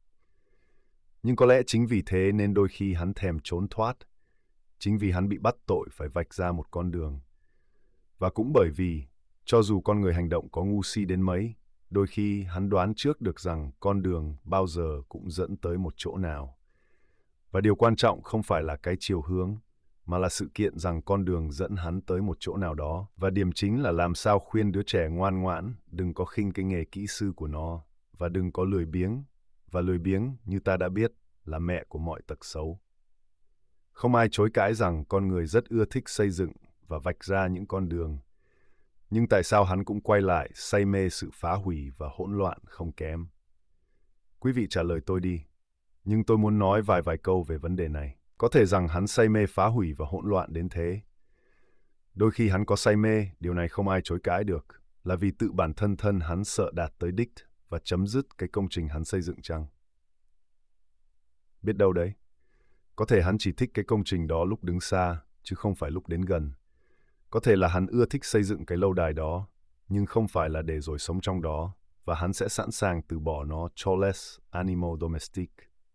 Nhưng có lẽ chính vì thế nên đôi khi hắn thèm trốn thoát, chính vì hắn bị bắt tội phải vạch ra một con đường. Và cũng bởi vì, cho dù con người hành động có ngu si đến mấy, đôi khi hắn đoán trước được rằng con đường bao giờ cũng dẫn tới một chỗ nào. Và điều quan trọng không phải là cái chiều hướng, mà là sự kiện rằng con đường dẫn hắn tới một chỗ nào đó. Và điểm chính là làm sao khuyên đứa trẻ ngoan ngoãn, đừng có khinh cái nghề kỹ sư của nó, và đừng có lười biếng. Và lười biếng, như ta đã biết, là mẹ của mọi tật xấu. Không ai chối cãi rằng con người rất ưa thích xây dựng và vạch ra những con đường. Nhưng tại sao hắn cũng quay lại say mê sự phá hủy và hỗn loạn không kém? Quý vị trả lời tôi đi. Nhưng tôi muốn nói vài vài câu về vấn đề này. Có thể rằng hắn say mê phá hủy và hỗn loạn đến thế. Đôi khi hắn có say mê, điều này không ai chối cãi được, là vì tự bản thân thân hắn sợ đạt tới đích và chấm dứt cái công trình hắn xây dựng chăng? Biết đâu đấy. Có thể hắn chỉ thích cái công trình đó lúc đứng xa, chứ không phải lúc đến gần. Có thể là hắn ưa thích xây dựng cái lâu đài đó, nhưng không phải là để rồi sống trong đó, và hắn sẽ sẵn sàng từ bỏ nó cho les animal domestic.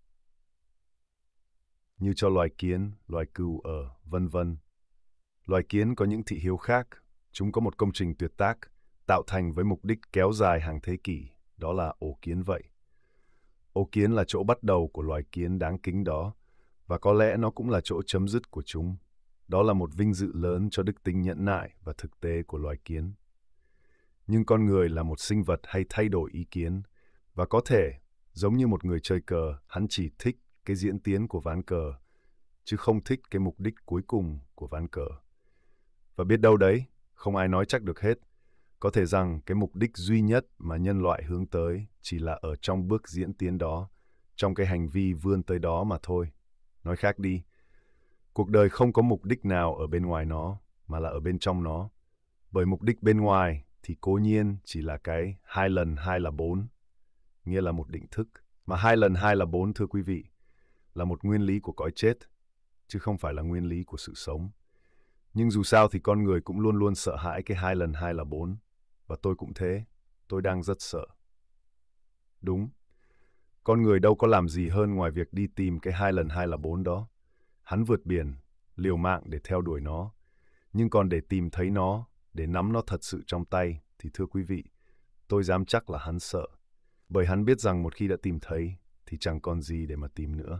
Như cho loài kiến, loài cừu ở, vân vân. Loài kiến có những thị hiếu khác, chúng có một công trình tuyệt tác, tạo thành với mục đích kéo dài hàng thế kỷ, đó là ổ kiến vậy. Ổ kiến là chỗ bắt đầu của loài kiến đáng kính đó, và có lẽ nó cũng là chỗ chấm dứt của chúng. Đó là một vinh dự lớn cho đức tính nhẫn nại và thực tế của loài kiến. Nhưng con người là một sinh vật hay thay đổi ý kiến, và có thể, giống như một người chơi cờ, hắn chỉ thích cái diễn tiến của ván cờ, chứ không thích cái mục đích cuối cùng của ván cờ. Và biết đâu đấy, không ai nói chắc được hết. Có thể rằng cái mục đích duy nhất mà nhân loại hướng tới chỉ là ở trong bước diễn tiến đó, trong cái hành vi vươn tới đó mà thôi. Nói khác đi, cuộc đời không có mục đích nào ở bên ngoài nó, mà là ở bên trong nó. Bởi mục đích bên ngoài thì cố nhiên chỉ là cái hai lần hai là bốn, nghĩa là một định thức. Mà hai lần hai là bốn, thưa quý vị, là một nguyên lý của cõi chết, chứ không phải là nguyên lý của sự sống. Nhưng dù sao thì con người cũng luôn luôn sợ hãi cái hai lần hai là bốn, và tôi cũng thế, tôi đang rất sợ. Đúng, con người đâu có làm gì hơn ngoài việc đi tìm cái hai lần hai là bốn đó. Hắn vượt biển, liều mạng để theo đuổi nó. Nhưng còn để tìm thấy nó, để nắm nó thật sự trong tay, thì thưa quý vị, tôi dám chắc là hắn sợ. Bởi hắn biết rằng một khi đã tìm thấy, thì chẳng còn gì để mà tìm nữa.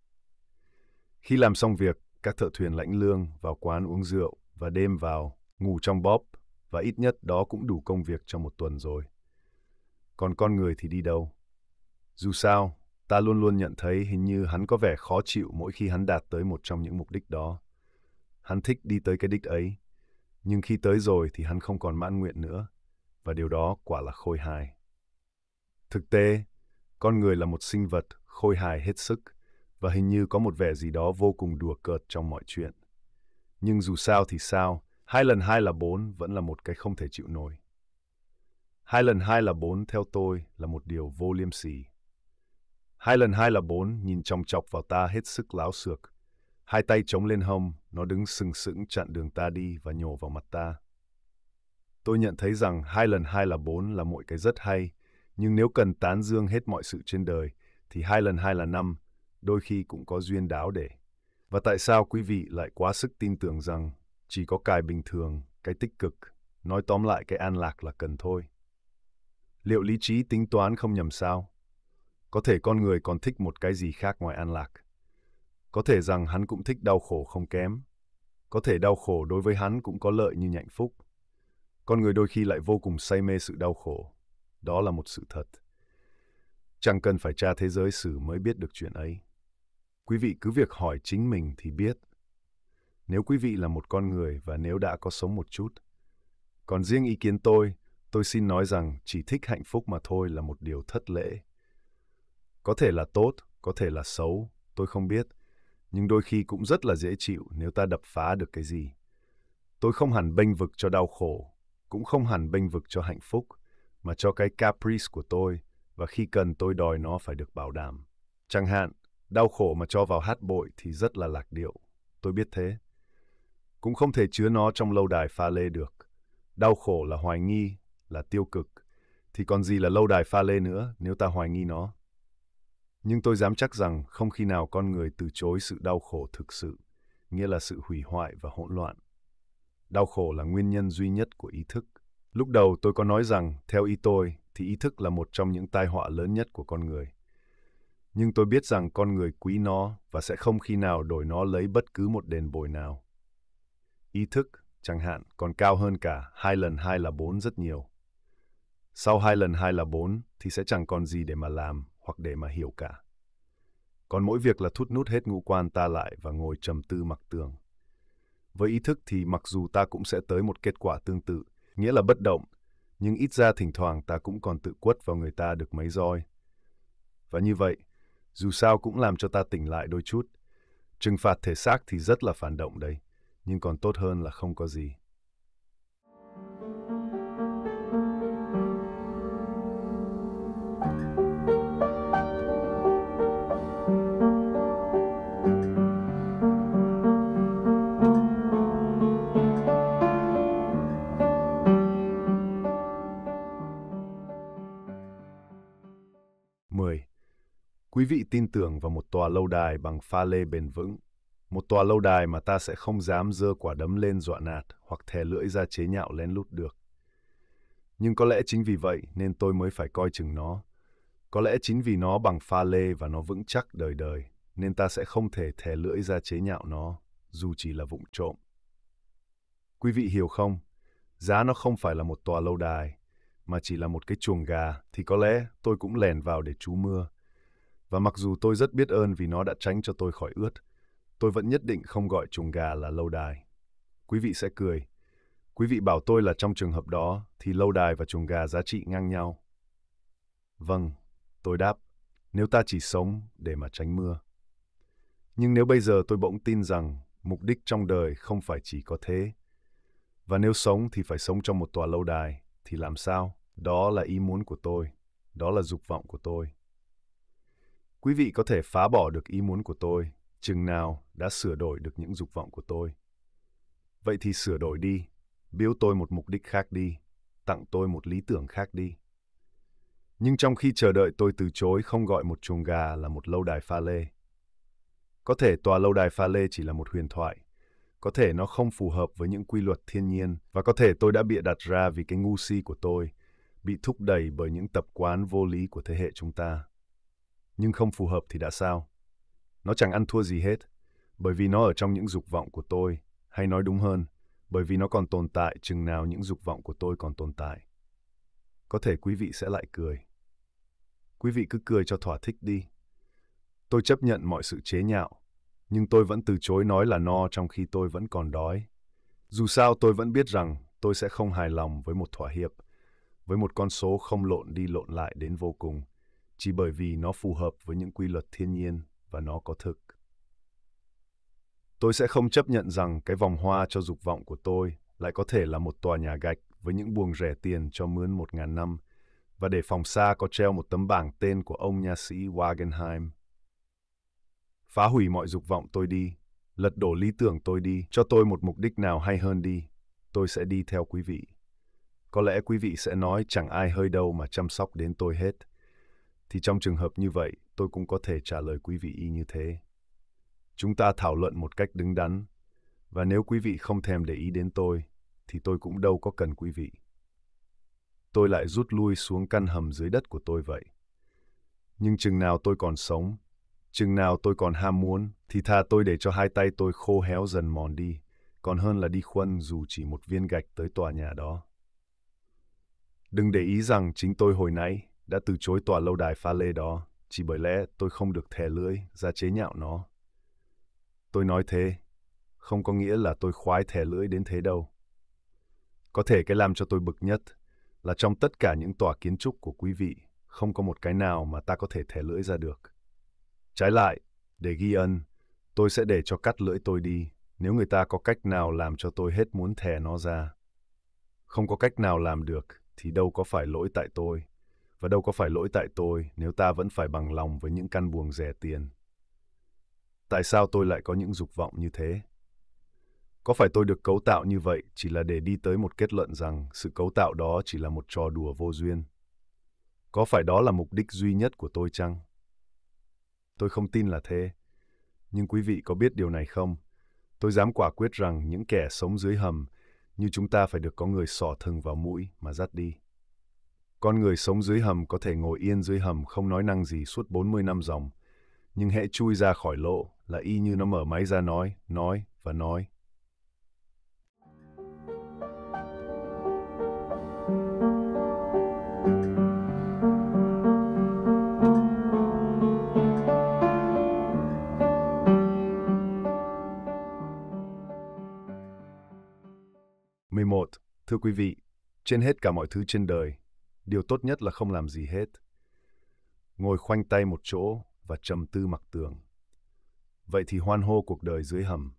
Khi làm xong việc, các thợ thuyền lãnh lương vào quán uống rượu và đêm vào, ngủ trong bóp, và ít nhất đó cũng đủ công việc cho một tuần rồi. Còn con người thì đi đâu? Dù sao, ta luôn luôn nhận thấy hình như hắn có vẻ khó chịu mỗi khi hắn đạt tới một trong những mục đích đó. Hắn thích đi tới cái đích ấy, nhưng khi tới rồi thì hắn không còn mãn nguyện nữa, và điều đó quả là khôi hài. Thực tế, con người là một sinh vật khôi hài hết sức, và hình như có một vẻ gì đó vô cùng đùa cợt trong mọi chuyện. Nhưng dù sao thì sao, hai lần hai là bốn vẫn là một cái không thể chịu nổi. Hai lần hai là bốn theo tôi là một điều vô liêm sỉ. Hai lần hai là bốn nhìn chòng chọc vào ta hết sức láo xược. Hai tay chống lên hông, nó đứng sừng sững chặn đường ta đi và nhổ vào mặt ta. Tôi nhận thấy rằng hai lần hai là bốn là một cái rất hay, nhưng nếu cần tán dương hết mọi sự trên đời, thì hai lần hai là năm, đôi khi cũng có duyên đáo để. Và tại sao quý vị lại quá sức tin tưởng rằng chỉ có cái bình thường, cái tích cực, nói tóm lại cái an lạc là cần thôi? Liệu lý trí tính toán không nhầm sao? Có thể con người còn thích một cái gì khác ngoài an lạc. Có thể rằng hắn cũng thích đau khổ không kém. Có thể đau khổ đối với hắn cũng có lợi như hạnh phúc. Con người đôi khi lại vô cùng say mê sự đau khổ. Đó là một sự thật. Chẳng cần phải tra thế giới sử mới biết được chuyện ấy. Quý vị cứ việc hỏi chính mình thì biết. Nếu quý vị là một con người và nếu đã có sống một chút. Còn riêng ý kiến tôi, tôi xin nói rằng chỉ thích hạnh phúc mà thôi là một điều thất lễ. Có thể là tốt, có thể là xấu, tôi không biết. Nhưng đôi khi cũng rất là dễ chịu nếu ta đập phá được cái gì. Tôi không hẳn bênh vực cho đau khổ, cũng không hẳn bênh vực cho hạnh phúc, mà cho cái caprice của tôi, và khi cần tôi đòi nó phải được bảo đảm. Chẳng hạn, đau khổ mà cho vào hát bội thì rất là lạc điệu, tôi biết thế. Cũng không thể chứa nó trong lâu đài pha lê được. Đau khổ là hoài nghi, là tiêu cực, thì còn gì là lâu đài pha lê nữa nếu ta hoài nghi nó. Nhưng tôi dám chắc rằng không khi nào con người từ chối sự đau khổ thực sự, nghĩa là sự hủy hoại và hỗn loạn. Đau khổ là nguyên nhân duy nhất của ý thức. Lúc đầu tôi có nói rằng, theo ý tôi, thì ý thức là một trong những tai họa lớn nhất của con người. Nhưng tôi biết rằng con người quý nó và sẽ không khi nào đổi nó lấy bất cứ một đền bồi nào. Ý thức, chẳng hạn, còn cao hơn cả hai lần hai là bốn rất nhiều. Sau hai lần hai là bốn thì sẽ chẳng còn gì để mà làm hoặc để mà hiểu cả. Còn mỗi việc là thút nút hết ngũ quan ta lại và ngồi trầm tư mặc tường. Với ý thức thì mặc dù ta cũng sẽ tới một kết quả tương tự, nghĩa là bất động, nhưng ít ra thỉnh thoảng ta cũng còn tự quất vào người ta được mấy roi. Và như vậy, dù sao cũng làm cho ta tỉnh lại đôi chút. Trừng phạt thể xác thì rất là phản động đấy, nhưng còn tốt hơn là không có gì. mười. Quý vị tin tưởng vào một tòa lâu đài bằng pha lê bền vững. Một tòa lâu đài mà ta sẽ không dám giơ quả đấm lên dọa nạt hoặc thè lưỡi ra chế nhạo lén lút được. Nhưng có lẽ chính vì vậy nên tôi mới phải coi chừng nó. Có lẽ chính vì nó bằng pha lê và nó vững chắc đời đời, nên ta sẽ không thể thè lưỡi ra chế nhạo nó, dù chỉ là vụng trộm. Quý vị hiểu không? Giá nó không phải là một tòa lâu đài, mà chỉ là một cái chuồng gà, thì có lẽ tôi cũng lèn vào để trú mưa. Và mặc dù tôi rất biết ơn vì nó đã tránh cho tôi khỏi ướt, tôi vẫn nhất định không gọi chuồng gà là lâu đài. Quý vị sẽ cười. Quý vị bảo tôi là trong trường hợp đó thì lâu đài và chuồng gà giá trị ngang nhau. Vâng, tôi đáp, nếu ta chỉ sống để mà tránh mưa. Nhưng nếu bây giờ tôi bỗng tin rằng mục đích trong đời không phải chỉ có thế, và nếu sống thì phải sống trong một tòa lâu đài, thì làm sao? Đó là ý muốn của tôi, đó là dục vọng của tôi. Quý vị có thể phá bỏ được ý muốn của tôi, chừng nào đã sửa đổi được những dục vọng của tôi. Vậy thì sửa đổi đi, biếu tôi một mục đích khác đi, tặng tôi một lý tưởng khác đi. Nhưng trong khi chờ đợi tôi từ chối không gọi một chuồng gà là một lâu đài pha lê. Có thể tòa lâu đài pha lê chỉ là một huyền thoại, có thể nó không phù hợp với những quy luật thiên nhiên, và có thể tôi đã bịa đặt ra vì cái ngu si của tôi, bị thúc đẩy bởi những tập quán vô lý của thế hệ chúng ta. Nhưng không phù hợp thì đã sao? Nó chẳng ăn thua gì hết, bởi vì nó ở trong những dục vọng của tôi, hay nói đúng hơn, bởi vì nó còn tồn tại chừng nào những dục vọng của tôi còn tồn tại. Có thể quý vị sẽ lại cười. Quý vị cứ cười cho thỏa thích đi. Tôi chấp nhận mọi sự chế nhạo, nhưng tôi vẫn từ chối nói là no trong khi tôi vẫn còn đói. Dù sao tôi vẫn biết rằng tôi sẽ không hài lòng với một thỏa hiệp, với một con số không lộn đi lộn lại đến vô cùng, chỉ bởi vì nó phù hợp với những quy luật thiên nhiên và nó có thực. Tôi sẽ không chấp nhận rằng cái vòng hoa cho dục vọng của tôi lại có thể là một tòa nhà gạch với những buồng rẻ tiền cho mướn một ngàn năm, và để phòng xa có treo một tấm bảng tên của ông nha sĩ Wagenheim. Phá hủy mọi dục vọng tôi đi, lật đổ lý tưởng tôi đi, cho tôi một mục đích nào hay hơn đi, tôi sẽ đi theo quý vị. Có lẽ quý vị sẽ nói chẳng ai hơi đâu mà chăm sóc đến tôi hết. Thì trong trường hợp như vậy, tôi cũng có thể trả lời quý vị y như thế. Chúng ta thảo luận một cách đứng đắn, và nếu quý vị không thèm để ý đến tôi, thì tôi cũng đâu có cần quý vị. tôi lại rút lui xuống căn hầm dưới đất của tôi vậy. Nhưng chừng nào tôi còn sống, chừng nào tôi còn ham muốn, thì thà tôi để cho hai tay tôi khô héo dần mòn đi, còn hơn là đi khuân dù chỉ một viên gạch tới tòa nhà đó. Đừng để ý rằng chính tôi hồi nãy đã từ chối tòa lâu đài pha lê đó, chỉ bởi lẽ tôi không được thè lưỡi ra chế nhạo nó. Tôi nói thế, không có nghĩa là tôi khoái thè lưỡi đến thế đâu. Có thể cái làm cho tôi bực nhất là trong tất cả những tòa kiến trúc của quý vị, không có một cái nào mà ta có thể thè lưỡi ra được. Trái lại, để ghi ân, tôi sẽ để cho cắt lưỡi tôi đi, nếu người ta có cách nào làm cho tôi hết muốn thè nó ra. Không có cách nào làm được, thì đâu có phải lỗi tại tôi, và đâu có phải lỗi tại tôi nếu ta vẫn phải bằng lòng với những căn buồng rẻ tiền. Tại sao tôi lại có những dục vọng như thế? Có phải tôi được cấu tạo như vậy chỉ là để đi tới một kết luận rằng sự cấu tạo đó chỉ là một trò đùa vô duyên? Có phải đó là mục đích duy nhất của tôi chăng? Tôi không tin là thế. Nhưng quý vị có biết điều này không? Tôi dám quả quyết rằng những kẻ sống dưới hầm như chúng ta phải được có người xỏ thừng vào mũi mà dắt đi. Con người sống dưới hầm có thể ngồi yên dưới hầm không nói năng gì suốt bốn mươi năm dòng, nhưng hễ chui ra khỏi lỗ là y như nó mở máy ra nói, nói và nói. mười một. Thưa quý vị, trên hết cả mọi thứ trên đời, điều tốt nhất là không làm gì hết. Ngồi khoanh tay một chỗ và trầm tư mặc tường. Vậy thì hoan hô cuộc đời dưới hầm.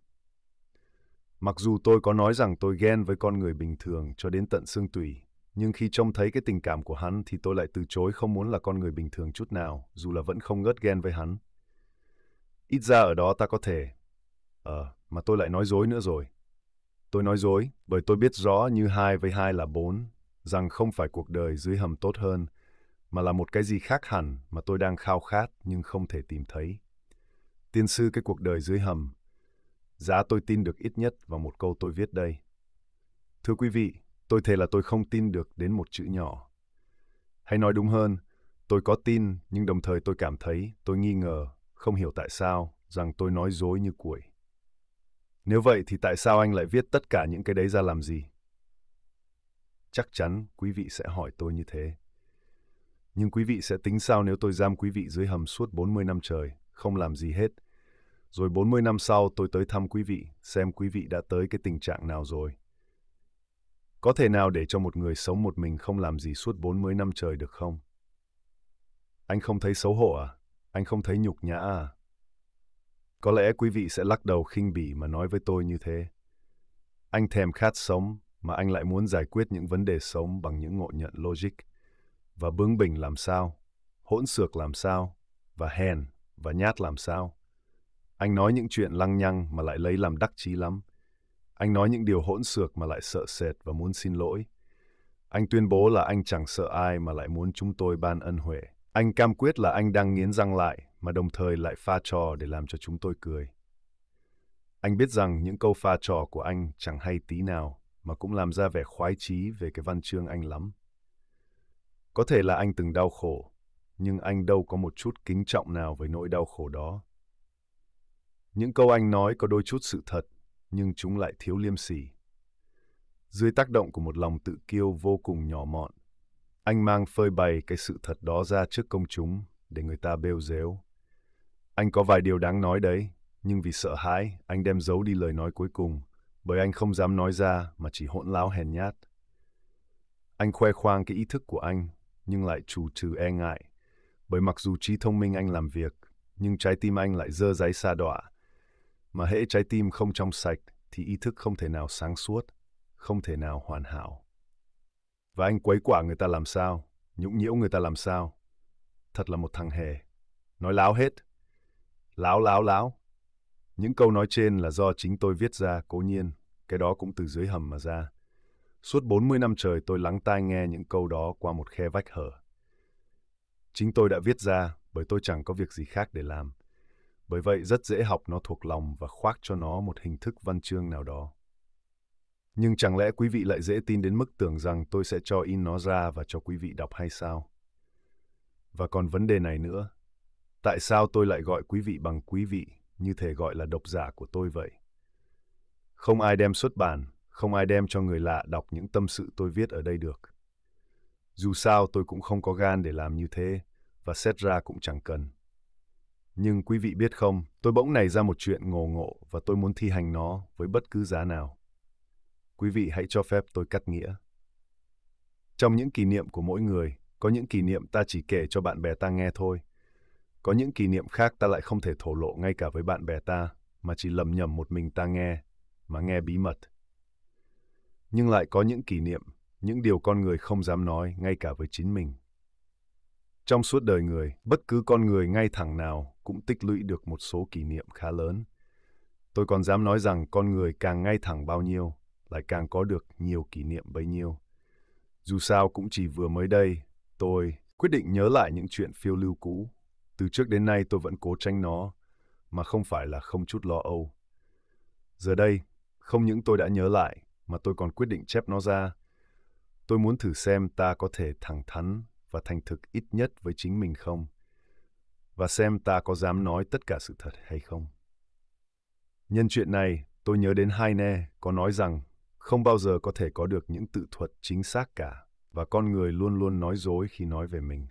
Mặc dù tôi có nói rằng tôi ghen với con người bình thường cho đến tận xương tủy, nhưng khi trông thấy cái tình cảm của hắn thì tôi lại từ chối không muốn là con người bình thường chút nào, dù là vẫn không ngớt ghen với hắn. Ít ra ở đó ta có thể... Ờ, mà tôi lại nói dối nữa rồi. Tôi nói dối bởi tôi biết rõ như hai với hai là bốn, rằng không phải cuộc đời dưới hầm tốt hơn, mà là một cái gì khác hẳn mà tôi đang khao khát nhưng không thể tìm thấy. Tiên sư cái cuộc đời dưới hầm, giá tôi tin được ít nhất vào một câu tôi viết đây. Thưa quý vị, tôi thề là tôi không tin được đến một chữ nhỏ. Hay nói đúng hơn, tôi có tin nhưng đồng thời tôi cảm thấy, tôi nghi ngờ, không hiểu tại sao, rằng tôi nói dối như cuội. Nếu vậy thì tại sao anh lại viết tất cả những cái đấy ra làm gì? Chắc chắn quý vị sẽ hỏi tôi như thế. Nhưng quý vị sẽ tính sao nếu tôi giam quý vị dưới hầm suốt bốn mươi năm trời, không làm gì hết. Rồi bốn mươi năm sau tôi tới thăm quý vị, xem quý vị đã tới cái tình trạng nào rồi. Có thể nào để cho một người sống một mình không làm gì suốt bốn mươi năm trời được không? Anh không thấy xấu hổ à? Anh không thấy nhục nhã à? Có lẽ quý vị sẽ lắc đầu khinh bỉ mà nói với tôi như thế. Anh thèm khát sống mà anh lại muốn giải quyết những vấn đề sống bằng những ngộ nhận logic. Và bướng bỉnh làm sao? Hỗn xược làm sao? Và hèn và nhát làm sao? Anh nói những chuyện lăng nhăng mà lại lấy làm đắc chí lắm. Anh nói những điều hỗn xược mà lại sợ sệt và muốn xin lỗi. Anh tuyên bố là anh chẳng sợ ai mà lại muốn chúng tôi ban ân huệ. Anh cam quyết là anh đang nghiến răng lại mà đồng thời lại pha trò để làm cho chúng tôi cười. Anh biết rằng những câu pha trò của anh chẳng hay tí nào mà cũng làm ra vẻ khoái chí về cái văn chương anh lắm. Có thể là anh từng đau khổ, nhưng anh đâu có một chút kính trọng nào với nỗi đau khổ đó. Những câu anh nói có đôi chút sự thật, nhưng chúng lại thiếu liêm sỉ. Dưới tác động của một lòng tự kiêu vô cùng nhỏ mọn, anh mang phơi bày cái sự thật đó ra trước công chúng để người ta bêu rếu. Anh có vài điều đáng nói đấy, nhưng vì sợ hãi, anh đem giấu đi lời nói cuối cùng, bởi anh không dám nói ra mà chỉ hỗn láo hèn nhát. Anh khoe khoang cái ý thức của anh, nhưng lại trù trừ e ngại, bởi mặc dù trí thông minh anh làm việc, nhưng trái tim anh lại dơ dáy sa đọa. Mà hễ trái tim không trong sạch thì ý thức không thể nào sáng suốt, không thể nào hoàn hảo. Và anh quấy quả người ta làm sao, nhũng nhiễu người ta làm sao. Thật là một thằng hề. Nói láo hết. Láo láo láo. Những câu nói trên là do chính tôi viết ra, cố nhiên, cái đó cũng từ dưới hầm mà ra. Suốt bốn mươi năm trời tôi lắng tai nghe những câu đó qua một khe vách hở. Chính tôi đã viết ra bởi tôi chẳng có việc gì khác để làm. Bởi vậy rất dễ học nó thuộc lòng và khoác cho nó một hình thức văn chương nào đó. Nhưng chẳng lẽ quý vị lại dễ tin đến mức tưởng rằng tôi sẽ cho in nó ra và cho quý vị đọc hay sao? Và còn vấn đề này nữa. Tại sao tôi lại gọi quý vị bằng quý vị, như thể gọi là độc giả của tôi vậy? Không ai đem xuất bản, không ai đem cho người lạ đọc những tâm sự tôi viết ở đây được. Dù sao tôi cũng không có gan để làm như thế, và xét ra cũng chẳng cần. Nhưng quý vị biết không, tôi bỗng nảy ra một chuyện ngộ ngộ và tôi muốn thi hành nó với bất cứ giá nào. Quý vị hãy cho phép tôi cắt nghĩa. Trong những kỷ niệm của mỗi người, có những kỷ niệm ta chỉ kể cho bạn bè ta nghe thôi. Có những kỷ niệm khác ta lại không thể thổ lộ ngay cả với bạn bè ta, mà chỉ lầm nhầm một mình ta nghe, mà nghe bí mật. Nhưng lại có những kỷ niệm, những điều con người không dám nói ngay cả với chính mình. Trong suốt đời người, bất cứ con người ngay thẳng nào cũng tích lũy được một số kỷ niệm khá lớn. Tôi còn dám nói rằng con người càng ngay thẳng bao nhiêu, lại càng có được nhiều kỷ niệm bấy nhiêu. Dù sao cũng chỉ vừa mới đây, tôi quyết định nhớ lại những chuyện phiêu lưu cũ. Từ trước đến nay tôi vẫn cố tránh nó, mà không phải là không chút lo âu. Giờ đây, không những tôi đã nhớ lại, mà tôi còn quyết định chép nó ra. Tôi muốn thử xem ta có thể thẳng thắn và thành thực ít nhất với chính mình không, và xem ta có dám nói tất cả sự thật hay không. Nhân chuyện này, tôi nhớ đến Heine có nói rằng không bao giờ có thể có được những tự thuật chính xác cả, và con người luôn luôn nói dối khi nói về mình.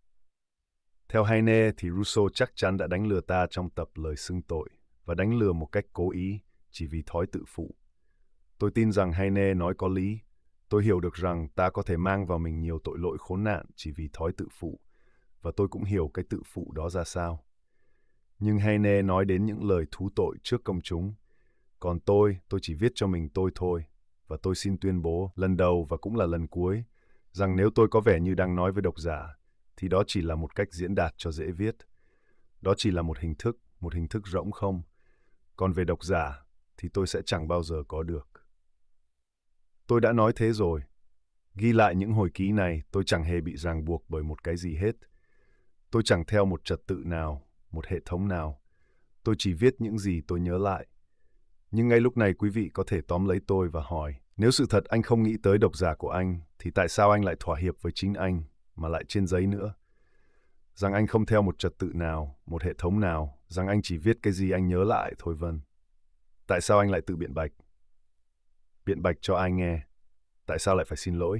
Theo Heine thì Rousseau chắc chắn đã đánh lừa ta trong tập Lời xưng tội, và đánh lừa một cách cố ý chỉ vì thói tự phụ. Tôi tin rằng Heine nói có lý. Tôi hiểu được rằng ta có thể mang vào mình nhiều tội lỗi khốn nạn chỉ vì thói tự phụ, và tôi cũng hiểu cái tự phụ đó ra sao. Nhưng Heine nói đến những lời thú tội trước công chúng. Còn tôi, tôi chỉ viết cho mình tôi thôi, và tôi xin tuyên bố lần đầu và cũng là lần cuối, rằng nếu tôi có vẻ như đang nói với độc giả, thì đó chỉ là một cách diễn đạt cho dễ viết. Đó chỉ là một hình thức, một hình thức rỗng không. Còn về độc giả, thì tôi sẽ chẳng bao giờ có được. Tôi đã nói thế rồi. Ghi lại những hồi ký này, tôi chẳng hề bị ràng buộc bởi một cái gì hết. Tôi chẳng theo một trật tự nào, một hệ thống nào. Tôi chỉ viết những gì tôi nhớ lại. Nhưng ngay lúc này quý vị có thể tóm lấy tôi và hỏi, nếu sự thật anh không nghĩ tới độc giả của anh, thì tại sao anh lại thỏa hiệp với chính anh, mà lại trên giấy nữa? Rằng anh không theo một trật tự nào, một hệ thống nào, rằng anh chỉ viết cái gì anh nhớ lại thôi vâng. Tại sao anh lại tự biện bạch? Biện bạch cho ai nghe? Tại sao lại phải xin lỗi?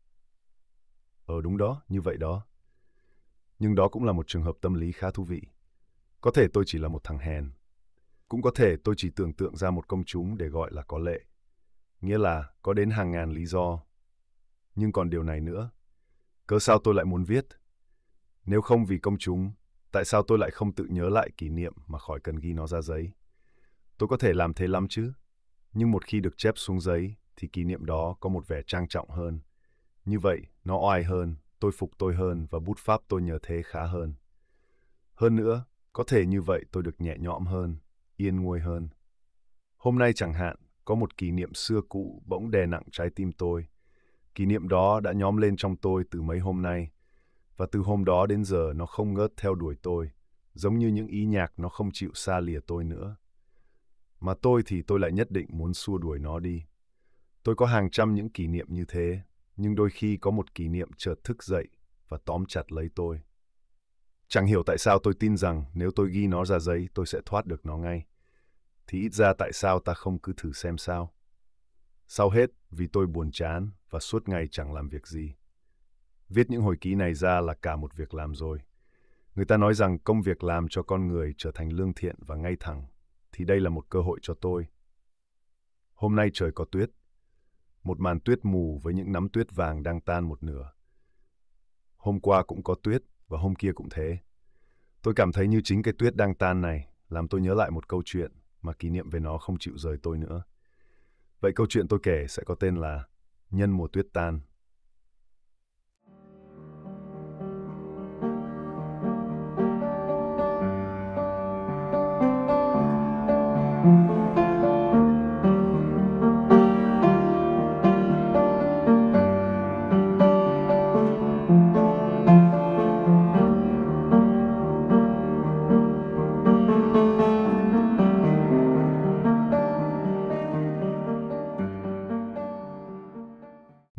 Ờ đúng đó, như vậy đó. Nhưng đó cũng là một trường hợp tâm lý khá thú vị. Có thể tôi chỉ là một thằng hèn. Cũng có thể tôi chỉ tưởng tượng ra một công chúng để gọi là có lệ. Nghĩa là có đến hàng ngàn lý do. Nhưng còn điều này nữa. Cớ sao tôi lại muốn viết? Nếu không vì công chúng, tại sao tôi lại không tự nhớ lại kỷ niệm mà khỏi cần ghi nó ra giấy? Tôi có thể làm thế lắm chứ. Nhưng một khi được chép xuống giấy, thì kỷ niệm đó có một vẻ trang trọng hơn. Như vậy, nó oai hơn, tôi phục tôi hơn và bút pháp tôi nhờ thế khá hơn. Hơn nữa, có thể như vậy tôi được nhẹ nhõm hơn, yên nguôi hơn. Hôm nay chẳng hạn, có một kỷ niệm xưa cũ bỗng đè nặng trái tim tôi. Kỷ niệm đó đã nhóm lên trong tôi từ mấy hôm nay, và từ hôm đó đến giờ nó không ngớt theo đuổi tôi, giống như những ý nhạc nó không chịu xa lìa tôi nữa. Mà tôi thì tôi lại nhất định muốn xua đuổi nó đi. Tôi có hàng trăm những kỷ niệm như thế, nhưng đôi khi có một kỷ niệm chợt thức dậy và tóm chặt lấy tôi. Chẳng hiểu tại sao tôi tin rằng nếu tôi ghi nó ra giấy tôi sẽ thoát được nó ngay. Thì ít ra tại sao ta không cứ thử xem sao? Sau hết, vì tôi buồn chán và suốt ngày chẳng làm việc gì. Viết những hồi ký này ra là cả một việc làm rồi. Người ta nói rằng công việc làm cho con người trở thành lương thiện và ngay thẳng, thì đây là một cơ hội cho tôi. Hôm nay trời có tuyết. Một màn tuyết mù với những nắm tuyết vàng đang tan một nửa. Hôm qua cũng có tuyết và hôm kia cũng thế. Tôi cảm thấy như chính cái tuyết đang tan này làm tôi nhớ lại một câu chuyện mà kỷ niệm về nó không chịu rời tôi nữa. Vậy câu chuyện tôi kể sẽ có tên là Nhân mùa tuyết tan.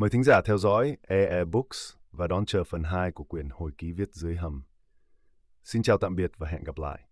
Mời thính giả theo dõi e e Books và đón chờ phần hai của quyển hồi ký viết dưới hầm. Xin chào tạm biệt và hẹn gặp lại.